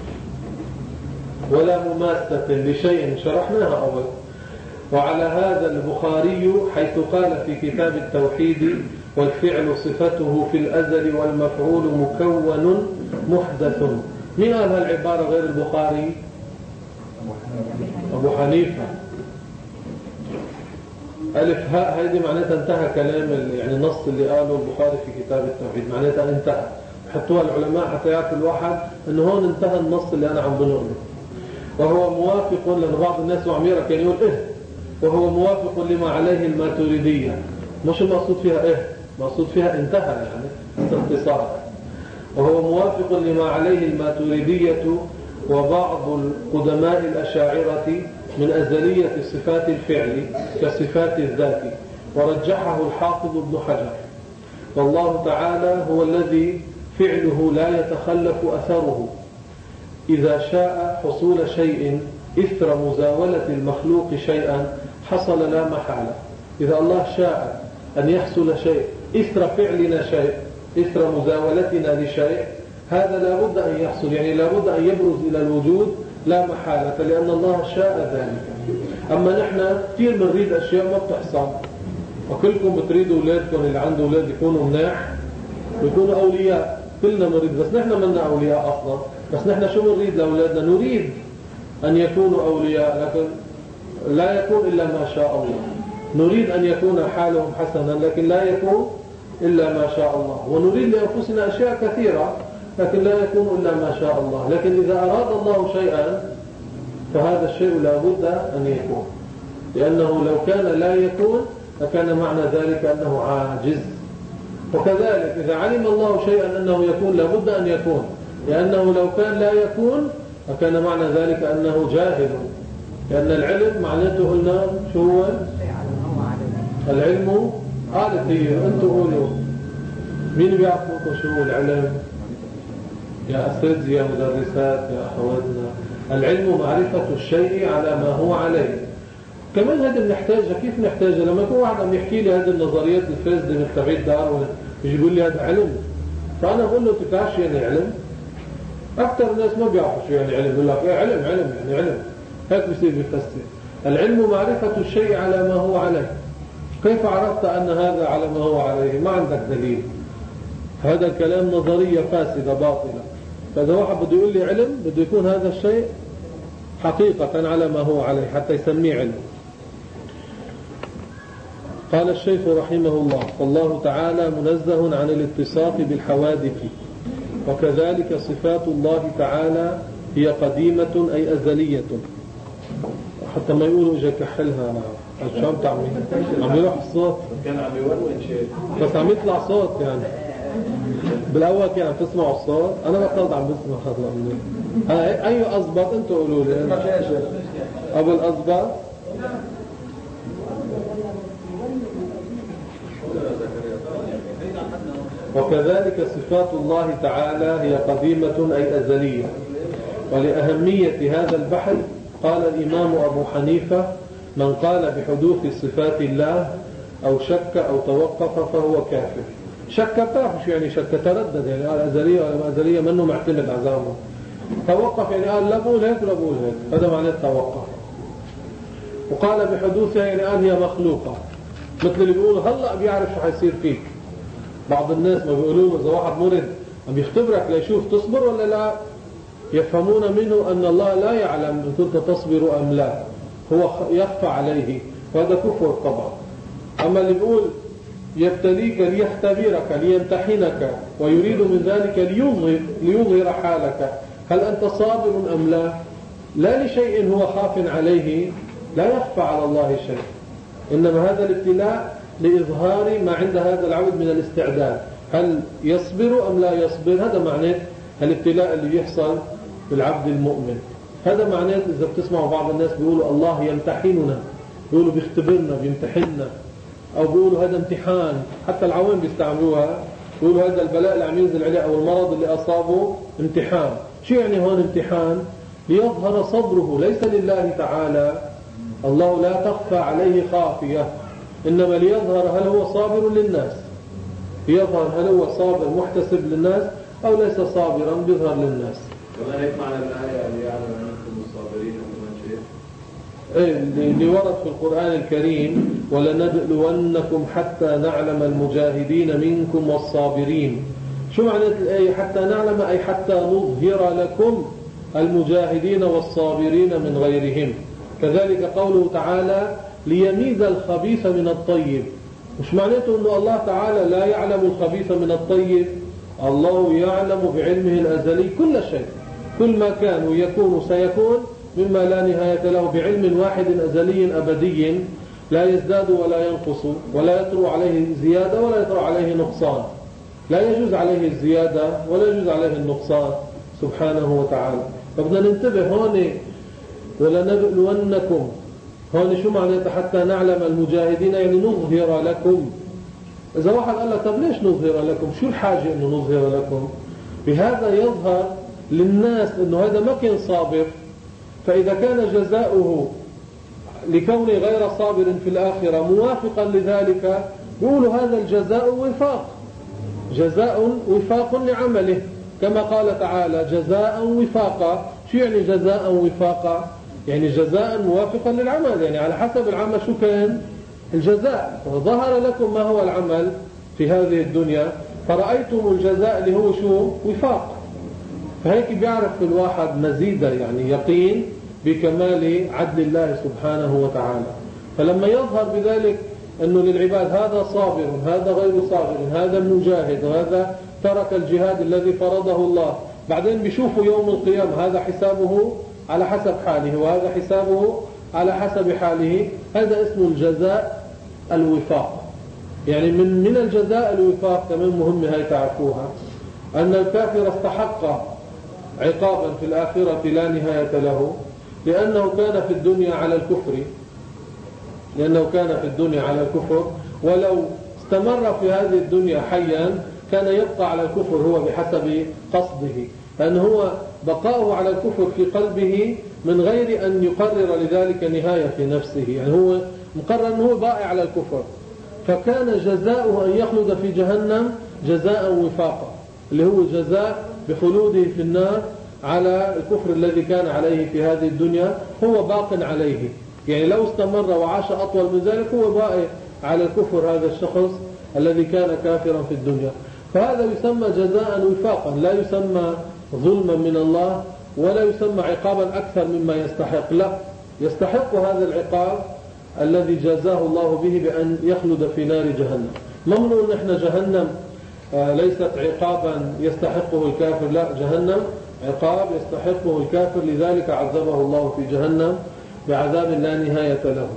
ولا مماسة لشيء، شرحناها أول. وعلى هذا البخاري حيث قال في كتاب التوحيد: والفعل صفته في الأزل والمفعول مكون محدث. من قال هالعبارة غير البخاري؟ أبو حنيفة. ألف هاء هذه معناتها انتهى كلام، يعني النص اللي قاله البخاري في كتاب التوحيد معناتها انتهى. حطوها العلماء حتى يعرف الواحد انه هون انتهى النص اللي انا عم بنقله. وهو موافق، لأن بعض الناس وعميرة كان يقول إيه، وهو موافق لما عليه الماتريدية. مش المقصود فيها إيه، مقصود فيها انتهى، يعني اختصار. وهو موافق لما عليه الماتريدية وبعض القدماء الأشاعرة من أزلية صفات الفعل كصفات الذات، ورجحه الحافظ ابن حجر. والله تعالى هو الذي فعله لا يتخلف أثره. إذا شاء حصول شيء إثر مزاولة المخلوق شيئا حصل لا محالة. إذا الله شاء أن يحصل شيء إثر فعلنا شيء، إثر مزاولتنا لشيء، هذا لا بد أن يحصل، يعني لا بد أن يبرز إلى الوجود لا محالة، لأن الله شاء ذلك. أما نحن كثير بنريد أشياء ما بتحصل، وكلكم بتريدوا أولادكم اللي عنده أولاد يكونوا مناح ويكونوا أولياء، كلنا نريد، بس نحن منا أولياء أصلا. بس نحن شو نريد لأولادنا؟ نريد أن يكونوا أولياء، لكن لا يكون إلا ما شاء الله. نريد أن يكون حالهم حسنا، لكن لا يكون إلا ما شاء الله. ونريد لأنفسنا أشياء كثيرة، لكن لا يكون إلا ما شاء الله. لكن إذا أراد الله شيئا فهذا الشيء لا بد أن يكون، لأنه لو كان لا يكون فكان معنى ذلك أنه عاجز. وكذلك إذا علم الله شيئا أنه يكون لا بد أن يكون، لأنه لو كان لا يكون فكان معنى ذلك أنه جاهل. لأن العلم معناته قلنا شو هو؟ العلم قالت هي، أنتم قولوا مين بيعرف منكم شو هو العلم؟ يا أساتذة يا مدرسات يا أخواتنا، العلم معرفة الشيء على ما هو عليه. كمان هذا بنحتاجها. كيف نحتاجها؟ لما يكون واحد عم يحكي لي هذه النظريات الفاسدة من تبعيد داروين يجي يقول لي هذا علم، فأنا بقول له تفعش يعني علم. أكثر الناس ما بيعرفوا شو يعني علم، يقول لك إيه علم علم يعني علم، هيك بصير بيفسر. العلم معرفة الشيء على ما هو عليه. كيف عرفت أن هذا على ما هو عليه؟ ما عندك دليل. هذا الكلام نظرية فاسدة باطلة. فإذا واحد بده يقول لي علم بده يكون هذا الشيء حقيقة على ما هو عليه حتى يسميه علم. قال الشيخ رحمه الله: والله تعالى منزه عن الاتصاف بالحوادث، وكذلك صفات الله تعالى هي قديمة أي أزلية. حتى ما يقولوا إجا كحلها شو عم تعمل؟ عم يروح الصوت، كان عم يورون شيء بس عم يطلع صوت. يعني بالأول كان عم تسمعوا الصوت، أنا بطلت عم بسمع خطلة منه. أي أصبط أنتوا قولوا لي. أبو الأصبط وكذلك صفات الله تعالى هي قديمة أي أزلية. ولأهمية هذا البحث قال الإمام أبو حنيفة: من قال بحدوث صفات الله أو شك أو توقف فهو كافر. شك كافر شو يعني؟ شك تردد، يعني قال أزلية ولا ما أزلية منه معتمد عزامه. توقف يعني قال لا بقول هيك ولا بقول هيك، هذا معناه توقف. وقال بحدوثها يعني قال هي مخلوقة، مثل اللي بيقول هلأ بيعرف شو حيصير فيك. بعض الناس ما بيقولوا إذا واحد مرض عم يختبرك ليشوف تصبر ولا لا، يفهمون منه أن الله لا يعلم إن كنت تصبر أم لا، هو يخفى عليه، وهذا كفر طبعا. أما اللي بيقول يبتليك ليختبرك ليمتحنك ويريد من ذلك ليظهر, ليظهر حالك هل أنت صابر أم لا؟ لا لشيء هو خاف عليه، لا يخفى على الله شيء، إنما هذا الابتلاء لإظهار ما عند هذا العبد من الاستعداد، هل يصبر أم لا يصبر. هذا معناه الابتلاء اللي بيحصل بالعبد المؤمن. هذا معناه إذا بتسمعوا بعض الناس بيقولوا الله يمتحننا، بيقولوا بيختبرنا بيمتحننا، أو بيقولوا هذا امتحان، حتى العوام بيستعملوها، بيقولوا هذا البلاء اللي عم ينزل عليه أو المرض اللي أصابه امتحان. شو يعني هون امتحان؟ ليظهر صبره ليس لله تعالى، الله لا تخفى عليه خافية، إنما ليظهر هل هو صابر للناس، ليظهر هل هو صابر محتسب للناس أو ليس صابرا بيظهر للناس. وما هيك معنى الآية اللي يعلم أنكم الصابرين أم شيء؟ اللي ورد في القرآن الكريم ولنبلونكم حتى نعلم المجاهدين منكم والصابرين. شو معنى الآية حتى نعلم؟ أي حتى نظهر لكم المجاهدين والصابرين من غيرهم. كذلك قوله تعالى ليميز الخبيث من الطيب. مش معناته أنه الله تعالى لا يعلم الخبيث من الطيب، الله يعلم بعلمه الأزلي كل شيء، كل ما كان ويكون سيكون مما لا نهاية له، بعلم واحد أزلي أبدي لا يزداد ولا ينقص ولا يطرأ عليه زيادة ولا يطرأ عليه نقصان، لا يجوز عليه الزيادة ولا يجوز عليه النقصان سبحانه وتعالى. فبدنا ننتبه هون ولنبلونكم، هون شو معناته حتى نعلم المجاهدين يعني نظهر لكم. إذا واحد قال لك طب ليش نظهر لكم؟ شو الحاجة إنه نظهر لكم؟ بهذا يظهر للناس إنه هذا ما كان صابر، فإذا كان جزاؤه لكونه غير صابر في الآخرة موافقا لذلك يقولوا هذا الجزاء وفاق، جزاء وفاق لعمله، كما قال تعالى جزاء وفاقا. شو يعني جزاء وفاقا؟ يعني جزاء موافقا للعمل، يعني على حسب العمل شو كان الجزاء. فظهر لكم ما هو العمل في هذه الدنيا فرأيتم الجزاء اللي هو شو وفاق. فهيك بيعرف الواحد مزيدا يعني يقين بكمال عدل الله سبحانه وتعالى. فلما يظهر بذلك أنه للعباد هذا صابر هذا غير صابر، هذا مجاهد وهذا ترك الجهاد الذي فرضه الله، بعدين بيشوفوا يوم القيامة هذا حسابه على حسب حاله وهذا حسابه على حسب حاله، هذا اسمه الجزاء الوفاق. يعني من من الجزاء الوفاق كمان مهم هاي تعرفوها، أن الكافر استحق عقابا في الآخرة لا نهاية له، لأنه كان في الدنيا على الكفر، لأنه كان في الدنيا على الكفر، ولو استمر في هذه الدنيا حيا كان يبقى على الكفر هو بحسب قصده، لأنه هو بقاؤه على الكفر في قلبه من غير أن يقرر لذلك نهاية في نفسه، يعني هو مقرر أنه هو باقي على الكفر، فكان جزاؤه أن يخلد في جهنم جزاء وفاقا، اللي هو جزاء بخلوده في النار على الكفر الذي كان عليه في هذه الدنيا، هو باق عليه. يعني لو استمر وعاش أطول من ذلك هو باقي على الكفر هذا الشخص الذي كان كافرا في الدنيا. فهذا يسمى جزاء وفاقا، لا يسمى ظلما من الله ولا يسمى عقابا أكثر مما يستحق، لا، يستحق هذا العقاب الذي جزاه الله به بأن يخلد في نار جهنم. ممنوع أن احنا جهنم ليست عقابا يستحقه الكافر، لا، جهنم عقاب يستحقه الكافر، لذلك عذبه الله في جهنم بعذاب لا نهاية له.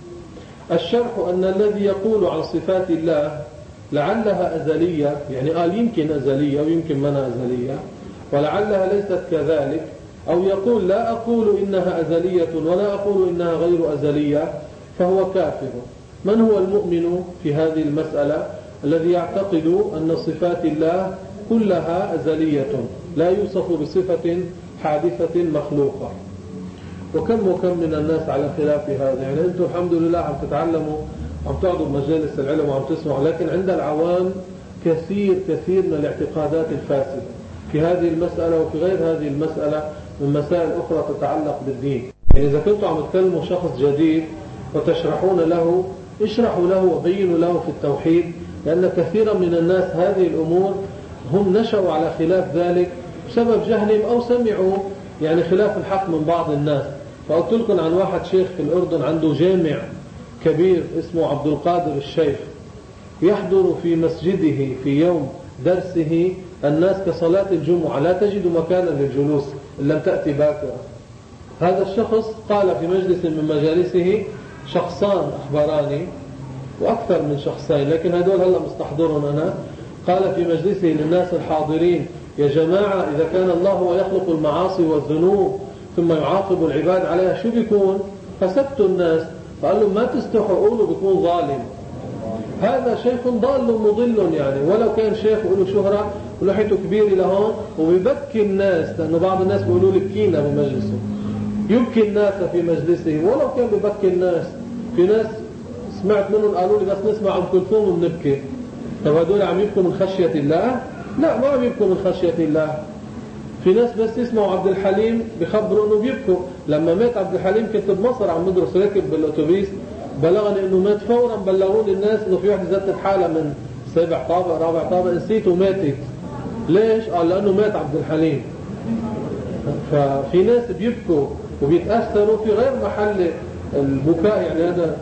الشرح أن الذي يقول عن صفات الله لعلها أزلية، يعني قال يمكن أزلية ويمكن منها أزلية ولعلها ليست كذلك، أو يقول لا أقول إنها أزلية ولا أقول إنها غير أزلية، فهو كافر. من هو المؤمن في هذه المسألة؟ الذي يعتقد أن صفات الله كلها أزلية لا يوصف بصفة حادثة مخلوقة. وكم وكم من الناس على خلاف هذا، يعني أنتم الحمد لله عم تتعلموا، عم تقعدوا بمجالس العلم وعم تسمعوا، لكن عند العوام كثير كثير من الاعتقادات الفاسدة في هذه المسألة وفي غير هذه المسألة من مسائل أخرى تتعلق بالدين. يعني إذا كنتم عم تكلموا شخص جديد وتشرحون له، اشرحوا له وبينوا له في التوحيد، لأن كثيرا من الناس هذه الأمور هم نشأوا على خلاف ذلك بسبب جهلهم أو سمعوا يعني خلاف الحق من بعض الناس. فقلت لكم عن واحد شيخ في الأردن عنده جامع كبير اسمه عبد القادر الشيخ، يحضر في مسجده في يوم درسه الناس كصلاة الجمعة، لا تجد مكانا للجلوس إن لم تأتي باكرا. هذا الشخص قال في مجلس من مجالسه، شخصان أخبراني وأكثر من شخصين لكن هذول هلا مستحضرهم أنا، قال في مجلسه للناس الحاضرين: يا جماعة، إذا كان الله هو يخلق المعاصي والذنوب ثم يعاقب العباد عليها شو بيكون؟ فسبتوا الناس. فقال لهم: ما تستحوا قولوا بيكون ظالم. هذا شيخ ضال مضل يعني، ولو كان شيخ وله شهرة ولحيته كبيرة لهون وبيبكي الناس، لأنه بعض الناس بيقولوا لي بكينا بمجلسه، يبكي الناس في مجلسه ولو كان بيبكي الناس. في ناس سمعت منهم قالوا لي بس نسمع أم كلثوم وبنبكي. طب هذول عم يبكوا من خشية الله؟ لا، ما عم يبكوا من خشية الله. في ناس بس يسمعوا عبد الحليم بيخبروا انه بيبكوا. لما مات عبد الحليم كنت بمصر عم بدرس، راكب بالاتوبيس، بلغني انه مات فورا. بلغوني الناس انه في واحده زادت حالها من سابع طابق رابع طابق، نسيت وماتت. ليش؟ قال لانه مات عبد الحليم. ففي ناس بيبكوا وبيتاثروا في غير محل البكاء يعني. هذا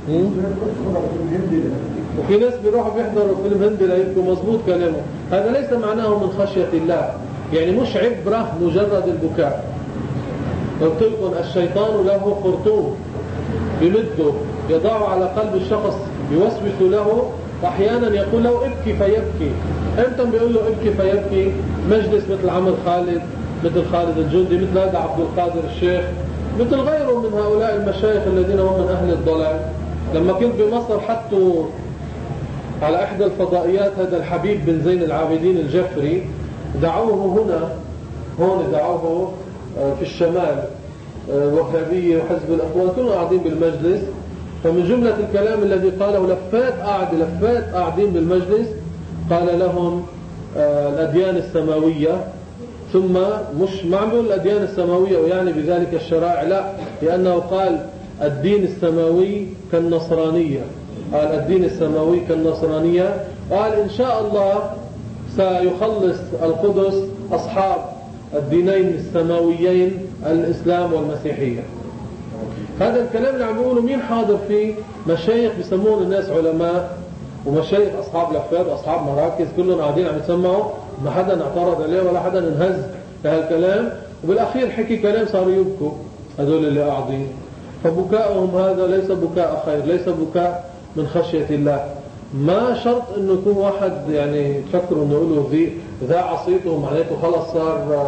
وفي ناس بيروحوا بيحضروا فيلم هندي ليبكوا. مضبوط كلامه. هذا ليس معناه من خشية الله، يعني مش عبرة مجرد البكاء. قلت لكم الشيطان له خرطوم بمده يضع على قلب الشخص، يوسوس له، واحيانا يقول له ابكي فيبكي. امتى بيقول له ابكي فيبكي؟ مجلس مثل عمر خالد، مثل خالد الجندي، مثل هذا عبد القادر الشيخ، مثل غيره من هؤلاء المشايخ الذين هم من أهل الضلال. لما كنت بمصر حطوا على إحدى الفضائيات هذا الحبيب بن زين العابدين الجفري، دعوه هنا، هون دعوه في الشمال، وهابية وحزب الأخوان كانوا قاعدين بالمجلس. فمن جملة الكلام الذي قاله، لفات قاعد لفات قاعدين بالمجلس، قال لهم الأديان السماوية، ثم مش ما عم بيقول الأديان السماوية ويعني بذلك الشرائع، لا، لأنه قال الدين السماوي كالنصرانية. قال الدين السماوي كالنصرانية. قال إن شاء الله سيخلص القدس أصحاب الدينين السماويين الإسلام والمسيحية. هذا الكلام اللي عم بيقوله مين حاضر فيه؟ مشايخ بيسمون الناس علماء، ومشايخ أصحاب لفات وأصحاب مراكز، كلهم قاعدين عم يسمعوا، ما حدا اعترض عليه ولا حدا انهز لهالكلام. وبالأخير حكي كلام صاروا يبكوا هذول اللي قاعدين. فبكاؤهم هذا ليس بكاء خير، ليس بكاء من خشية الله. ما شرط انه يكون واحد يعني تفكروا انه يقولوا ذي ذاع صيته معناته خلص صار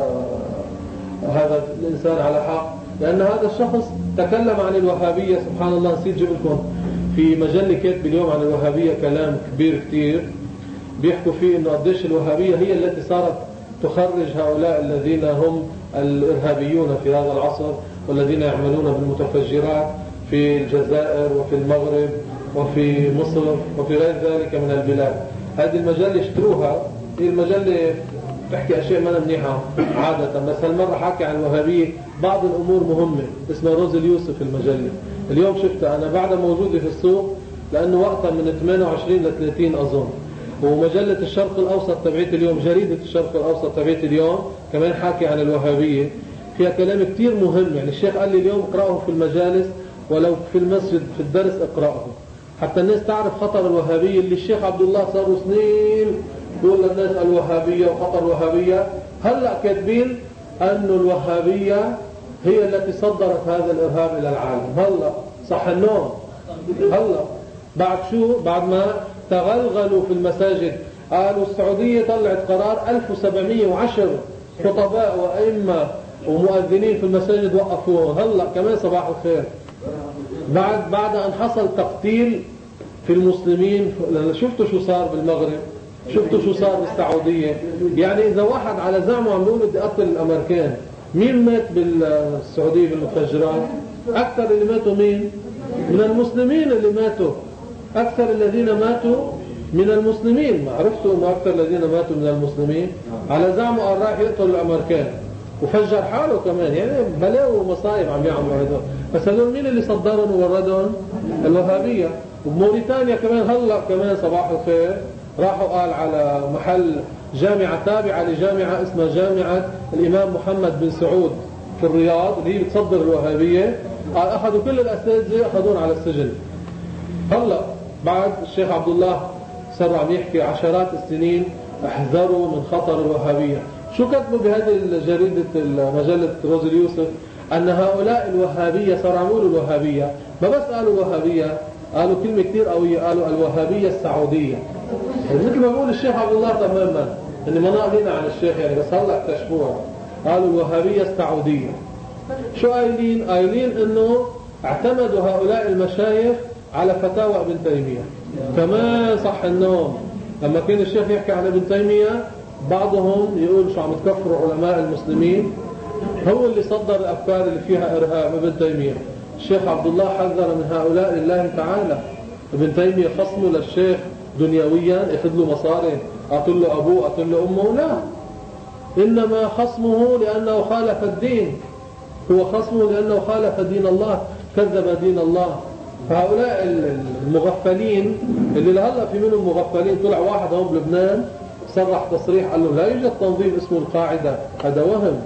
هذا الإنسان على حق، لأن هذا الشخص تكلم عن الوهابية. سبحان الله، نسيت جيب لكم في مجلة كاتب اليوم عن الوهابية كلام كبير كتير، بيحكوا فيه انه قديش الوهابية هي التي صارت تخرج هؤلاء الذين هم الإرهابيون في هذا العصر، والذين يعملون بالمتفجرات في الجزائر وفي المغرب وفي مصر وفي غير ذلك من البلاد. هذه المجلة اشتروها، هي المجلة تحكي أشياء ما منيحة عادة، بس هالمرة حكي عن الوهابية بعض الأمور مهمة. اسمها روز اليوسف المجلة، اليوم شفتها أنا بعدها موجودة في السوق، لأنه وقتها من ثمانية وعشرين ل ثلاثين أظن. ومجلة الشرق الأوسط تبعت اليوم، جريدة الشرق الأوسط تبعت اليوم كمان حكي عن الوهابية، فيها كلام كتير مهم. يعني الشيخ قال لي اليوم اقرأه في المجالس، ولو في المسجد في الدرس اقرأه، حتى الناس تعرف خطر الوهابية اللي الشيخ عبد الله صاروا سنين يقول للناس الوهابية وخطر الوهابية. هلأ كاتبين أن الوهابية هي التي صدرت هذا الإرهاب إلى العالم. هلأ صح النوم، هلأ بعد شو؟ بعد ما تغلغلوا في المساجد. قالوا السعودية طلعت قرار ألف وسبعمية وعشرة خطباء وأئمة ومؤذنين في المساجد وقفوه. هلأ كمان صباح الخير، بعد بعد أن حصل تقتيل في المسلمين. شفتوا شو صار بالمغرب، شفتوا شو صار بالسعودية. يعني إذا واحد على زعمه عم بيقول بدي أقتل الأمريكان، مين مات بالسعودية بالمتفجرات؟ أكثر اللي ماتوا مين؟ من المسلمين اللي ماتوا. أكثر الذين ماتوا من المسلمين. ما عرفتوا أنه أكثر الذين ماتوا من المسلمين؟ على زعمه قال راح يقتل الأمريكان وفجر حاله كمان. يعني بلاوي ومصايب عم يعملوا هذول. بس هذول مين اللي صدرهم ووردهم؟ الوهابية. وبموريتانيا كمان هلا كمان صباح الخير راحوا قال على محل جامعة تابعة لجامعة اسمها جامعة الإمام محمد بن سعود في الرياض اللي هي بتصدر الوهابية، قال أخذوا كل الأساتذة أخذون على السجن. هلا بعد الشيخ عبد الله صار عم يحكي عشرات السنين احذروا من خطر الوهابية. شو كتبوا بهذه الجريدة مجلة روز اليوسف؟ أن هؤلاء الوهابية صار عم يقولوا الوهابية، ما بس قالوا الوهابية، قالوا كلمة كتير قوية، قالوا الوهابية السعودية. يعني مثل ما بقول الشيخ عبد الله تماما، إن ما ناقلين عن الشيخ يعني، بس هلا اكتشفوها، قالوا الوهابية السعودية. شو قايلين؟ قايلين إنه اعتمدوا هؤلاء المشايخ على فتاوى ابن تيمية. كمان صح النوم، لما كان الشيخ يحكي عن ابن تيمية بعضهم يقول شو عم تكفروا علماء المسلمين، هو اللي صدر الأفكار اللي فيها إرهاب ابن تيمية. الشيخ عبد الله حذر من هؤلاء لله تعالى. ابن تيمية خصمه للشيخ دنيويا ياخذ له مصاري، أعطل له أبوه أعطل له أمه؟ لا، إنما خصمه لأنه خالف الدين، هو خصمه لأنه خالف دين الله، كذب دين الله. فهؤلاء المغفلين اللي لهلا في منهم مغفلين، طلع واحد هون بلبنان صرح تصريح قال له لا يوجد تنظيم اسمه القاعدة، هذا وهم.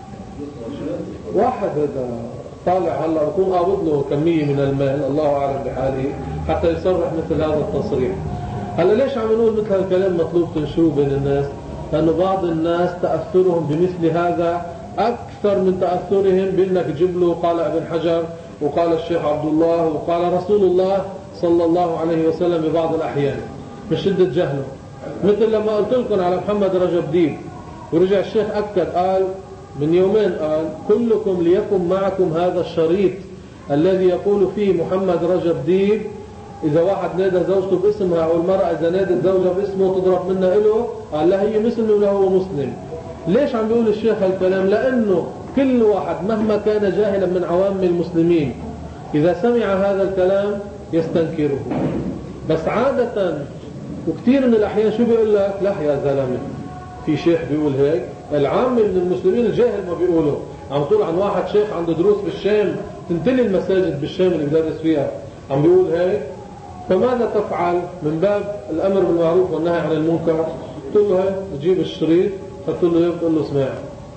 واحد هذا طالع هلا بكون قابض له كمية من المال الله أعلم بحاله حتى يصرح مثل هذا التصريح. هلا ليش عم نقول مثل هالكلام مطلوب تنشروه بين الناس؟ لأنه بعض الناس تأثرهم بمثل هذا أكثر من تأثرهم بأنك تجيب له قال ابن حجر وقال الشيخ عبد الله وقال رسول الله صلى الله عليه وسلم ببعض الأحيان من شدة جهله. مثل لما قلت لكم على محمد رجب ديب، ورجع الشيخ أكد قال من يومين، قال كلكم ليكن معكم هذا الشريط الذي يقول فيه محمد رجب ديب إذا واحد نادى زوجته باسمها أو المرأة إذا نادت زوجها باسمه تضرب منها إله، قال لا هي مسلم ولا هو مسلم. ليش عم بيقول الشيخ هالكلام؟ لأنه كل واحد مهما كان جاهلا من عوام المسلمين إذا سمع هذا الكلام يستنكره. بس عادة وكثير من الأحيان شو بيقول لك؟ لا يا زلمة في شيخ بيقول هيك. العام من المسلمين الجاهل ما بيقولوا. عم تقول عن واحد شيخ عنده دروس بالشام، تنتلي المساجد بالشام اللي بدرس فيها، عم بيقول هيك. فماذا تفعل من باب الأمر بالمعروف والنهي عن المنكر؟ تقول له هيك، تجيب الشريط تقول له تقول له اسمع.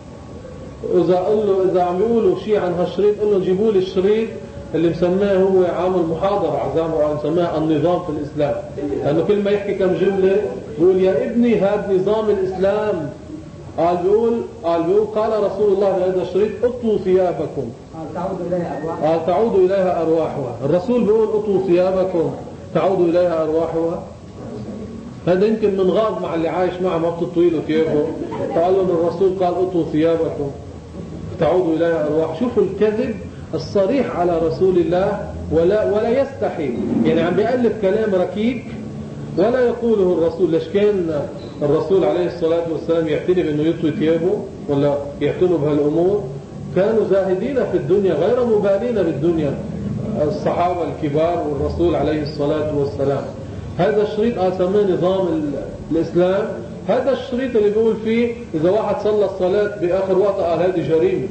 إذا قل له إذا عم بيقولوا شيء عن هالشريط قل له جيبوا لي الشريط اللي مسماه هو عامل محاضرة عزام مسماه النظام في الإسلام، لأنه كل ما يحكي كم جملة بيقول يا ابني هذا نظام الإسلام. قال بيقول قال بيقول قال رسول الله في هذا الشريط اطوا ثيابكم، قال تعودوا إليها أرواحها، قال تعودوا إليها أرواحها. الرسول بيقول اطوا ثيابكم تعودوا إليها أرواحها. هذا يمكن من غاض مع اللي عايش معه ما بتطوي له ثيابه، فقال له الرسول قال اطوا ثيابكم تعودوا إليها أرواح. شوفوا الكذب الصريح على رسول الله، ولا ولا يستحي، يعني عم بيألف كلام ركيك ولا يقوله الرسول. ليش كان الرسول عليه الصلاة والسلام يعتني بأنه يطوي ثيابه ولا يعتنوا بهالأمور؟ كانوا زاهدين في الدنيا غير مبالين بالدنيا الصحابة الكبار والرسول عليه الصلاة والسلام. هذا الشريط قال سماه نظام الإسلام. هذا الشريط اللي بيقول فيه إذا واحد صلى الصلاة بآخر وقت قال هذه جريمة،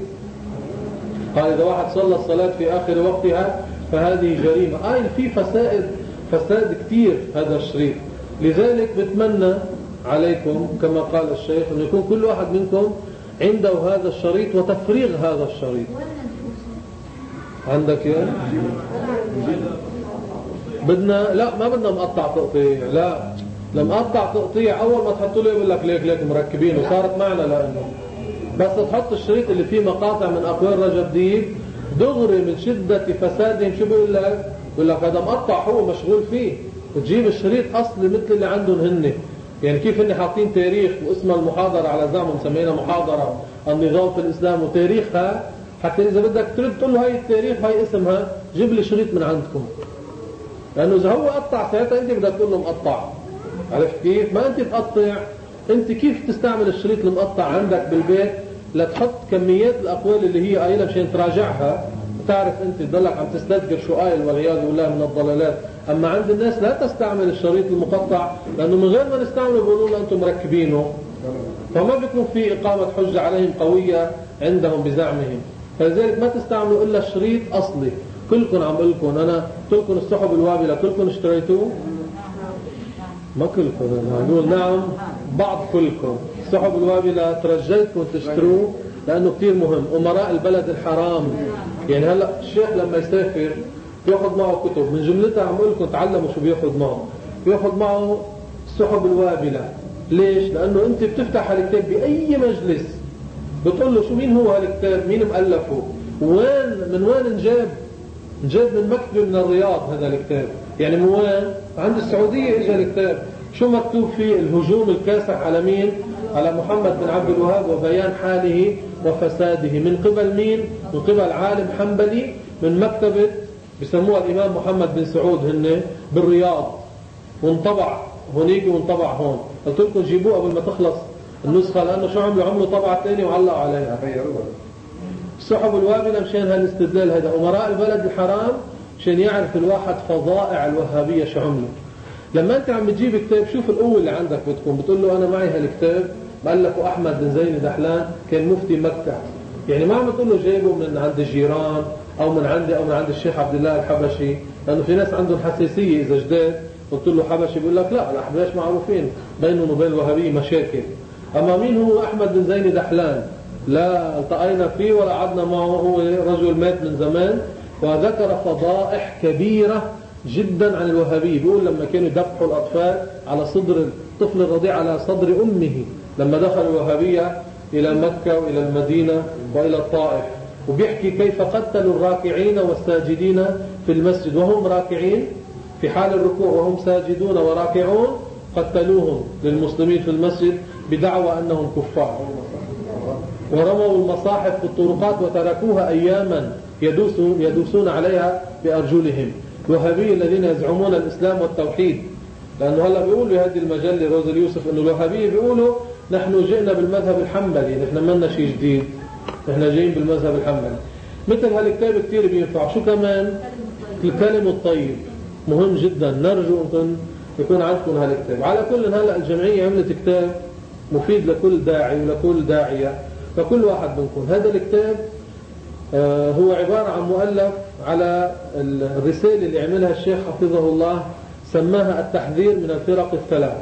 قال إذا واحد صلى الصلاة في آخر وقتها فهذه جريمة. قال في فساد فساد كتير هذا الشريط. لذلك بتمنى عليكم كما قال الشيخ أن يكون كل واحد منكم عنده هذا الشريط وتفريغ هذا الشريط. عندك يا بدنا لا ما بدنا مقطع تقطيع، لا لمقطع تقطيع أول ما تحطوا له يقول لك ليك ليك مركبين وصارت معنا. لأنه بس تحط الشريط اللي فيه مقاطع من أقوال رجب ديب دغري من شدة فسادهم شو بيقول لك؟ بيقول لك هذا مقطع هو مشغول فيه، وتجيب الشريط أصلي مثل اللي عندهم هن. يعني كيف هن حاطين تاريخ واسم المحاضرة على زعمهم مسمينها محاضرة النظام في الإسلام وتاريخها، حتى إذا بدك ترد تقول له هاي التاريخ هاي اسمها جيب لي شريط من عندكم. لأنه إذا هو قطع ساعتها أنت بدك تقول له مقطع. عرفت كيف؟ ما أنت تقطع، أنت كيف تستعمل الشريط المقطع عندك بالبيت لتحط كميات الأقوال اللي هي قايلة مشان تراجعها وتعرف أنت تضلك عم تستذكر شو قايل والعياذ بالله من الضلالات. أما عند الناس لا تستعمل الشريط المقطع، لأنه من غير ما نستعمله بيقولوا له أنتم مركبينه، فما بيكون في إقامة حجة عليهم قوية عندهم بزعمهم. فلذلك ما تستعملوا إلا شريط أصلي. كلكم عم بقول لكم أنا قلت لكم السحب الوابلة كلكم اشتريتوه؟ ما كلكم، أنا أقول نعم بعض كلكم. السحب الوابلة ترجيتكم تشتروه لأنه كتير مهم. أمراء البلد الحرام، يعني هلأ الشيخ لما يسافر بياخذ معه كتب، من جملتها عم اقول لكم تعلموا شو بياخذ معه. بياخذ معه السحب الوابلة. ليش؟ لأنه أنت بتفتح هالكتاب بأي مجلس بتقول له شو مين هو هالكتاب، مين مؤلفه، وين من وين انجاب؟ انجاب من مكتبة من الرياض هذا الكتاب. يعني من وين؟ عند السعودية اجى الكتاب. شو مكتوب فيه؟ الهجوم الكاسح على مين؟ على محمد بن عبد الوهاب وبيان حاله وفساده. من قبل مين؟ من قبل عالم حنبلي من مكتبة بسموها الإمام محمد بن سعود هن بالرياض، وانطبع هونيك وانطبع هون. قلت لكم جيبوه قبل ما تخلص النسخة، لأنه شو عملوا؟ عملوا طبعة ثانية وعلقوا عليها. السحب الوابلة مشان هالاستدلال هذا. أمراء البلد الحرام مشان يعرف الواحد فظائع الوهابية شو عملوا. لما أنت عم بتجيب كتاب شوف القوة اللي عندك بتكون. بتقول له أنا معي هالكتاب مؤلفه أحمد بن زين دحلان كان مفتي مكة. يعني ما عم تقول له جايبه من عند الجيران أو من عندي أو من عند الشيخ عبد الله الحبشي، لأنه في ناس عندهم حساسية إذا جداد قلت له حبشي بيقول لك لا، الأحباش معروفين بينهم وبين الوهابية مشاكل. أما مين هو أحمد بن زين دحلان؟ لا التقينا فيه ولا عدنا معه، هو رجل مات من زمان. وذكر فضائح كبيرة جدا عن الوهابية. بيقول لما كانوا يذبحوا الأطفال على صدر الطفل الرضيع على صدر أمه لما دخل الوهابية إلى مكة وإلى المدينة وإلى الطائف، وبيحكي كيف قتلوا الراكعين والساجدين في المسجد وهم راكعين في حال الركوع وهم ساجدون وراكعون، قتلوهم للمسلمين في المسجد بدعوى أنهم كفار. ورموا المصاحف في الطرقات وتركوها أياما يدوسون, يدوسون عليها بأرجلهم. الوهابيين الذين يزعمون الإسلام والتوحيد، لأنه هلأ بيقولوا هذه المجلة روز اليوسف أنه الوهابية بيقولوا نحن جئنا بالمذهب الحنبلي، نحن منا شيء جديد، نحن جايين بالمذهب الحنبلي. مثل هالكتاب كتير بينفع. شو كمان؟ الكلم الطيب مهم جدا، نرجو أن يكون عندكم هالكتاب. على كل هلأ الجمعية عملت كتاب مفيد لكل داعي ولكل داعية، فكل واحد منكم. هذا الكتاب آه هو عبارة عن مؤلف على الرسالة اللي عملها الشيخ حفظه الله، سماها التحذير من الفرق الثلاث،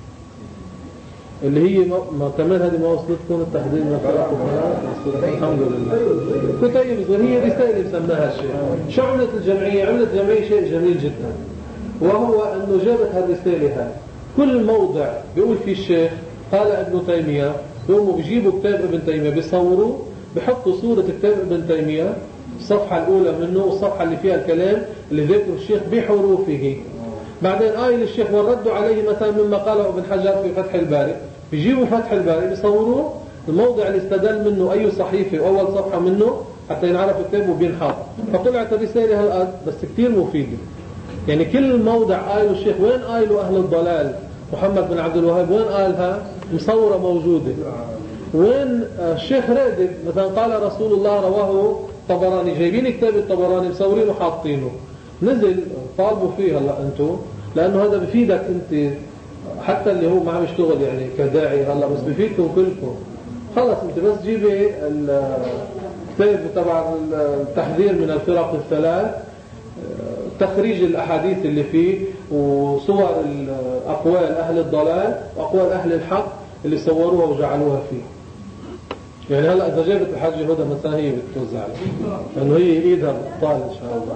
اللي هي ما كمان هذه ما وصلتكم التحذير من الفرق الثلاث. الحمد لله كتيب هي رسالة سماها الشيخ. شو عملت الجمعية؟ عملت الجمعية شيء جميل جدا، وهو أنه جابت هالرسالة هاي كل موضع بيقول فيه الشيخ قال ابن تيمية، يقوموا بيجيبوا كتاب ابن تيمية بيصوروا بيحطوا صورة كتاب ابن تيمية الصفحة الأولى منه والصفحة اللي فيها الكلام اللي ذكره الشيخ بحروفه. بعدين آية الشيخ والرد عليه مثلا مما قاله ابن حجر في فتح الباري، بيجيبوا فتح الباري بيصوروه الموضع اللي استدل منه أي صحيفة وأول صفحة منه حتى ينعرف الكتاب وبينحط. فطلعت الرسالة هالقد بس كتير مفيدة. يعني كل موضع آية الشيخ وين آية أهل الضلال محمد بن عبد الوهاب وين قالها مصورة موجودة. وين الشيخ رادب مثلا قال رسول الله رواه طبراني، جايبين كتاب الطبراني مصورينه وحاطينه، نزل طالبوا فيه هلا انتم، لانه هذا بفيدك انت حتى اللي هو ما عم يشتغل يعني كداعي هلا، بس بفيدكم كلكم. خلص انت بس جيبي الكتاب تبع التحذير من الفرق الثلاث، تخريج الاحاديث اللي فيه وصور اقوال اهل الضلال واقوال اهل الحق اللي صوروها وجعلوها فيه. يعني هلا اذا جابت الحاجه هدى مثلا هي بتوزع لها لانه هي ايدها بتطال ان شاء الله.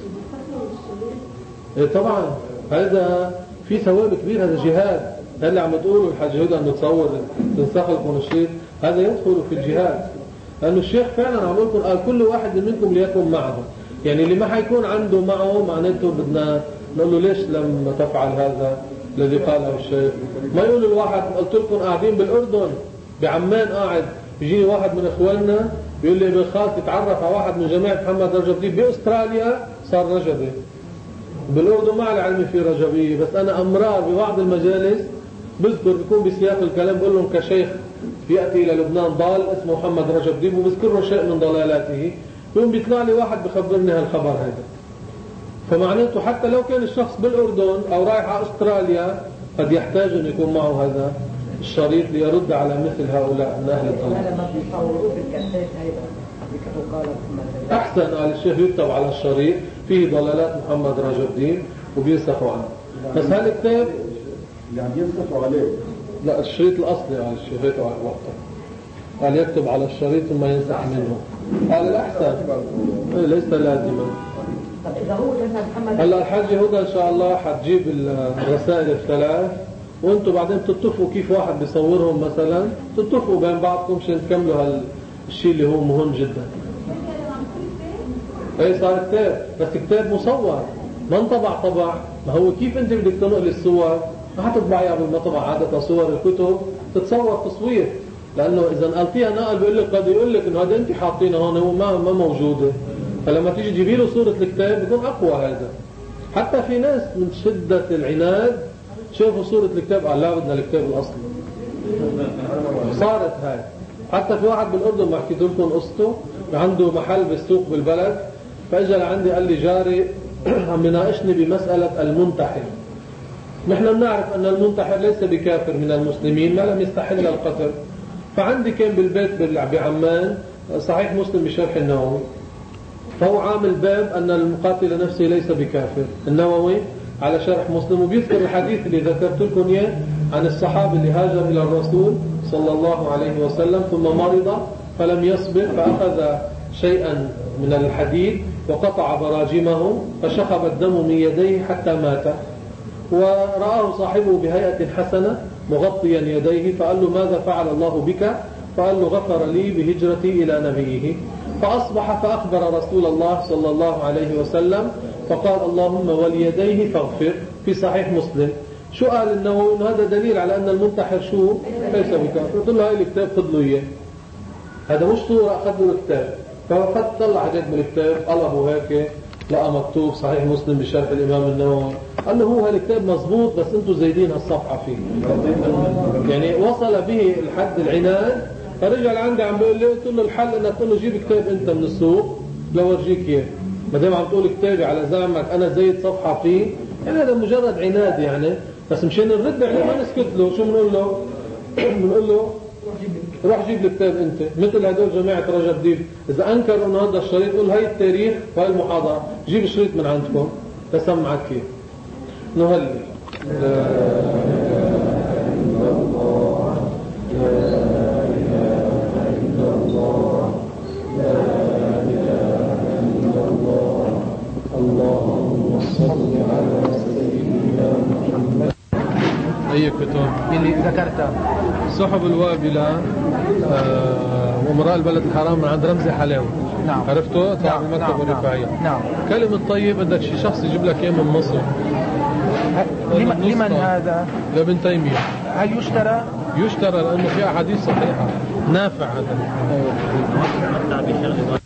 إيه طبعا هذا في ثواب كبير، هذا جهاد. هلا عم تقولوا الحاجه هدى انه تصور تنسخ لكم الشيء، هذا يدخل في الجهاد. لانه الشيخ فعلا عم يقول قال كل واحد منكم ليكن معه. يعني اللي ما حيكون عنده معه معناته بدنا نقول له ليش لم تفعل هذا الذي قاله الشيخ. ما يقول الواحد قلت لكم قاعدين بالاردن بعمان قاعد يجيني واحد من اخواننا بيقول لي ابن خالتي تعرف على واحد من جماعه محمد رجبي باستراليا صار رجبي. بالاردن ما على علمي في رجبيه، بس انا امرار ببعض المجالس بذكر بيكون بسياق الكلام بقول لهم كشيخ بياتي الى لبنان ضال اسمه محمد رجبي وبذكر له شيء من ضلالاته، يوم بيطلع لي واحد بخبرني هالخبر هذا. فمعناته حتى لو كان الشخص بالاردن او رايح على استراليا قد يحتاج ان يكون معه هذا الشريط ليرد على مثل هؤلاء من اهل الضلال. هذا ما بيصوروه في الكاسيت ايضا بيكتبوا قال محمد. احسن قال الشيخ يكتب على الشريط فيه ضلالات محمد رجب الدين وبينسخوا عنه. بس هالكتاب يعني ينسخوا عليه. لا الشريط الاصلي على الشيخ هيك وقته قال يكتب على الشريط ثم ينسخ منه. قال الاحسن ليس لازما طب إذا هو سيدنا محمد هلا الحاجة هدى إن شاء الله حتجيب الرسائل الثلاث، وانتم بعدين تتفقوا كيف واحد بيصورهم مثلا، تتفقوا بين بعضكم عشان تكملوا هالشيء اللي هو مهم جدا. اي صار كتاب، بس كتاب مصور ما انطبع طبع. ما هو كيف انت بدك تنقل الصور؟ ما حتطبعيها قبل ما طبع. عادة صور الكتب تتصور تصوير، لانه اذا نقلتيها نقل بيقول لك قد يقول لك انه هذا انت حاطينها هون وما ما موجوده، فلما تيجي تجيبي له صوره الكتاب بيكون اقوى. هذا حتى في ناس من شده العناد شافوا صوره الكتاب قال لا بدنا الكتاب الاصلي. صارت هاي. حتى في واحد بالاردن ما حكيت لكم قصته، عنده محل بالسوق بالبلد، فاجى لعندي قال لي جاري عم يناقشني بمساله المنتحر. نحن بنعرف ان المنتحر ليس بكافر من المسلمين ما لم يستحل القتل. فعندي كان بالبيت بعمان صحيح مسلم بشرح النووي، فهو عامل باب ان المقاتل نفسه ليس بكافر، النووي على شرح مسلم، وبيذكر الحديث اللي ذكرت لكم اياه عن الصحابي اللي هاجر الى الرسول صلى الله عليه وسلم ثم مرض فلم يصبر فاخذ شيئا من الحديد وقطع براجمه فشخب الدم من يديه حتى مات، ورآه صاحبه بهيئة حسنة مغطيا يديه فقال له ماذا فعل الله بك؟ فقال له غفر لي بهجرتي إلى نبيه. فأصبح فأخبر رسول الله صلى الله عليه وسلم فقال اللهم وليديه فاغفر، في صحيح مسلم. شو قال النووي؟ إنه هذا دليل على أن المنتحر شو؟ ليس بكافر. قلت له هاي الكتاب خذ له إياه، هذا مش صورة، أخذ له الكتاب. فقد طلع جد من الكتاب قلبه هيك لقى مكتوب صحيح مسلم بشرح الإمام النووي، قال له هو هالكتاب مضبوط بس انتم زايدين هالصفحة فيه. يعني وصل به الحد العناد. فرجع لعندي عم بيقول لي، قلت له الحل انك تقول له جيب كتاب انت من السوق لو ورجيك اياه، ما دام عم تقول كتابي على زعمك انا زايد صفحة فيه، يعني هذا مجرد عناد يعني. بس مشان نرد عليه ما نسكت له، شو بنقول له؟ بنقول له روح جيب الكتاب انت، مثل هدول جماعة رجب ديب اذا انكروا انه هذا الشريط قول هاي التاريخ وهي المحاضرة، جيب الشريط من عندكم تسمعك كيف. نهلل لا اله الا الله لا اله الا الله لا اله الا الله اللهم صل على سيدنا محمد. اي كتب اللي ذكرتها؟ سحب الوابلة آه ومراء البلد الحرام من عند رمزي حلاوي. نعم. عرفته؟ تبع نعم. المكتب الرفاعية. نعم. كلمة طيب بدك شي شخص يجيب لك اياه من مصر. لمن, لمن هذا؟ لابن تيمية. هل يشترى؟ يشترى لأنه في أحاديث صحيحة. نافع هذا.